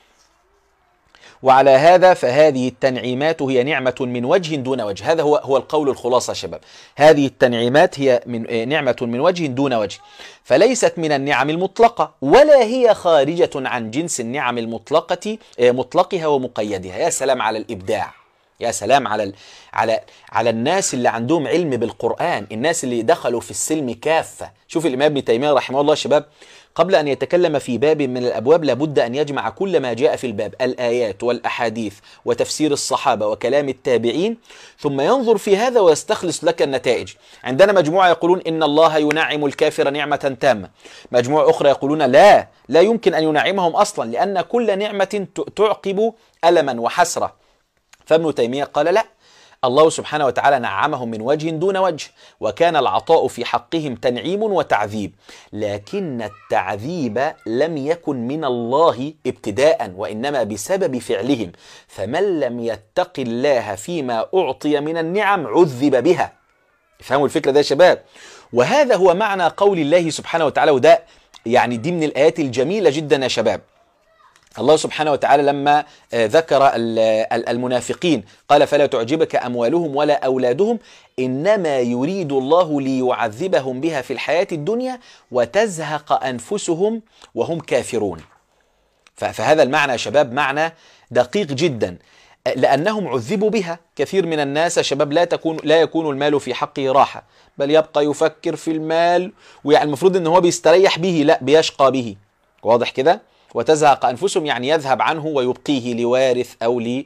وعلى هذا فهذه التنعيمات هي نعمة من وجه دون وجه. هذا هو هو القول الخلاصة شباب. هذه التنعيمات هي من نعمة من وجه دون وجه، فليست من النعم المطلقة ولا هي خارجة عن جنس النعم المطلقة مطلقها ومقيدها. يا سلام على الإبداع، يا سلام على على على الناس اللي عندهم علم بالقرآن، الناس اللي دخلوا في السلم كافة. شوف الإمام ابن تيمية رحمه الله شباب، قبل أن يتكلم في باب من الأبواب لابد أن يجمع كل ما جاء في الباب، الآيات والأحاديث وتفسير الصحابة وكلام التابعين، ثم ينظر في هذا ويستخلص لك النتائج. عندنا مجموعة يقولون إن الله ينعم الكافر نعمة تامة، مجموعة أخرى يقولون لا لا يمكن أن ينعمهم أصلا لأن كل نعمة تعقب ألما وحسرة. فابن تيمية قال لا، الله سبحانه وتعالى نعمهم من وجه دون وجه، وكان العطاء في حقهم تنعيم وتعذيب، لكن التعذيب لم يكن من الله ابتداء، وإنما بسبب فعلهم، فمن لم يتق الله فيما أعطي من النعم عذب بها. فهموا الفكرة ده يا شباب؟ وهذا هو معنى قول الله سبحانه وتعالى، وده يعني دي من الآيات الجميلة جدا يا شباب. الله سبحانه وتعالى لما ذكر المنافقين قال: فلا تعجبك أموالهم ولا أولادهم إنما يريد الله ليعذبهم بها في الحياة الدنيا وتزهق أنفسهم وهم كافرون. فهذا المعنى يا شباب معنى دقيق جدا، لأنهم عذبوا بها. كثير من الناس يا شباب لا تكون لا يكون المال في حقه راحة، بل يبقى يفكر في المال، ويعني المفروض ان هو بيستريح به، لا بيشقى به. واضح كده؟ وتزهق أنفسهم يعني يذهب عنه ويبقيه لوارث أو ل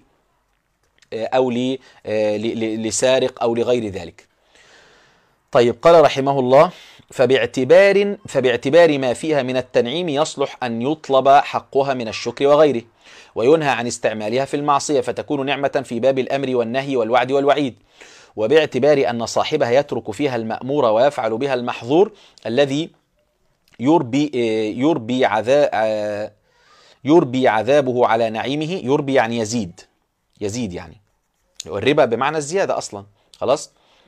أو ل لسارق أو لغير ذلك. طيب، قال رحمه الله: فباعتبار فباعتبار ما فيها من التنعيم يصلح أن يطلب حقها من الشكر وغيره، وينهى عن استعمالها في المعصية، فتكون نعمة في باب الأمر والنهي والوعد والوعيد. وباعتبار أن صاحبها يترك فيها المأمور ويفعل بها المحظور الذي يربي يربي عذاب يربي عذابه على نعيمه. يربي يعني يزيد، يزيد يعني والربا بمعنى الزيادة أصلا. خلاص،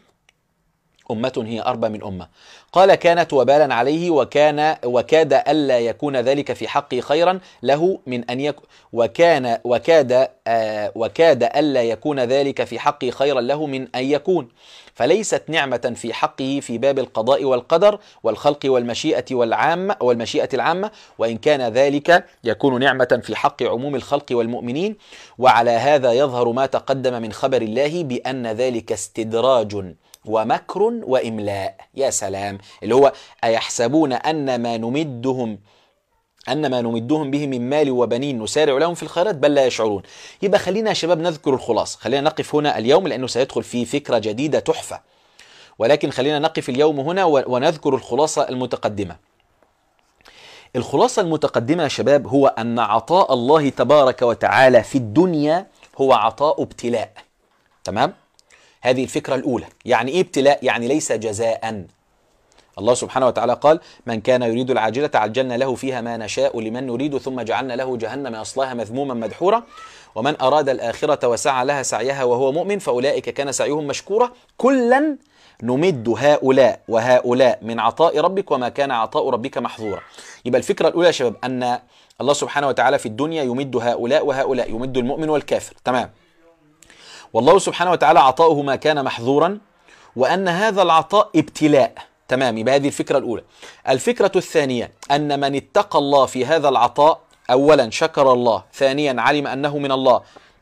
أمة هي أربى من أمة. قال: كانت وبالا عليه، وكان وكاد ألا يكون ذلك في حقه خيرا له من أن يكون وكان وكاد آه وكاد ألا يكون ذلك في حقه خيرا له من أن يكون، فليست نعمة في حقه في باب القضاء والقدر والخلق والمشيئة والعامة والمشيئة العامة، وإن كان ذلك يكون نعمة في حق عموم الخلق والمؤمنين. وعلى هذا يظهر ما تقدم من خبر الله بأن ذلك استدراج ومكر وإملاء. يا سلام، اللي هو أيحسبون أن ما نمدهم أن ما نمدهم به من مال وبنين نسارع لهم في الخيرات بل لا يشعرون. يبقى خلينا يا شباب نذكر الخلاصة، خلينا نقف هنا اليوم لأنه سيدخل في فكرة جديدة تحفة، ولكن خلينا نقف اليوم هنا ونذكر الخلاصة المتقدمة. الخلاصة المتقدمة يا شباب هو أن عطاء الله تبارك وتعالى في الدنيا هو عطاء ابتلاء. تمام؟ هذه الفكرة الأولى. يعني إيه ابتلاء؟ يعني ليس جزاء. الله سبحانه وتعالى قال: من كان يريد العاجلة عجلنا له فيها ما نشاء لمن نريد ثم جعلنا له جهنم يصلاها مذموما مدحورا ومن أراد الآخرة وسعى لها سعيها وهو مؤمن فأولئك كان سعيهم مشكورا كلا نمد هؤلاء وهؤلاء من عطاء ربك وما كان عطاء ربك محظورا. يبقى الفكرة الأولى يا شباب أن الله سبحانه وتعالى في الدنيا يمد هؤلاء وهؤلاء، يمد المؤمن والكافر. تمام. والله سبحانه وتعالى عطاؤه ما كان محظورا، وأن هذا العطاء ابتلاء. تمام. يبقى هذه الفكرة الأولى. الفكرة الثانية أن من اتقى الله في هذا العطاء أولا شكر الله، ثانيا علم أنه من الله،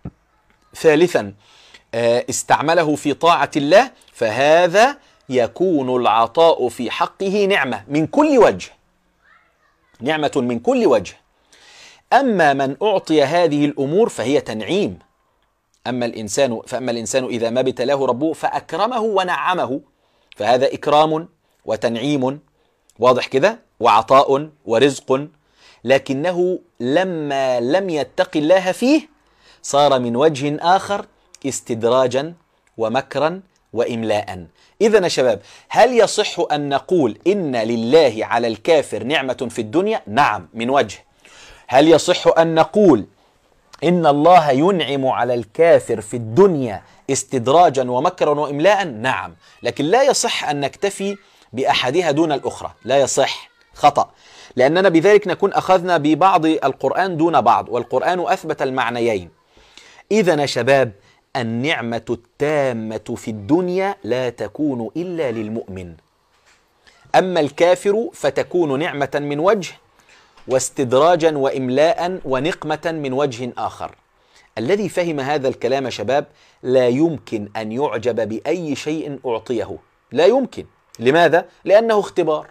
ثالثا استعمله في طاعة الله، فهذا يكون العطاء في حقه نعمة من كل وجه، نعمة من كل وجه. أما من أعطي هذه الأمور فهي تنعيم. أما الإنسان فأما الإنسان إذا ما ابتلاه ربه فأكرمه ونعمه، فهذا إكرام وتنعيم، واضح كده، وعطاء ورزق. لكنه لما لم يتق الله فيه صار من وجه آخر استدراجا ومكرا وإملاء. إذن يا شباب، هل يصح أن نقول إن لله على الكافر نعمة في الدنيا؟ نعم، من وجه. هل يصح أن نقول إن الله ينعم على الكافر في الدنيا استدراجا ومكرا وإملاء؟ نعم. لكن لا يصح أن نكتفي بأحدها دون الأخرى، لا يصح، خطأ، لأننا بذلك نكون أخذنا ببعض القرآن دون بعض، والقرآن أثبت المعنيين. إذن يا شباب، النعمة التامة في الدنيا لا تكون إلا للمؤمن، أما الكافر فتكون نعمة من وجه واستدراجا وإملاء ونقمة من وجه آخر. الذي فهم هذا الكلام شباب لا يمكن أن يعجب بأي شيء أعطيه، لا يمكن. لماذا؟ لأنه اختبار،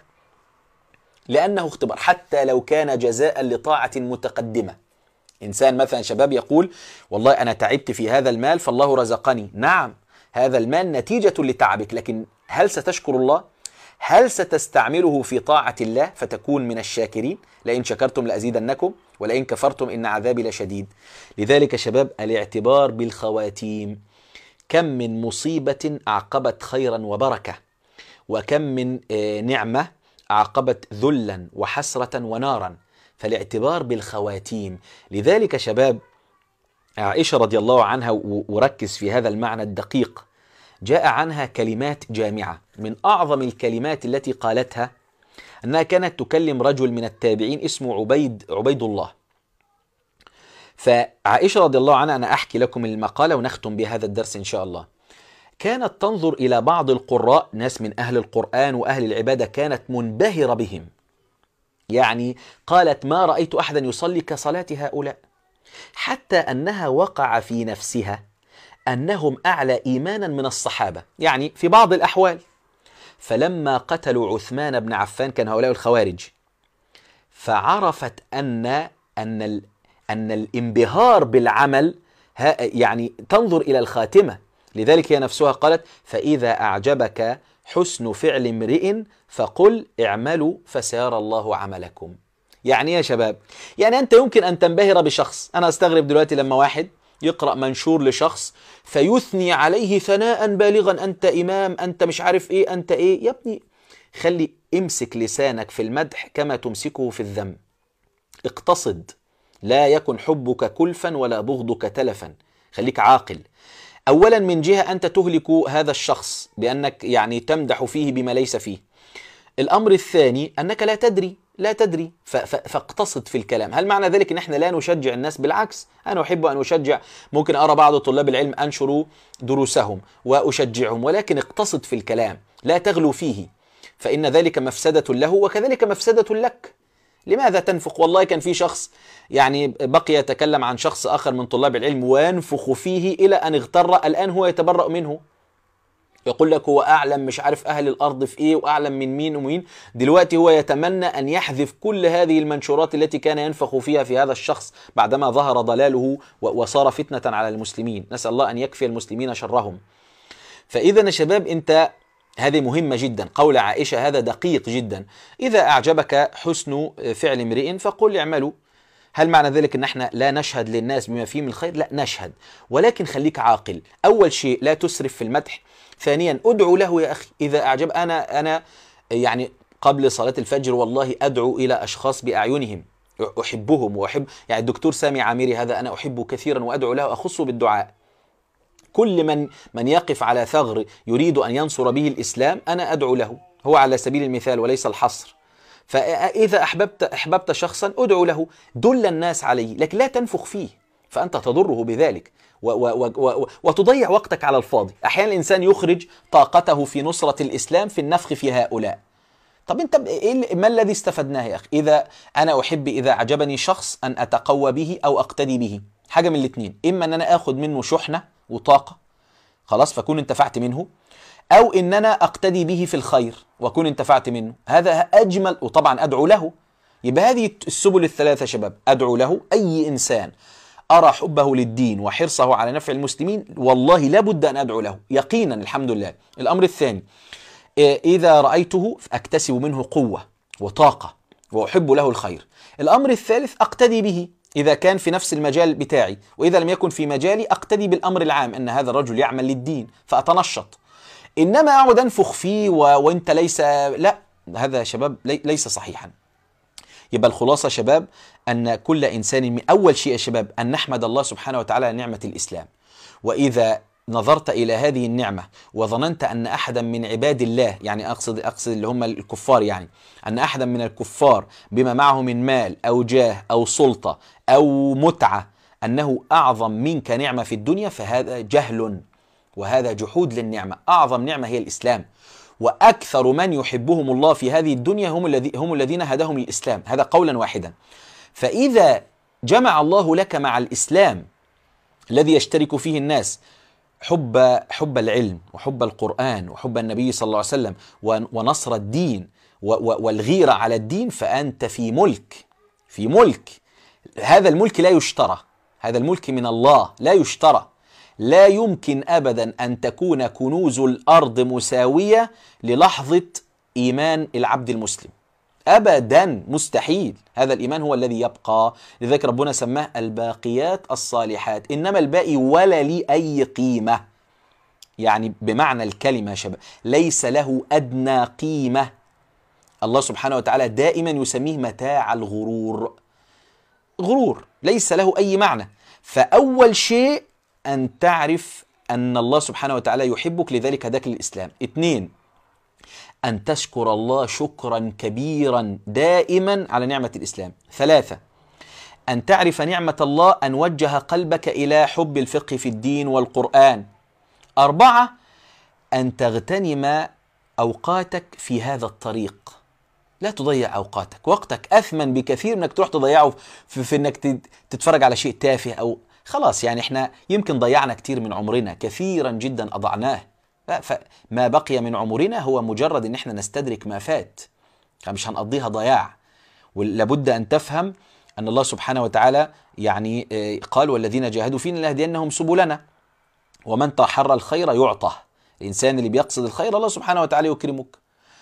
لأنه اختبار حتى لو كان جزاء لطاعة متقدمة. إنسان مثلا شباب يقول: والله أنا تعبت في هذا المال فالله رزقني. نعم، هذا المال نتيجة لتعبك، لكن هل ستشكر الله؟ هل ستستعمله في طاعة الله فتكون من الشاكرين؟ لئن شكرتم لأزيدنكم ولئن كفرتم إن عذابي لشديد. لذلك شباب الاعتبار بالخواتيم. كم من مصيبة أعقبت خيرا وبركة، وكم من نعمة أعقبت ذلا وحسرة ونارا. فالاعتبار بالخواتيم. لذلك شباب عائشة رضي الله عنها، وركز في هذا المعنى الدقيق، جاء عنها كلمات جامعة. من أعظم الكلمات التي قالتها أنها كانت تكلم رجل من التابعين اسمه عبيد عبيد الله. فعائشة رضي الله عنها، أنا أحكي لكم المقالة ونختم بهذا الدرس إن شاء الله. كانت تنظر إلى بعض القراء، ناس من أهل القرآن وأهل العبادة، كانت منبهرة بهم. يعني قالت ما رأيت أحدا يصلي كصلاة هؤلاء، حتى أنها وقع في نفسها أنهم أعلى إيمانا من الصحابة، يعني في بعض الأحوال. فلما قتلوا عثمان بن عفان، كان هؤلاء الخوارج، فعرفت أن أن ال أن الانبهار بالعمل يعني تنظر إلى الخاتمة. لذلك هي نفسها قالت فإذا أعجبك حسن فعل امرئ فقل اعملوا فسيرى الله عملكم. يعني يا شباب، يعني أنت يمكن أن تنبهر بشخص. أنا أستغرب دلوقتي لما واحد يقرأ منشور لشخص فيثني عليه ثناء بالغا، أنت إمام، أنت مش عارف إيه، أنت إيه. يا ابني خلي امسك لسانك في المدح كما تمسكه في الذم. اقتصد، لا يكن حبك كلفا ولا بغضك تلفا. خليك عاقل. أولا من جهة أنت تهلك هذا الشخص بأنك يعني تمدح فيه بما ليس فيه. الأمر الثاني أنك لا تدري لا تدري فاقتصد في الكلام. هل معنى ذلك أن احنا لا نشجع الناس؟ بالعكس، أنا أحب أن أشجع. ممكن أرى بعض طلاب العلم أنشروا دروسهم وأشجعهم، ولكن اقتصد في الكلام، لا تغلو فيه، فإن ذلك مفسدة له وكذلك مفسدة لك. لماذا تنفخ؟ والله كان في شخص يعني بقي يتكلم عن شخص آخر من طلاب العلم وينفخ فيه إلى أن اغتر، الآن هو يتبرأ منه، يقول لك هو أعلم مش عارف أهل الأرض في إيه، وأعلم من مين ومين. دلوقتي هو يتمنى أن يحذف كل هذه المنشورات التي كان ينفخ فيها في هذا الشخص بعدما ظهر ضلاله وصار فتنة على المسلمين. نسأل الله أن يكفي المسلمين شرهم. فإذا يا شباب، أنت هذه مهمة جدا. قول عائشة هذا دقيق جدا. إذا أعجبك حسن فعل امرئ فقل اعملوا. هل معنى ذلك أن احنا لا نشهد للناس بما فيه من الخير؟ لا، نشهد، ولكن خليك عاقل. أول شيء لا تسرف في المدح. ثانيا ادعو له يا أخي إذا أعجب. أنا أنا يعني قبل صلاة الفجر والله أدعو إلى أشخاص بأعينهم، أحبهم وأحب، يعني الدكتور سامي عامري هذا أنا أحبه كثيرا وأدعو له، أخصه بالدعاء. كل من من يقف على ثغر يريد أن ينصر به الإسلام أنا أدعو له، هو على سبيل المثال وليس الحصر. فإذا أحببت أحببت شخصا أدعو له، دل الناس عليه، لكن لا تنفخ فيه فأنت تضره بذلك و و و وتضيع وقتك على الفاضي. أحيانا الإنسان يخرج طاقته في نصرة الإسلام في النفخ في هؤلاء. طب أنت إيه ما الذي استفدناه يا أخي؟ إذا أنا أحب إذا أعجبني شخص أن أتقوى به أو أقتدي به، حاجة من الاثنين، إما أن أنا أخذ منه شحنة وطاقة خلاص فكون انتفعت منه، أو إن أنا أقتدي به في الخير وأكون انتفعت منه. هذا أجمل. وطبعا أدعو له. يبقى هذه السبل الثلاثة شباب. أدعو له، أي إنسان أرى حبه للدين وحرصه على نفع المسلمين والله لابد أن أدعو له يقينا. الحمد لله. الأمر الثاني، إذا رأيته أكتسب منه قوة وطاقة وأحب له الخير. الأمر الثالث، أقتدي به إذا كان في نفس المجال بتاعي، وإذا لم يكن في مجالي أقتدي بالأمر العام أن هذا الرجل يعمل للدين فأتنشط. إنما أقعد أنفخ فيه و... وإنت ليس، لا، هذا يا شباب لي... ليس صحيحا. يبقى الخلاصة شباب أن كل إنسان من أول شيء يا شباب أن نحمد الله سبحانه وتعالى على نعمة الإسلام. وإذا نظرت إلى هذه النعمة وظننت أن أحدا من عباد الله، يعني أقصد أقصد اللي هم الكفار، يعني أن أحدا من الكفار بما معه من مال أو جاه أو سلطة أو متعة أنه أعظم منك نعمة في الدنيا، فهذا جهل وهذا جحود للنعمة. أعظم نعمة هي الإسلام، وأكثر من يحبهم الله في هذه الدنيا هم الذي هم الذين هداهم للإسلام. هذا قولا واحدا. فإذا جمع الله لك مع الإسلام الذي يشترك فيه الناس حب حب العلم وحب القرآن وحب النبي صلى الله عليه وسلم ونصر الدين والغيرة على الدين، فأنت في ملك في ملك. هذا الملك لا يشترى، هذا الملك من الله لا يشترى. لا يمكن أبدا أن تكون كنوز الأرض مساوية للحظة إيمان العبد المسلم، أبدا، مستحيل. هذا الإيمان هو الذي يبقى. لذلك ربنا سماه الباقيات الصالحات، إنما الباقي ولا لي أي قيمة. يعني بمعنى الكلمة يا شباب ليس له أدنى قيمة. الله سبحانه وتعالى دائما يسميه متاع الغرور، غرور ليس له أي معنى. فأول شيء أن تعرف أن الله سبحانه وتعالى يحبك، لذلك هداك للإسلام. اثنين، أن تشكر الله شكرا كبيرا دائما على نعمة الإسلام. ثلاثة، أن تعرف نعمة الله أن وجه قلبك إلى حب الفقه في الدين والقرآن. أربعة، أن تغتنم أوقاتك في هذا الطريق، لا تضيع أوقاتك. وقتك أثمن بكثير أنك تروح تضيعه في, في أنك تتفرج على شيء تافه، أو خلاص يعني إحنا يمكن ضيعنا كتير من عمرنا، كثيرا جدا أضعناه. فما بقي من عمرنا هو مجرد أن إحنا نستدرك ما فات، فمش هنقضيها ضياع. ولابد أن تفهم أن الله سبحانه وتعالى يعني قال والذين جاهدوا فينا لنهدينهم سبلنا، ومن تحرى الخير يعطى. الإنسان اللي بيقصد الخير الله سبحانه وتعالى يكرمك.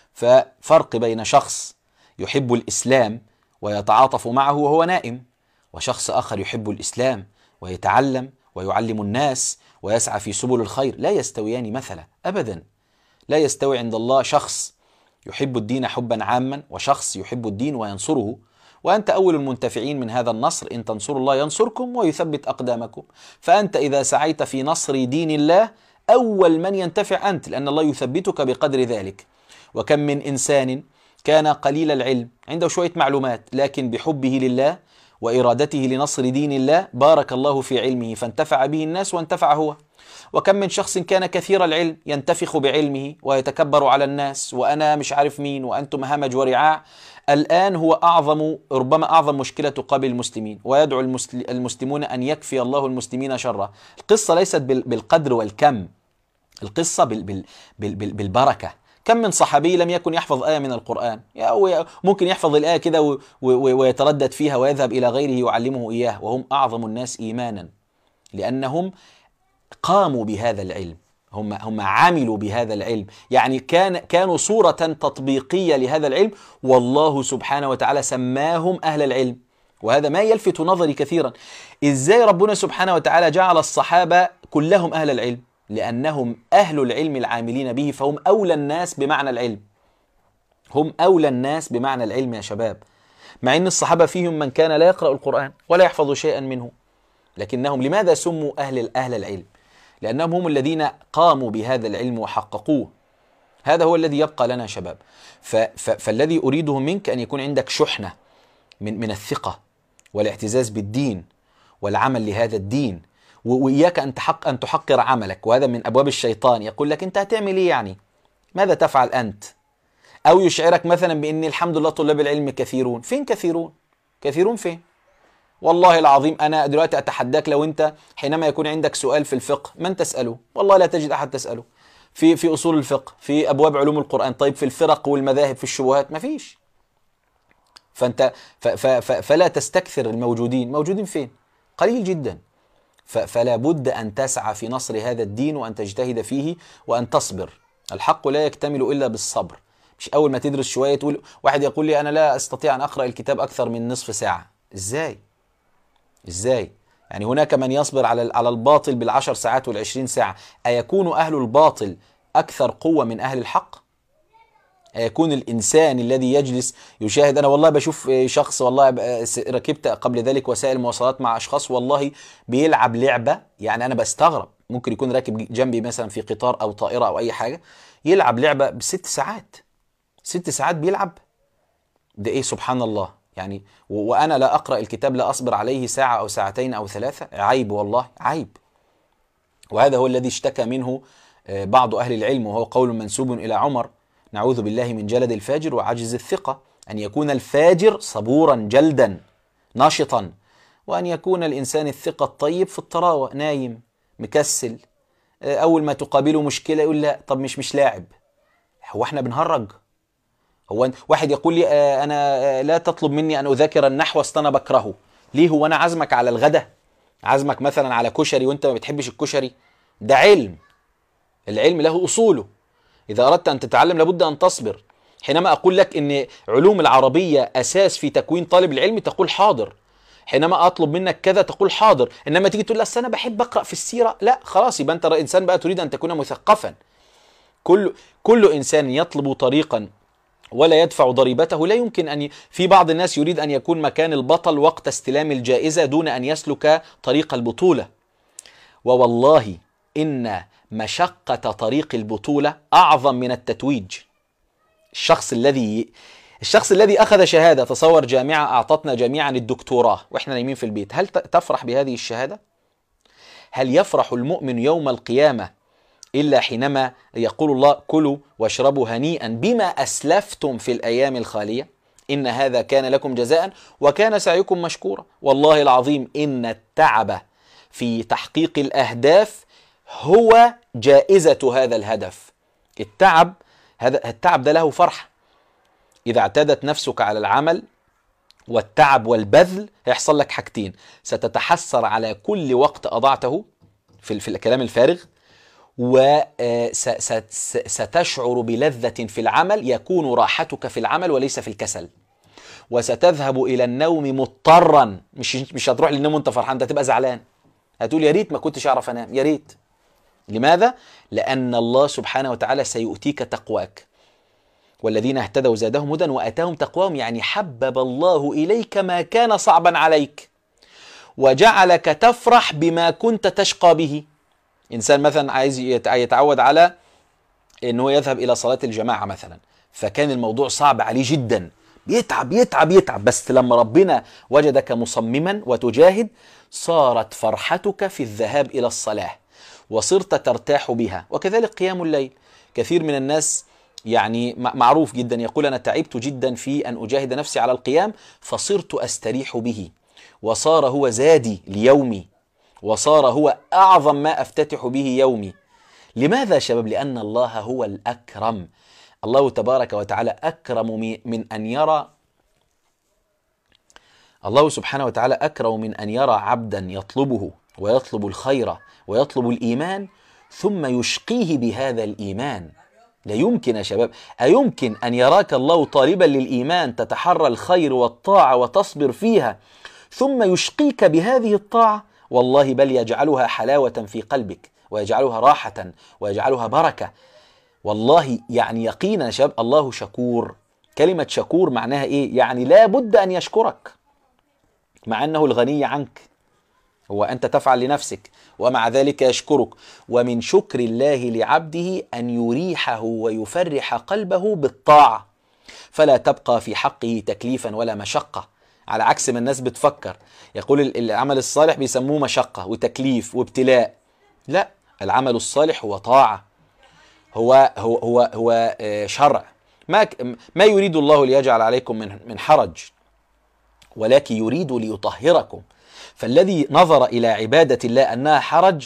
ففرق بين شخص يحب الإسلام ويتعاطف معه وهو نائم، وشخص آخر يحب الإسلام ويتعلم ويعلم الناس ويسعى في سبل الخير، لا يستويان مثلا أبدا. لا يستوي عند الله شخص يحب الدين حبا عاما وشخص يحب الدين وينصره. وأنت أول المنتفعين من هذا النصر، إن تنصروا الله ينصركم ويثبت أقدامكم. فأنت إذا سعيت في نصر دين الله أول من ينتفع أنت، لأن الله يثبتك بقدر ذلك. وكم من إنسان كان قليل العلم عنده شوية معلومات، لكن بحبه لله وإرادته لنصر دين الله بارك الله في علمه فانتفع به الناس وانتفع هو. وكم من شخص كان كثير العلم ينتفخ بعلمه ويتكبر على الناس، وأنا مش عارف مين وأنتم همج ورعاع. الآن هو أعظم، ربما أعظم مشكلة تقابل المسلمين، ويدعو المسلمون أن يكفي الله المسلمين شره. القصة ليست بالقدر والكم، القصة بالبركة. كم من صحابي لم يكن يحفظ آية من القرآن، ممكن يحفظ الآية كده ويتردد فيها ويذهب إلى غيره يعلمه إياه، وهم أعظم الناس إيمانا، لأنهم قاموا بهذا العلم، هم هم عملوا بهذا العلم، يعني كان كانوا صورة تطبيقية لهذا العلم، والله سبحانه وتعالى سماهم أهل العلم. وهذا ما يلفت نظري كثيرا، إزاي ربنا سبحانه وتعالى جعل الصحابة كلهم أهل العلم؟ لأنهم أهل العلم العاملين به، فهم أولى الناس بمعنى العلم، هم أولى الناس بمعنى العلم يا شباب. مع أن الصحابة فيهم من كان لا يقرأ القرآن ولا يحفظ شيئا منه، لكنهم لماذا سموا أهل أهل العلم؟ لأنهم هم الذين قاموا بهذا العلم وحققوه. هذا هو الذي يبقى لنا شباب. فالذي أريده منك أن يكون عندك شحنة من من الثقة والاعتزاز بالدين والعمل لهذا الدين، وإياك أن تحق أن تحقر عملك. وهذا من أبواب الشيطان، يقول لك أنت هتعمل إيه يعني؟ ماذا تفعل أنت؟ أو يشعرك مثلا بأن الحمد لله طلاب العلم كثيرون. فين كثيرون؟ كثيرون فين؟ والله العظيم أنا دلوقتي أتحداك، لو أنت حينما يكون عندك سؤال في الفقه من تسأله؟ والله لا تجد أحد تسأله. في في أصول الفقه، في أبواب علوم القرآن، طيب في الفرق والمذاهب، في الشبهات، ما فيش. فأنت ف ف ف فلا تستكثر، الموجودين موجودين فين؟ قليل جدا. فلا بد أن تسعى في نصر هذا الدين وأن تجتهد فيه وأن تصبر. الحق لا يكتمل إلا بالصبر. مش أول ما تدرس شوية تقول، واحد يقول لي أنا لا أستطيع أن أقرأ الكتاب أكثر من نصف ساعة. إزاي؟ إزاي؟ يعني هناك من يصبر على على الباطل بالعشر ساعات والعشرين ساعة. أيكون أهل الباطل أكثر قوة من أهل الحق؟ أيكون الإنسان الذي يجلس يشاهد، أنا والله بشوف شخص، والله ركبت قبل ذلك وسائل مواصلات مع أشخاص والله بيلعب لعبة، يعني أنا بستغرب، ممكن يكون راكب جنبي مثلا في قطار أو طائرة أو أي حاجة، يلعب لعبة بست ساعات، ست ساعات بيلعب. ده إيه؟ سبحان الله. يعني وأنا لا أقرأ الكتاب، لا أصبر عليه ساعة أو ساعتين أو ثلاثة. عيب والله، عيب. وهذا هو الذي اشتكى منه بعض أهل العلم، وهو قول منسوب إلى عمر: نعوذ بالله من جلد الفاجر وعجز الثقة. أن يكون الفاجر صبورا جلدا ناشطا، وأن يكون الإنسان الثقة الطيب في الطراوة نايم مكسل، أول ما تقابله مشكلة يقول لا طب مش مش لاعب. هو احنا بنهرج؟ هو واحد يقول لي أنا لا تطلب مني أن أذاكر النحو أصل أنا بكرهه. ليه؟ هو أنا عزمك على الغداء، عزمك مثلا على كشري وأنت ما بتحبش الكشري؟ ده علم، العلم له أصوله. إذا أردت أن تتعلم لابد أن تصبر. حينما أقول لك أن علوم العربية أساس في تكوين طالب العلم تقول حاضر، حينما أطلب منك كذا تقول حاضر، إنما تيجي تقول أصل أنا بحب أقرأ في السيرة، لا خلاص يبقى أنت إنسان بقى تريد أن تكون مثقفا. كل كل إنسان يطلب طريقا ولا يدفع ضريبته لا يمكن أن ي... في بعض الناس يريد أن يكون مكان البطل وقت استلام الجائزة دون أن يسلك طريق البطولة. ووالله إن مشقة طريق البطولة أعظم من التتويج. الشخص الذي الشخص الذي أخذ شهادة، تصور جامعة أعطتنا جميعا الدكتوراه وإحنا نايمين في البيت، هل تفرح بهذه الشهادة؟ هل يفرح المؤمن يوم القيامة إلا حينما يقول الله كلوا واشربوا هنيئا بما أسلفتم في الأيام الخالية إن هذا كان لكم جزاء وكان سعيكم مشكورا. والله العظيم إن التعب في تحقيق الأهداف هو جائزة هذا الهدف. التعب هذا التعب ده له فرحة. إذا اعتادت نفسك على العمل والتعب والبذل هيحصل لك حاجتين: ستتحسر على كل وقت أضعته في, في الكلام الفارغ، وستشعر بلذة في العمل يكون راحتك في العمل وليس في الكسل، وستذهب إلى النوم مضطرا، مش مش هتروح للنوم وانت فرحان، انت هتبقى زعلان، هتقول يا ريت ما كنتش أعرف أنام، يا ريت. لماذا؟ لأن الله سبحانه وتعالى سيؤتيك تقواك، والذين اهتدوا زادهم هدى وآتاهم تقواهم، يعني حبب الله إليك ما كان صعبا عليك وجعلك تفرح بما كنت تشقى به. إنسان مثلا عايز يتعود على أنه يذهب إلى صلاة الجماعة مثلا، فكان الموضوع صعب عليه جدا، يتعب يتعب يتعب، بس لما ربنا وجدك مصمما وتجاهد صارت فرحتك في الذهاب إلى الصلاة وصرت ترتاح بها. وكذلك قيام الليل، كثير من الناس يعني معروف جدا يقول أنا تعبت جدا في أن أجاهد نفسي على القيام فصرت أستريح به، وصار هو زادي ليومي، وصار هو أعظم ما أفتتح به يومي. لماذا يا شباب؟ لأن الله هو الأكرم. الله تبارك وتعالى أكرم من أن يرى الله سبحانه وتعالى أكرم من أن يرى عبدا يطلبه ويطلب الخير ويطلب الإيمان ثم يشقيه بهذا الإيمان. لا يمكن يا شباب، أيمكن أن يراك الله طالبا للإيمان تتحرى الخير والطاعة وتصبر فيها ثم يشقيك بهذه الطاعة؟ والله بل يجعلها حلاوة في قلبك ويجعلها راحة ويجعلها بركة. والله يعني يقينا يا شباب الله شكور. كلمة شكور معناها إيه؟ يعني لا بد أن يشكرك مع أنه الغني عنك، هو أنت تفعل لنفسك ومع ذلك يشكرك. ومن شكر الله لعبده أن يريحه ويفرح قلبه بالطاعة، فلا تبقى في حقه تكليفا ولا مشقة، على عكس ما الناس بتفكر. يقول العمل الصالح بيسموه مشقة وتكليف وابتلاء. لا، العمل الصالح هو طاعة، هو هو هو, هو شرع. ما ما يريد الله ليجعل عليكم من من حرج، ولكن يريد ليطهركم. فالذي نظر إلى عبادة الله أنها حرج،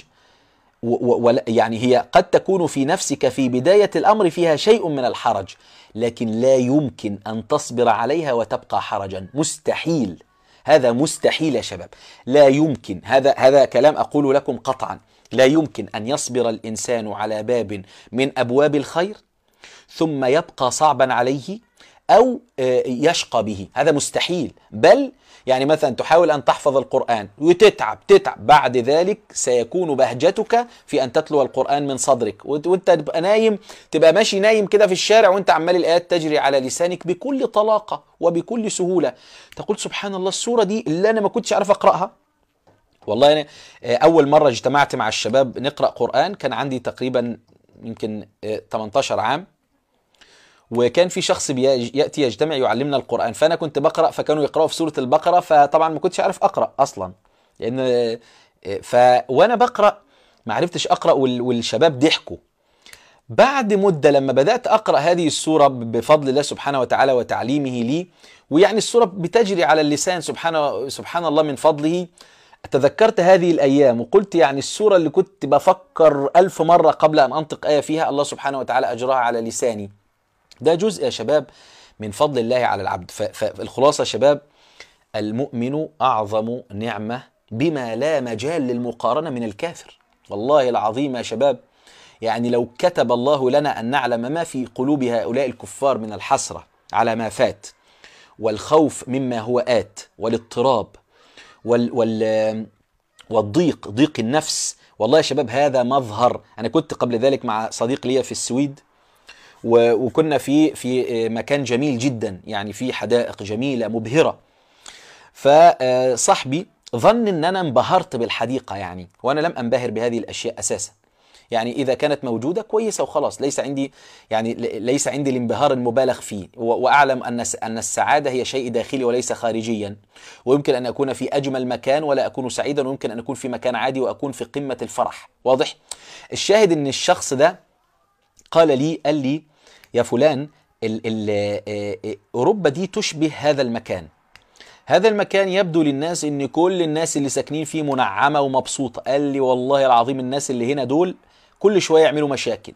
يعني هي قد تكون في نفسك في بداية الأمر فيها شيء من الحرج، لكن لا يمكن أن تصبر عليها وتبقى حرجا، مستحيل. هذا مستحيل يا شباب، لا يمكن. هذا هذا كلام أقول لكم قطعا، لا يمكن أن يصبر الإنسان على باب من أبواب الخير ثم يبقى صعبا عليه أو يشقى به، هذا مستحيل. بل يعني مثلا تحاول أن تحفظ القرآن وتتعب تتعب، بعد ذلك سيكون بهجتك في أن تتلو القرآن من صدرك، وانت تبقى نايم، تبقى ماشي نايم كده في الشارع وانت عمال الآيات تجري على لسانك بكل طلاقة وبكل سهولة، تقول سبحان الله السورة دي اللي أنا ما كنتش عارف أقرأها. والله أنا أول مرة اجتمعت مع الشباب نقرأ قرآن كان عندي تقريبا يمكن ثمانية عشر عام، وكان في شخص يأتي يجتمع يعلمنا القرآن، فأنا كنت بقرأ فكانوا يقرأوا في سورة البقرة، فطبعا ما كنتش عارف أقرأ أصلا، لأن ف وأنا بقرأ ما عرفتش أقرأ والشباب ضحكوا. بعد مدة لما بدأت أقرأ هذه السورة بفضل الله سبحانه وتعالى وتعليمه لي، ويعني السورة بتجري على اللسان سبحانه سبحان الله من فضله، تذكرت هذه الأيام وقلت يعني السورة اللي كنت بفكر ألف مرة قبل أن أنطق آية فيها الله سبحانه وتعالى أجراها على لساني. ده جزء يا شباب من فضل الله على العبد. فالخلاصة يا شباب، المؤمن أعظم نعمة بما لا مجال للمقارنة من الكافر. والله العظيم يا شباب، يعني لو كتب الله لنا أن نعلم ما في قلوب هؤلاء الكفار من الحسرة على ما فات والخوف مما هو آت والاضطراب وال وال والضيق، ضيق النفس. والله يا شباب هذا مظهر. أنا كنت قبل ذلك مع صديق لي في السويد، وكنا في في مكان جميل جدا، يعني في حدائق جميلة مبهرة. فصاحبي ظن ان انا انبهرت بالحديقة يعني، وانا لم انبهر بهذه الاشياء اساسا. يعني اذا كانت موجودة كويسة وخلاص، ليس عندي يعني ليس عندي الانبهار المبالغ فيه، واعلم ان ان السعادة هي شيء داخلي وليس خارجيا. ويمكن ان اكون في اجمل مكان ولا اكون سعيدا، ويمكن ان اكون في مكان عادي واكون في قمة الفرح. واضح؟ الشاهد ان الشخص ده قال لي قال لي يا فلان، ال ال اوروبا دي تشبه هذا المكان. هذا المكان يبدو للناس ان كل الناس اللي ساكنين فيه منعمة ومبسوطة. قال لي والله العظيم الناس اللي هنا دول كل شوية يعملوا مشاكل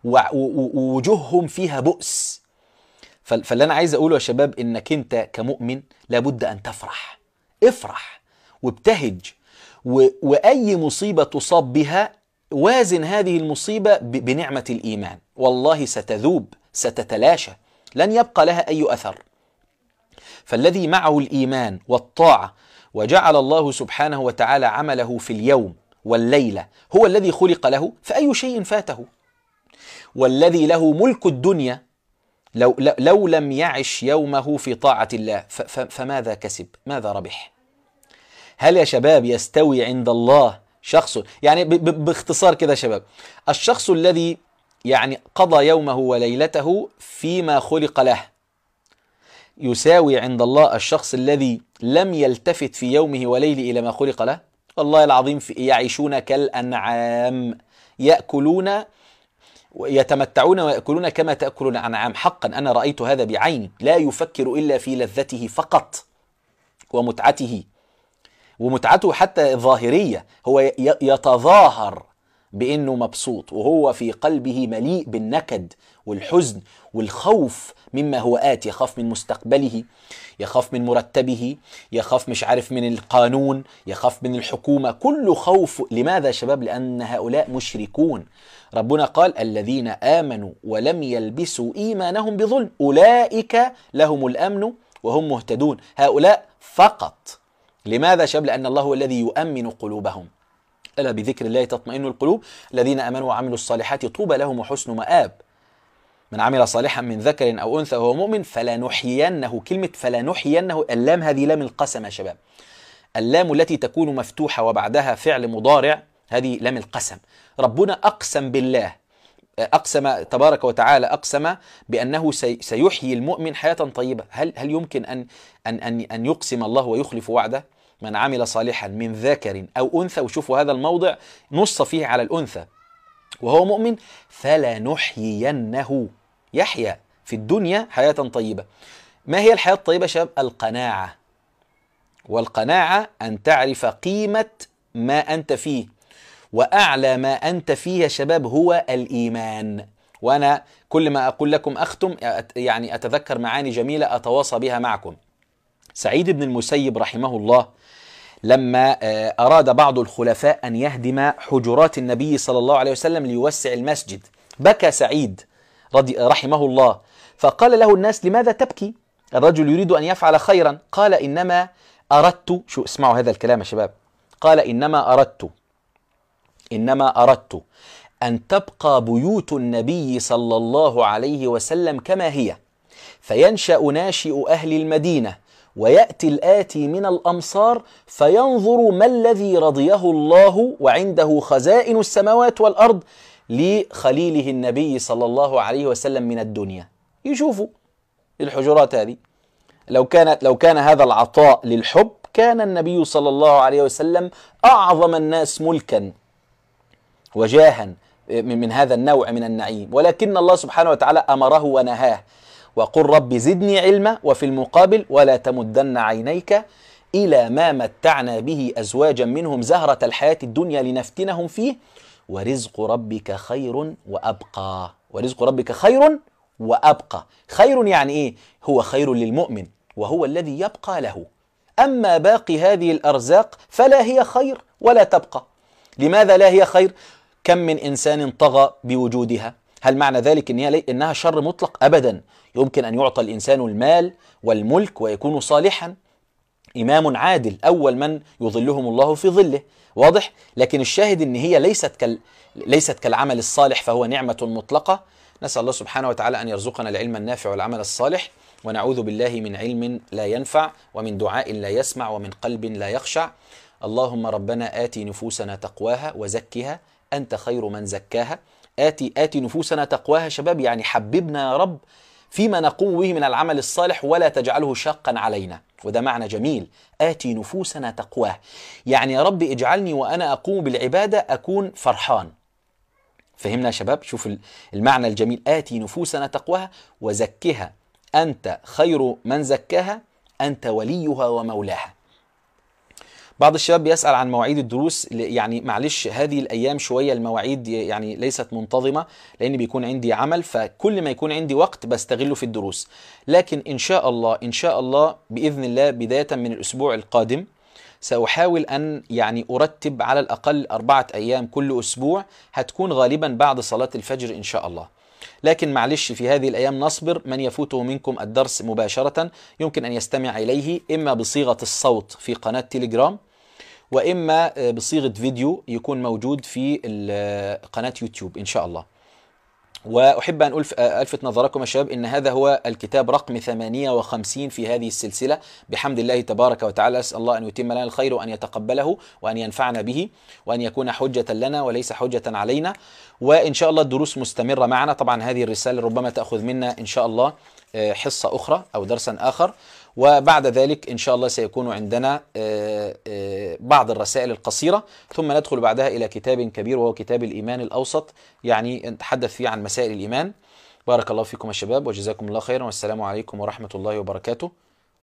ووجوههم فيها بؤس. فاللي انا عايز اقوله يا شباب، انك انت كمؤمن لابد ان تفرح. افرح وابتهج، واي مصيبة تصاب بها وازن هذه المصيبة بنعمة الايمان. والله ستذوب، ستتلاشى، لن يبقى لها اي اثر. فالذي معه الإيمان والطاعة وجعل الله سبحانه وتعالى عمله في اليوم والليلة هو الذي خلق له، فأي شيء فاته. والذي له ملك الدنيا لو, لو لم يعش يومه في طاعة الله فماذا كسب؟ ماذا ربح؟ هل يا شباب يستوي عند الله شخص، يعني باختصار كده يا شباب، الشخص الذي يعني قضى يومه وليلته فيما خلق له يساوي عند الله الشخص الذي لم يلتفت في يومه وليله إلى ما خلق له؟ والله العظيم يعيشون كالأنعام، يأكلون يتمتعون ويأكلون كما تأكل الأنعام. حقا أنا رأيت هذا بعيني، لا يفكر إلا في لذته فقط ومتعته، ومتعته حتى ظاهرية، هو يتظاهر بأنه مبسوط وهو في قلبه مليء بالنكد والحزن والخوف مما هو آت. يخاف من مستقبله، يخاف من مرتبه، يخاف مش عارف من القانون، يخاف من الحكومة، كل خوف. لماذا يا شباب؟ لأن هؤلاء مشركون. ربنا قال الذين آمنوا ولم يلبسوا إيمانهم بظلم أولئك لهم الأمن وهم مهتدون. هؤلاء فقط. لماذا يا شباب؟ لأن الله هو الذي يؤمن قلوبهم. ألا بذكر الله تطمئن القلوب، الذين آمنوا وعملوا الصالحات طوبى لهم وحسن مآب. من عمل صالحا من ذكر أو أنثى وهو مؤمن فلنحيينه. كلمة فلنحيينه، اللام هذه لام القسم يا شباب. اللام التي تكون مفتوحة وبعدها فعل مضارع هذه لام القسم. ربنا أقسم بالله، أقسم تبارك وتعالى، أقسم بأنه سيحيي المؤمن حياة طيبة. هل هل يمكن أن أن أن أن يقسم الله ويخلف وعده؟ من عمل صالحا من ذكر أو أنثى، وشوفوا هذا الموضع نص فيه على الأنثى، وهو مؤمن فلنحيينه، يحيى في الدنيا حياة طيبة. ما هي الحياة الطيبة شباب؟ القناعة. والقناعة أن تعرف قيمة ما أنت فيه، وأعلى ما أنت فيه يا شباب هو الإيمان. وأنا كل ما أقول لكم أختم، يعني أتذكر معاني جميلة أتواصى بها معكم. سعيد بن المسيب رحمه الله لما أراد بعض الخلفاء أن يهدم حجرات النبي صلى الله عليه وسلم ليوسع المسجد، بكى سعيد رضي رحمه الله، فقال له الناس لماذا تبكي؟ الرجل يريد أن يفعل خيرا. قال إنما أردت، شو اسمعوا هذا الكلام يا شباب، قال إنما أردت إنما أردت أن تبقى بيوت النبي صلى الله عليه وسلم كما هي، فينشأ ناشئ أهل المدينة ويأتي الآتي من الأمصار فينظر ما الذي رضيه الله وعنده خزائن السماوات والأرض لخليله النبي صلى الله عليه وسلم من الدنيا. يشوفوا الحجرات هذه، لو كانت لو كان هذا العطاء للحب كان النبي صلى الله عليه وسلم أعظم الناس ملكا وجاها من هذا النوع من النعيم، ولكن الله سبحانه وتعالى أمره ونهاه، وقل رب زدني علما، وفي المقابل ولا تمدن عينيك إلى ما متعنا به أزواجا منهم زهرة الحياة الدنيا لنفتنهم فيه ورزق ربك خير وأبقى. ورزق ربك خير وأبقى. خير يعني إيه؟ هو خير للمؤمن وهو الذي يبقى له. أما باقي هذه الأرزاق فلا هي خير ولا تبقى. لماذا لا هي خير؟ كم من إنسان طغى بوجودها. هل معنى ذلك إنها شر مطلق؟ أبدا. يمكن أن يعطى الإنسان المال والملك ويكون صالحا، إمام عادل أول من يظلهم الله في ظله، واضح؟ لكن الشاهد إن هي ليست كال ليست كالعمل الصالح فهو نعمة مطلقة. نسأل الله سبحانه وتعالى أن يرزقنا العلم النافع والعمل الصالح، ونعوذ بالله من علم لا ينفع، ومن دعاء لا يسمع، ومن قلب لا يخشع. اللهم ربنا آتي نفوسنا تقواها وزكها أنت خير من زكاها. آتي آتي نفوسنا تقواها شباب، يعني حببنا يا رب فيما نقوم به من العمل الصالح ولا تجعله شاقا علينا، وده معنى جميل. آتي نفوسنا تقواها يعني يا رب اجعلني وأنا أقوم بالعبادة أكون فرحان. فهمنا يا شباب؟ شوف المعنى الجميل، آتي نفوسنا تقواها وزكها أنت خير من زكاها أنت وليها ومولاها. بعض الشباب بيسأل عن مواعيد الدروس، يعني معلش هذه الأيام شوية المواعيد يعني ليست منتظمة لأن بيكون عندي عمل، فكل ما يكون عندي وقت بستغله في الدروس. لكن إن شاء الله إن شاء الله بإذن الله بداية من الأسبوع القادم سأحاول أن يعني أرتب على الأقل أربعة أيام كل أسبوع، هتكون غالبا بعد صلاة الفجر إن شاء الله. لكن معلش في هذه الأيام نصبر، من يفوته منكم الدرس مباشرة يمكن أن يستمع إليه إما بصيغة الصوت في قناة تيليجرام، وإما بصيغة فيديو يكون موجود في قناة يوتيوب إن شاء الله. وأحب أن ألفت نظركم يا شباب إن هذا هو الكتاب رقم ثمانية وخمسين في هذه السلسلة بحمد الله تبارك وتعالى. أسأل الله أن يتم لنا الخير وأن يتقبله وأن ينفعنا به وأن يكون حجة لنا وليس حجة علينا. وإن شاء الله الدروس مستمرة معنا. طبعا هذه الرسالة ربما تأخذ منا إن شاء الله حصة أخرى أو درسا آخر، وبعد ذلك إن شاء الله سيكون عندنا بعض الرسائل القصيرة، ثم ندخل بعدها إلى كتاب كبير وهو كتاب الإيمان الأوسط، يعني نتحدث فيه عن مسائل الإيمان. بارك الله فيكم يا شباب وجزاكم الله خيرا، والسلام عليكم ورحمة الله وبركاته.